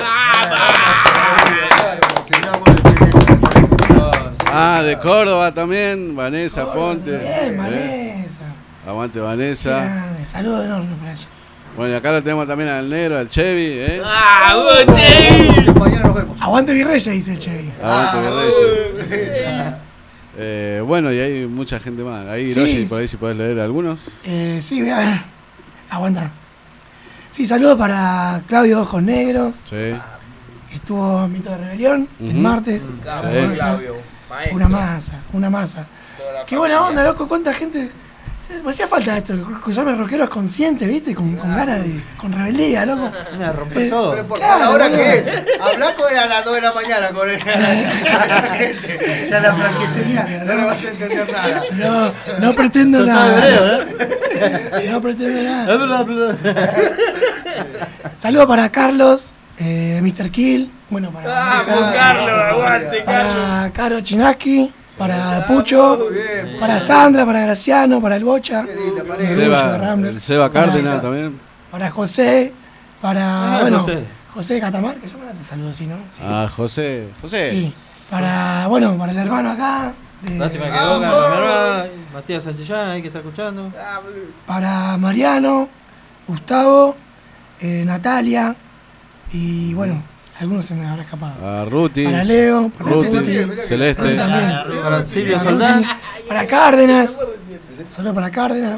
De Córdoba también, Vanessa Ponte. Bien, Vanessa. Aguante Vanessa. Saludos enormes para ella. Bueno, y acá lo tenemos también al Negro, al Chevy, Chevy! Mañana nos vemos. Aguante Virreyes, dice el Chevy. Aguante Virreyes. Bueno, y hay mucha gente más. Ahí, Hiroshi, por ahí si podés leer algunos. Sí, voy a ver. Aguanta. Sí, saludos para Claudio Ojos Negros. Sí. Estuvo en Mito de Rebelión el martes. Claudio, Una masa. Qué buena onda, loco. ¿Cuánta gente? Me hacía falta esto, escucharme rockeros conscientes, ¿viste? Con ganas de. Con rebeldía, loco. Romper todo. Pero por la hora que es. Hablá con él a las 2 de la mañana con él. gente. Ya la franquisteriana, No le vas a entender nada. No pretendo nada. No pretendo nada. Saludos para Carlos, Mr. Kill. Bueno, para Carlos, aguante, para Caro Chinaski, para Pucho, para Sandra, para Graciano, para el Bocha, el Seba Cárdenas también. Para José, para José de Catamar, que yo me saludo así, ¿no? Sí. José. Sí. Para el hermano acá. Lástima que Boca, Matías Santillán ahí que está escuchando. Para Mariano, Gustavo, Natalia y bueno, algunos se me habrá escapado. A Ruti. Para Leo, para Ruti, Celeste. Para Silvio Soldán. Para Cárdenas. Solo para Cárdenas.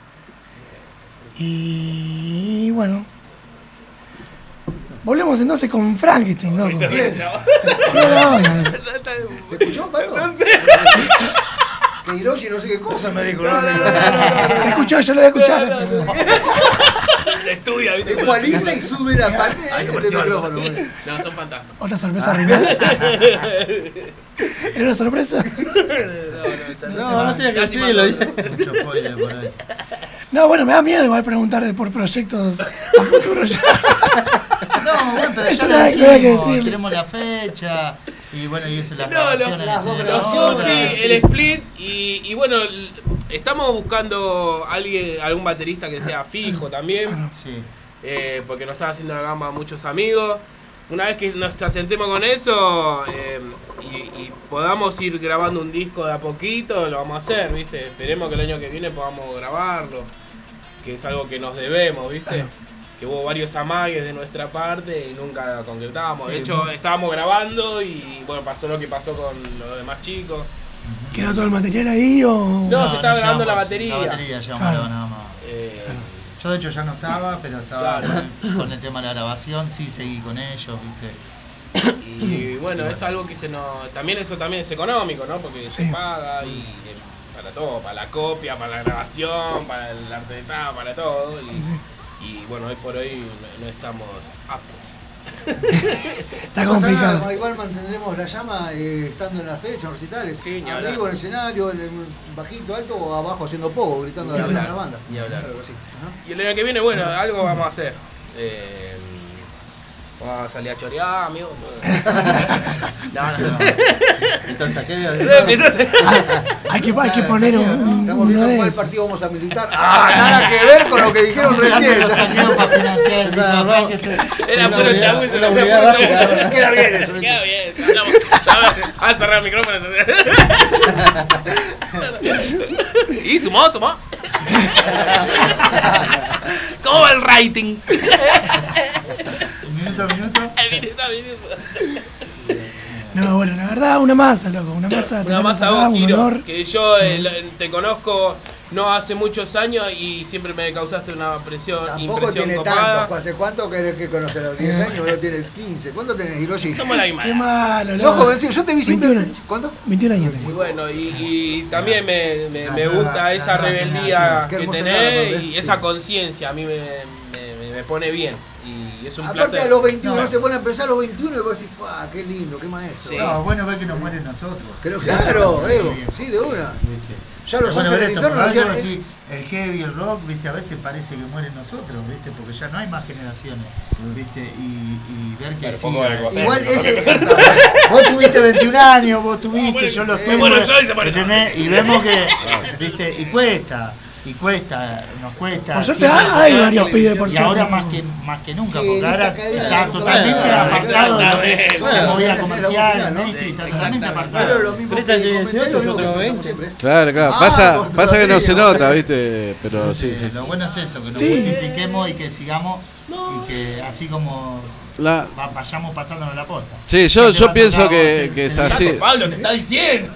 Y bueno. Volvemos entonces con Frankenstein, loco. Bien, chaval. ¿Se escuchó, Pato? Que Hiroshi no sé qué cosa me dijo. Se escuchó, yo lo voy a escuchar. Estudia, ¿viste? Ecualiza y sube la parte del micrófono. No, son fantásticos. Otra sorpresa arruinada. ¿Era una sorpresa? No tenía que decirlo. Mucho spoiler por ahí. No, bueno, me da miedo igual preguntar por proyectos a futuro ya. No, bueno, pero Eso ya nada lo que dijimos, decir. tenemos la fecha y bueno, y eso, las No, grabaciones. las dos de grabaciones. el split y bueno, estamos buscando algún baterista que sea fijo también, Sí. porque nos están haciendo la gamba muchos amigos. Una vez que nos asentemos con eso y podamos ir grabando un disco de a poquito, lo vamos a hacer, ¿viste? Esperemos que el año que viene podamos grabarlo, que es algo que nos debemos, ¿viste? Que hubo varios amagues de nuestra parte y nunca concretamos. Sí, de hecho, estábamos grabando y bueno, pasó lo que pasó con los demás chicos. ¿Quedó todo el material ahí o...? No, se estaba grabando la llevamos batería. La batería llevamos Claro. nada más. Yo de hecho ya no estaba, pero estaba con el tema de la grabación, sí seguí con ellos, ¿viste? Y bueno, es algo que también eso también es económico, ¿no? Porque Sí. se paga y para todo, para la copia, para la grabación, para el arte de tapa, para todo. Y bueno, hoy por hoy no estamos aptos. Está No pasa complicado. nada, igual mantendremos la llama estando en la fecha, en recitales. Sí, ni arriba hablar. en el escenario, en el bajito, alto o abajo haciendo poco, gritando a Ni la hablar, banda. ni hablar. Algo así. Ajá. Y el año que viene, bueno, algo vamos a hacer. Vamos a salir a chorear, amigo. No. Entonces, ¿qué? Hay que poner Estamos uno viendo de cuál esos. partido vamos a militar. Nada que ver con lo que dijeron recién. Los saqueos para financiar el disco de Frankenstein. Era puro chagüey, Queda bien eso. Queda bien, a cerrar el micrófono. Y sumó. ¿Cómo va el rating? Minuto. No, bueno, la verdad, una masa, loco. Una masa, Una tenerlos masa acá, vos, un Kiro, honor. que yo te conozco no hace muchos años y siempre me causaste una impresión tiene copada. tanto. ¿Hace cuánto querés que conocer? ¿A los 10 años? Vos tenés 15. ¿Cuánto tenés, Hiroshi? Somos la misma. Qué malo, Sos jovencito. Yo te vi siempre. 21 años. ¿Cuánto? 21 años tengo. Y bueno, y también me gusta esa rebeldía Qué que hermosa tenés edad, y esa conciencia. A mí me pone bien. Y es un Aparte placer. a los 21 se pone a empezar a los 21 y vos decís, qué lindo, qué maestro. Sí. No, bueno, ver que nos mueren nosotros. Claro, Evo. Sí, de una. Ya los Bueno, ángeles ver del esto, infierno por eso hacían. así, el heavy, el rock, viste, a veces parece que mueren nosotros, viste, porque ya no hay más generaciones, viste, y ver que Pero sí. poco algo, Igual ese. Vos tuviste 21 años, vos tuviste, yo los tuve, bueno, yo hice por eso. ¿entendés? Y vemos que, viste, y cuesta, nos cuesta. Por suerte siempre hay tocar, varios pibes, por y ahora suerte. más que nunca, Sí, porque ahora esta cadena está de totalmente tocar, apartado de lo que es bueno, la movida bueno, comercial, ¿no? mainstream, está Sí, totalmente exactamente. Pero apartado. lo mismo Ahorita que tiene comenté, 18, lo mismo yo tengo que 20. pensamos siempre. Claro. Vos Pasa que no se todavía. nota, ¿viste? Pero sí. Lo bueno es eso, que nos Sí. multipliquemos y que sigamos y que así como vayamos pasándonos la posta. Sí, yo pienso que es así. Pablo, te está diciendo.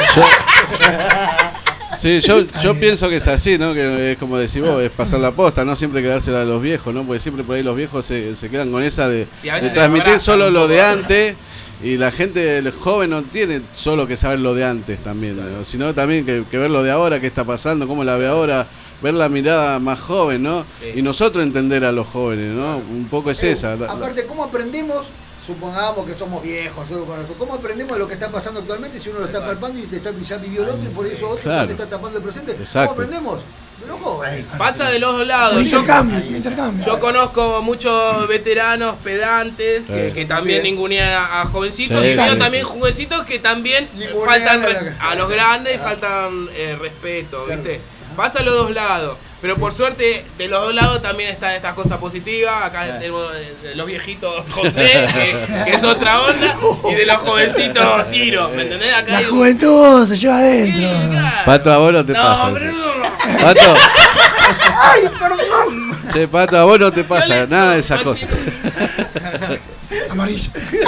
Sí, yo pienso que es así, ¿no? Que es como decís vos, es pasar la posta, no siempre quedársela a los viejos, ¿no? Porque siempre por ahí los viejos se quedan con esa de Sí, a veces te transmitir abrazan solo un lo poco. de antes. Y la gente, el joven no tiene solo que saber lo de antes también, ¿no? Sino también que ver lo de ahora, qué está pasando, cómo la ve ahora, ver la mirada más joven, ¿no? Sí. Y nosotros entender a los jóvenes, ¿no? Un poco es esa. Aparte, ¿cómo aprendemos? Supongamos que somos viejos, ¿cómo aprendemos de lo que está pasando actualmente si uno lo está palpando y ya vivió el otro y por eso otro Claro. te está tapando el presente? Exacto. ¿Cómo aprendemos? De los jóvenes. Pasa de los dos lados. Intercambios. Yo conozco muchos veteranos pedantes que también ningunean a jovencitos Sí, y veo sí, también sí. jovencitos que también Ningunean faltan a a los grandes y faltan respeto, ¿viste? Pasa a los dos lados. Pero por suerte, de los dos lados también está esta cosa positiva. Acá tenemos los viejitos José, que es otra onda, y de los jovencitos Ciro, ¿me entendés? Acá La hay juventud se lleva adentro. claro. Pato, a vos no te pasa. pero eso. no. Pato, ¡Ay, perdón! che, Pato, a vos no te pasa nada de esas cosas. Amarillo.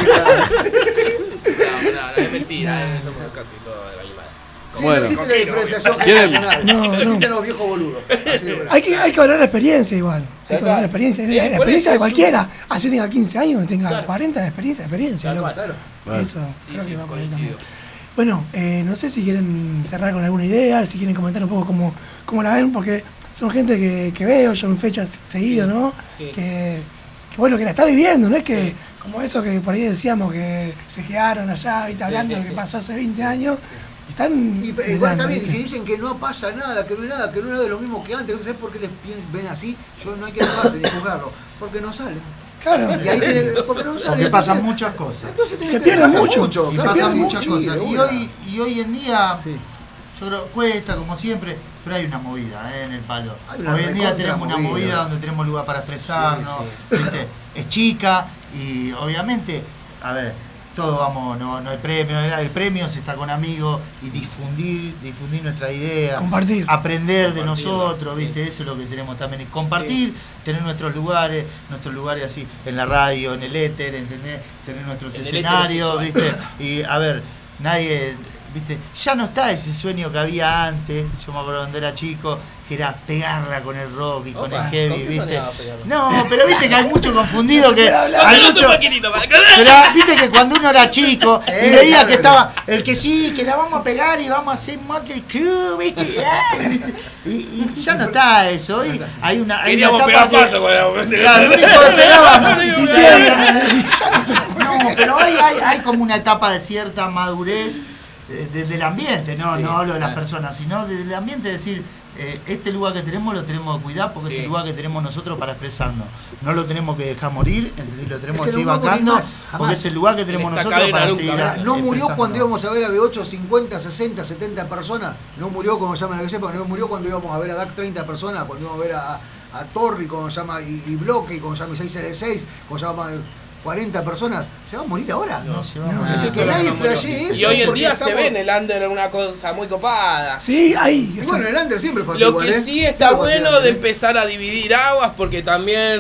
No, es mentira, somos casi todos de la misma. Sí, Bueno. no existe la diferenciación ¿Quieren? generacional. No, no. Existen los viejos boludos. Así de verdad. Hay que valorar la experiencia igual. Hay que valorar la experiencia. La por experiencia eso de es cualquiera. Así tenga 15 años, tenga Claro. 40 de experiencia. Tal loco. cual. Claro. Eso, Sí, creo sí, que va por ahí coincido. también. Bueno, no sé si quieren cerrar con alguna idea, si quieren comentar un poco cómo la ven, porque son gente que veo yo en fechas seguido, ¿no? Sí. Que bueno, que la está viviendo, no es que como eso que por ahí decíamos que se quedaron allá, ahorita hablando de lo que pasó hace 20 años. Están Y igual está bien, y si dicen que no pasa nada, que no es nada, que no es nada de lo mismo que antes, ¿sabes por qué les ven así? Yo no hay que enojarse ni juzgarlo, porque no salen. Claro. Y ahí porque no salen. Porque pasan entonces- muchas cosas. entonces Se pierde pasa mucho. Y claro, pasan sí, muchas sí, cosas. de Y una. hoy en día, Sí. yo creo, cuesta como siempre, pero hay una movida en el palo. Hay una Hoy en día recontra tenemos una movida. movida donde tenemos lugar para expresarnos, ¿viste? Es chica y obviamente, a ver, todos vamos, no hay premio, el premio se está con amigos y difundir nuestra idea, Compartir. aprender de nosotros, ¿viste? Eso es lo que tenemos también, y compartir, tener nuestros lugares así, en la radio, en el éter, ¿entendés? Tener nuestros En el escenarios, éter ¿viste? Y a ver, nadie, ¿viste? Ya no está ese sueño que había antes, yo me acuerdo cuando era chico, que era pegarla con el rock y con el Opa, heavy, ¿con qué ¿viste? soñaba pegarla? No, pero viste que hay mucho confundido que hay No mucho, soy maquinito, para pero viste que cuando uno era chico y veía claro, que estaba el que sí, que la vamos a pegar y vamos a hacer Motley Crue, ¿viste? ¿Viste? Y ya no está eso. Hoy hay una Queríamos etapa pegar que paso con la claro, lo único que pegábamos. Sí, No, pero hoy hay como una etapa de cierta madurez desde el ambiente, no hablo de las personas, sino desde el ambiente, decir, este lugar que tenemos lo tenemos que cuidar porque es el lugar que tenemos nosotros para expresarnos. No lo tenemos que dejar morir, ¿entendés? Lo tenemos Es que que seguir no va a morir vacando más, jamás. porque es el lugar que tenemos En esta nosotros para cadena seguir. nunca, No murió expresándonos. cuando íbamos a ver a B8 50, 60, 70 personas. No murió como se llama la que sepa, no murió cuando íbamos a ver a DAC 30 personas, cuando íbamos a ver a Torri, como se llama, y Bloque, como se llama 6L6, como se llama. 40 personas, ¿se va a morir ahora? No se va a No, morir. Eso que es lo nadie que murió. flashee eso. Y hoy en porque día se estamos- ve en el under una cosa muy copada. Sí, ahí. Y o sea, bueno, el under siempre fue así Lo igual, que ¿eh? sí está Siempre fue así bueno el de under, ¿eh? empezar a dividir aguas, porque también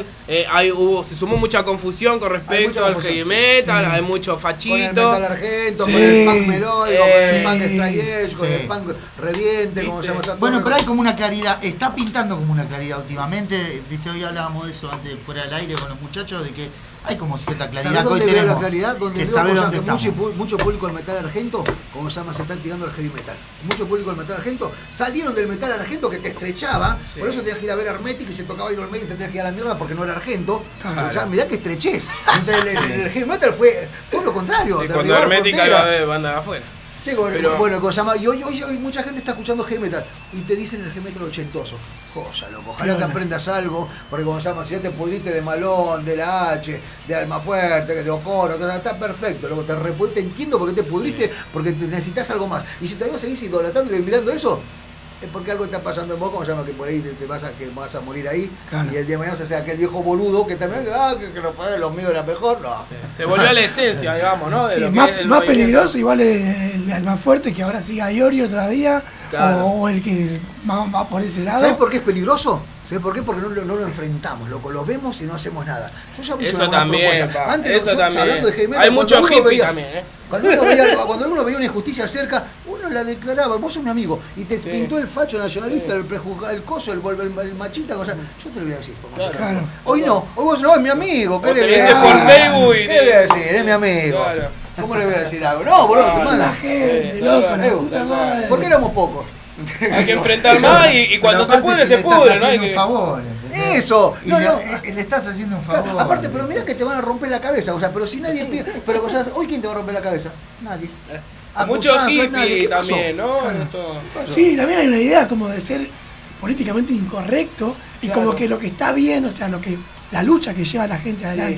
se sumó mucha confusión con respecto mucha al confusión, heavy sí. metal, hay mucho Con el fachito. metal argento, Sí. con el punk melódico, con el Sí. punk straight edge, con Sí. el punk reviente, como se llama. todo Bueno, el- pero hay como una claridad, está pintando como una claridad últimamente. Viste, hoy hablábamos de eso antes fuera del aire con los muchachos, de que hay como cierta claridad ¿Sabés que hoy dónde veo tenemos. la claridad? Donde que veo sabe cosas dónde que estamos. mucho público del metal argento, como se llama, se están tirando al heavy metal. Mucho público del metal argento salieron del metal argento que te estrechaba, Sí. por eso tenías que ir a ver Hermetic y se tocaba Iron Maiden y te tenías que ir a la mierda porque no era argento. Claro. Pero ya, mirá que estrechez. Mientras el heavy metal fue todo lo contrario. Y derribar cuando Hermética fronteras. iba a ver banda de afuera. Chico, Pero- bueno, como se llama, y hoy mucha gente está escuchando heavy metal y te dicen el heavy metal ochentoso. Cosa, loco. Ojalá que Claro. aprendas algo, porque como se llama, si ya te pudriste de Malón, de la H, de Almafuerte, de Ocoro, está perfecto, loco. Te entiendo por qué te pudriste, porque necesitas algo más. Y si todavía seguís idolatrando y mirando eso, es porque algo está pasando en vos, como se llama, que por ahí te vas a morir ahí. Claro. Y el día de mañana vas a ser aquel viejo boludo que también, que los míos era mejor. No. Se volvió a la esencia, digamos, ¿no? De sí, lo que más, es el más movimiento. peligroso igual el más fuerte que ahora siga Iorio todavía, Claro. o el que va por ese lado. ¿Sabes por qué es peligroso? ¿Sabes por qué? Porque no lo enfrentamos, loco. Lo vemos y no hacemos nada. Yo ya hice Eso una buena también, propuesta. pa. Antes, Eso yo, también. hablando de heavy metal, Hay cuando mucho uno hippie veía- también, ¿eh? Cuando uno veía una injusticia cerca, uno la declaraba. Vos sos mi amigo. Y te Sí. pintó el facho nacionalista, el prejuzgado, el coso, el machita. O sea, yo te lo voy a decir. Como Claro. se- Claro. Hoy no. Hoy vos no, es mi amigo. ¿Qué Vos le te voy a dices decir? por Facebook y ¿Qué le voy a decir? Es mi amigo. Claro. ¿Cómo le voy a decir algo? No, boludo, tu Claro. madre. La gente, loco, la puta madre. ¿Por qué éramos pocos? Hay que enfrentar más y cuando Pero se aparte puede, si se le estás pudre, ¿no? Hay haciendo que... un favor, ¿entendés? Eso. Y No, le, no. le estás haciendo un Claro, favor. aparte, pero mirá que te van a romper la cabeza, o sea, pero si nadie pide, pero o sea, hoy quién te va a romper la cabeza, nadie. Mucho Acusás, nadie. hippie ¿Qué pasó? también, ¿no? Claro. Esto- Sí, también hay una idea como de ser políticamente incorrecto y Claro. como que lo que está bien, o sea, la lucha que lleva la gente adelante,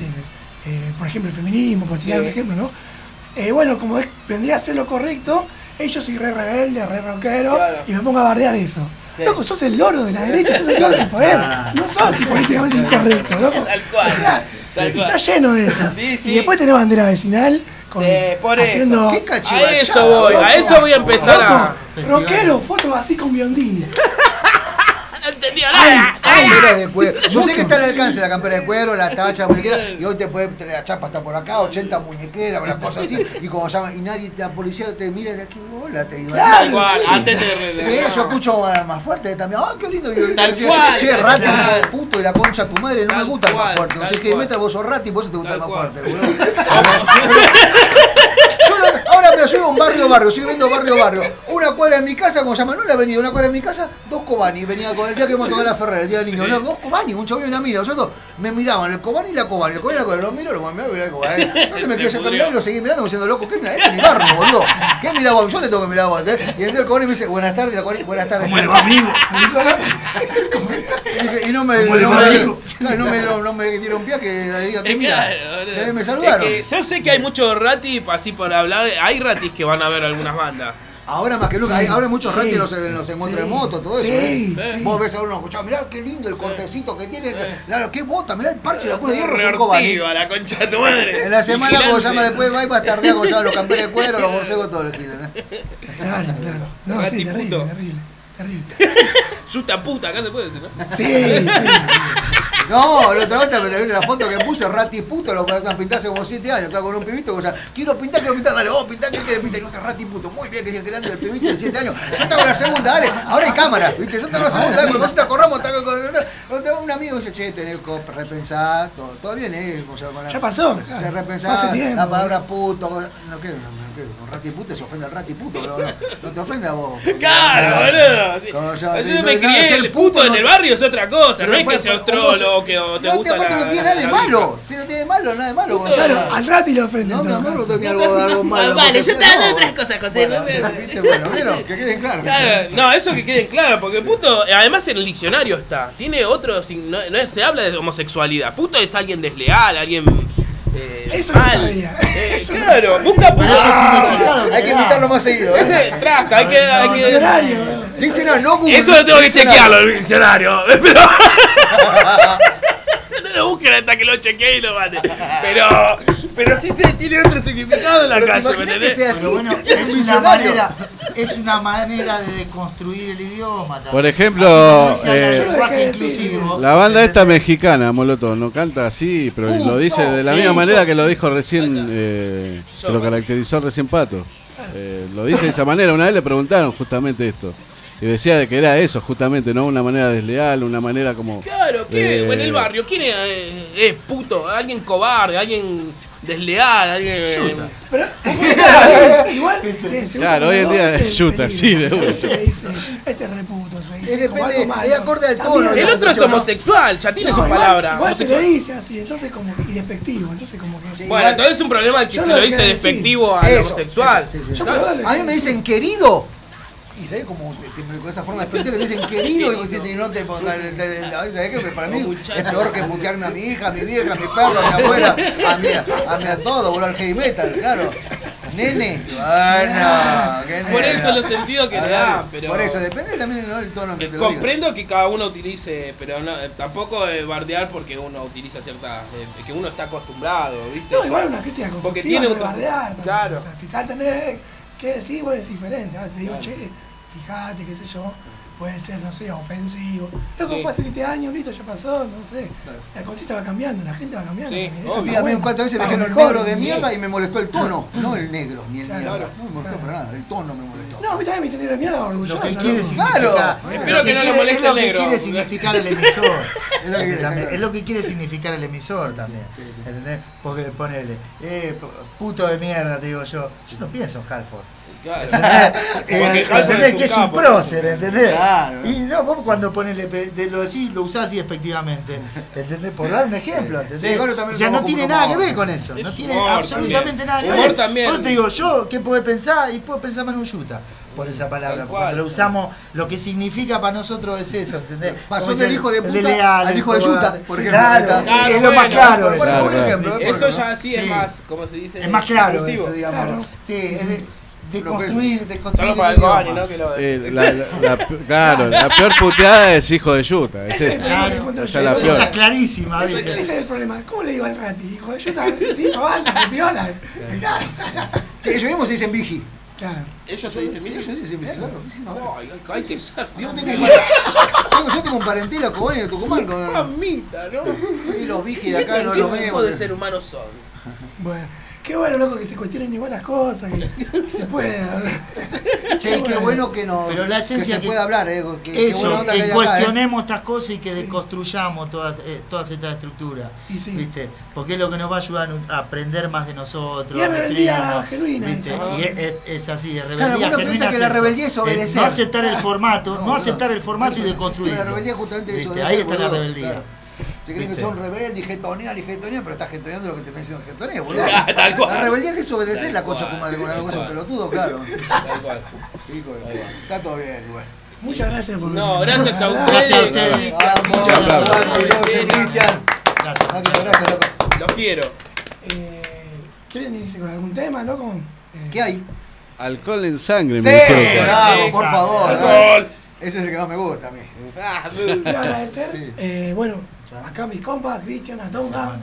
por ejemplo el feminismo, por tirar Sí. un ejemplo, ¿no? Bueno, como vendría a ser lo correcto, yo soy re rebelde, re rockero, Claro. y me pongo a bardear eso. Sí. Loco, sos el loro de la derecha, sos el loro del poder, no sos políticamente incorrecto, loco. Tal cual, O sea, tal cual. está lleno de eso. Sí, sí. Y después tenés bandera vecinal, con, Sí, por eso. haciendo... ¿Qué A cachivachada, eso voy, loco? a eso voy a empezar a... Loco, rockero, fotos así con Biondini. No entendía nada. Campera de cuero. Yo sé que está al alcance la campera de cuero, la tacha, la muñequera, y hoy te puede tener la chapa hasta por acá, 80 muñequeras, una cosa así, y como llama, y nadie, la policía te mira de aquí, hola, te digo. Tal cual, sí. antes Sí, te... yo escucho más fuerte también. ¡Ah, qué lindo! Y Tal decía, cual, che, tal rati, cual. hijo de puto, y la concha de tu madre, no me Tal gusta el más cual, fuerte. O sea, tal que cual. meta vos sos rati, por eso te gusta el Tal más cual. fuerte, boludo. Ahora me soy a un barrio, estoy viendo barrio. Una cuadra en mi casa, como se llama, no la avenida, una cuadra en mi casa, dos Cobani. Venía con el día que me tocó la Ferrer, el día del niño. Sí. No, dos Cobani, un chabón y una mina. Nosotros me miraban, el Cobani y la Cobani. El Cobani y la Cobani. Los miro, el Cobani. Entonces me Se quedé pudrió. caminando y lo seguí mirando, diciendo, loco, ¿qué mira? Este es mi barrio, boludo. ¿Qué mira vos? Yo te tengo que mirar vos, ¿eh? Y entonces el Cobani me dice, buenas tardes, la Cobani, buenas tardes. ¿Cómo le va, amigo? Y no me, ¿Cómo le va, amigo? no me dieron pie que le diga que Es mira. claro, boludo. Me saludaron. Es que yo sé que hay muchos ratis, así por hablar, hay ratis que van a ver algunas bandas. Ahora más que nunca, Sí, ahora hay muchos sí. ratis en los encuentros Sí, de moto, todo eso. sí, sí. Vos ves a uno escuchar, mirá qué lindo el cortecito que tiene. Sí. Claro, qué bota, mirá el parche de la cruz de hierro, es un Cobani. Reortiva, la concha de tu madre. En la semana, como se llama, Vigilante. después va y va a tardar con los campeones de cuero, los borcegos, todo el kilo. Claro. No, Rati sí, terrible, puto. terrible. Justa puta, acá se puede decir, ¿no? Sí. No, la otra vez te viste la foto que puse, rati puto, lo pinté hace como 7 años, estaba con un pibito, o sea, quiero pintar, dale, vos pintá, ¿qué querés pintar? Y no sé, rati puto, muy bien, que digan que grande el pibito de 7 años. Yo estaba en la segunda, dale, ahora hay cámara, ¿viste? Yo estaba en la segunda, dale, cuando te corramos, un amigo dice, che, tenés que repensar, todo bien, o sea, con la, Ya pasó. se Hace repensar, tiempo. la palabra puto, no, ¿qué? Un rati puto se ofende al rati puto, no te ofende a vos. Claro, boludo. Como ya, Yo no, me nada, crié, ser el puto en no- el barrio es otra cosa, Pero no es que después, seas ¿cómo trolo o que o te no, gusta aparte la... no tiene nada de la malo. Si no tiene nada de malo. Claro, al Rati lo ofende. No, en mi todo amor, no caso. tenía algo malo. Vale, yo No. te hablo de otras cosas, José. Bueno, ¿viste? Bueno, ¿vieron? Que queden claros. Claro, no, eso que quede claro, porque puto, además en el diccionario está, tiene otro, no se habla de homosexualidad, puto es alguien desleal, alguien Eso no mal. sabía. Eso no Claro, sabía. busca puto. Hay que invitarlo más seguido. Ese trasca, hay que... Diccionario. Diccionario, no Google. Eso lo tengo que Diccionario. chequearlo, el diccionario, pero... No lo búsqueda hasta que lo chequee y lo mate. Pero sí se tiene otro significado en la calle, ¿me entendés? Pero bueno, es una manera de deconstruir el idioma también. Por ejemplo, la banda esta mexicana, Molotov, no canta así, pero lo dice de la misma manera que lo dijo recién, que lo caracterizó recién Pato. Lo dice de esa manera. Una vez le preguntaron justamente esto. Y decía de que era eso, justamente, ¿no? Una manera desleal, una manera como... Claro, ¿qué? En el barrio, ¿quién es puto? ¿Alguien cobarde? ¿Alguien desleal? ¿Alguien...? Pero, igual, claro, hoy en día es chuta, sí, de uno. Este es reputo, se dice. Es acorde al tono. El otro es homosexual, ya tiene su palabra. Igual se lo dice así, entonces como que... Y despectivo, entonces como que... Bueno, entonces es un problema de que se lo dice despectivo al homosexual. A mí me dicen querido. Y sabes como con esa forma de despectiva que te dicen querido y no te ¿sabes qué? Para mí es peor que putearme a mi hija, a mi vieja, a mi perro, a mi abuela, a todo, boludo, al heavy metal, claro. Nene, bueno, por eso los sentidos que le dan, pero... Por eso, depende también del tono que te lo comprendo que cada uno utilice, pero no, tampoco bardear porque uno utiliza ciertas... que uno está acostumbrado, ¿viste? No, igual una crítica constructiva, porque tiene no bardear. Claro. O sea, si saltan, ¿qué decís? Bueno, es diferente. A veces te digo, che, fíjate, qué sé yo, puede ser, no sé, ofensivo. Eso fue hace 7 años, listo, ya pasó, no sé. La conciencia va cambiando, la gente va cambiando. Sí, eso a mí 4 veces me dijeron el negro de mierda y me molestó el tono, no el negro, ni el mierda. No me molestó para nada, el tono me molestó. No, a mí también me dicen negro de mierda, orgulloso. Lo que quiere significar. Espero que no le moleste el negro. Es lo que quiere significar el emisor. Es lo que quiere significar el emisor también. ¿Entendés? Porque ponele, puto de mierda, te digo yo. Yo no pienso en Halford. Claro. ¿Entendés? Que es un prócer, ¿entendés? Claro. Y no, vos cuando ponele, lo decís, lo usás así despectivamente. ¿Entendés? Por dar un ejemplo, ¿entendés? Sí, o sea, no tiene nada que ver con eso. No tiene absolutamente nada que ver. También. Vos te digo, yo, ¿qué podés pensar? Y puedo pensar en un yuta por esa palabra. Cuando lo usamos, lo que significa para nosotros es eso, ¿entendés? Pasó del hijo de puta leal, al hijo de yuta, por ejemplo. Claro, es lo más claro. Eso ya sí es más, como se dice, es más claro eso, digamos. Sí, es de construir solo para el Cobani, ¿no? Que lo claro, la peor puteada es hijo de yuta, es esa. Esa es clarísima. Ese es el problema. ¿Cómo le digo al Rati? Hijo de yuta, digo, vale, que piola. Ellos mismos se dicen Vigi. Claro. ¿Ellos se dicen Vigi? Ellos se dicen Vigi, claro. Hay que ser. Yo tengo un parentela Cobani de Tucumán con... Mamita, ¿no? Y los Vigi de acá no ¿Qué los tipo vemos. de ser humanos son? Bueno. Qué bueno, loco, que se cuestionen igual las cosas, que se puede. Che, qué bueno que nos pero la esencia que se pueda hablar, eso, que cuestionemos estas cosas y que deconstruyamos todas estas estructuras. Sí. ¿Viste? Porque es lo que nos va a ayudar a aprender más de nosotros. Y es rebeldía genuina. Y es así, es rebeldía genuina. Piensa que la rebeldía es obedecer. No aceptar el formato, y deconstruir. La rebeldía justamente es ahí está la rebeldía. Se creen que son rebeldes y getonean, pero estás getoneando lo que te están diciendo getonear, boludo. Tal cual. La rebeldía es obedecer la concha tu madre con algo de pelotudo, claro. Tal cual. Está todo bien, igual. Muchas gracias por No, gracias a ustedes. Gracias a ustedes. Muchas gracias, Cristian. Gracias, loco. Los quiero. ¿Quieren irse con algún tema, loco? ¿Qué hay? Alcohol en sangre, sí, me dijeron. bravo, por favor. Alcohol. Ese es el que más me gusta a mí. Quiero agradecer. Bueno, acá mis compas, Cristian, Atonga.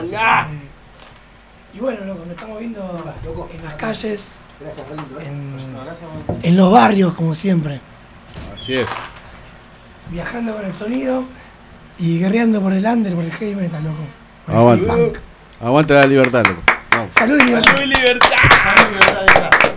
Y bueno, loco, nos estamos viendo en las calles, en los barrios, como siempre. Así es. Viajando con el sonido y guerreando por el under, por el heavy metal, loco. Aguanta. Aguanta la libertad, loco. Salud y libertad. Salud y libertad.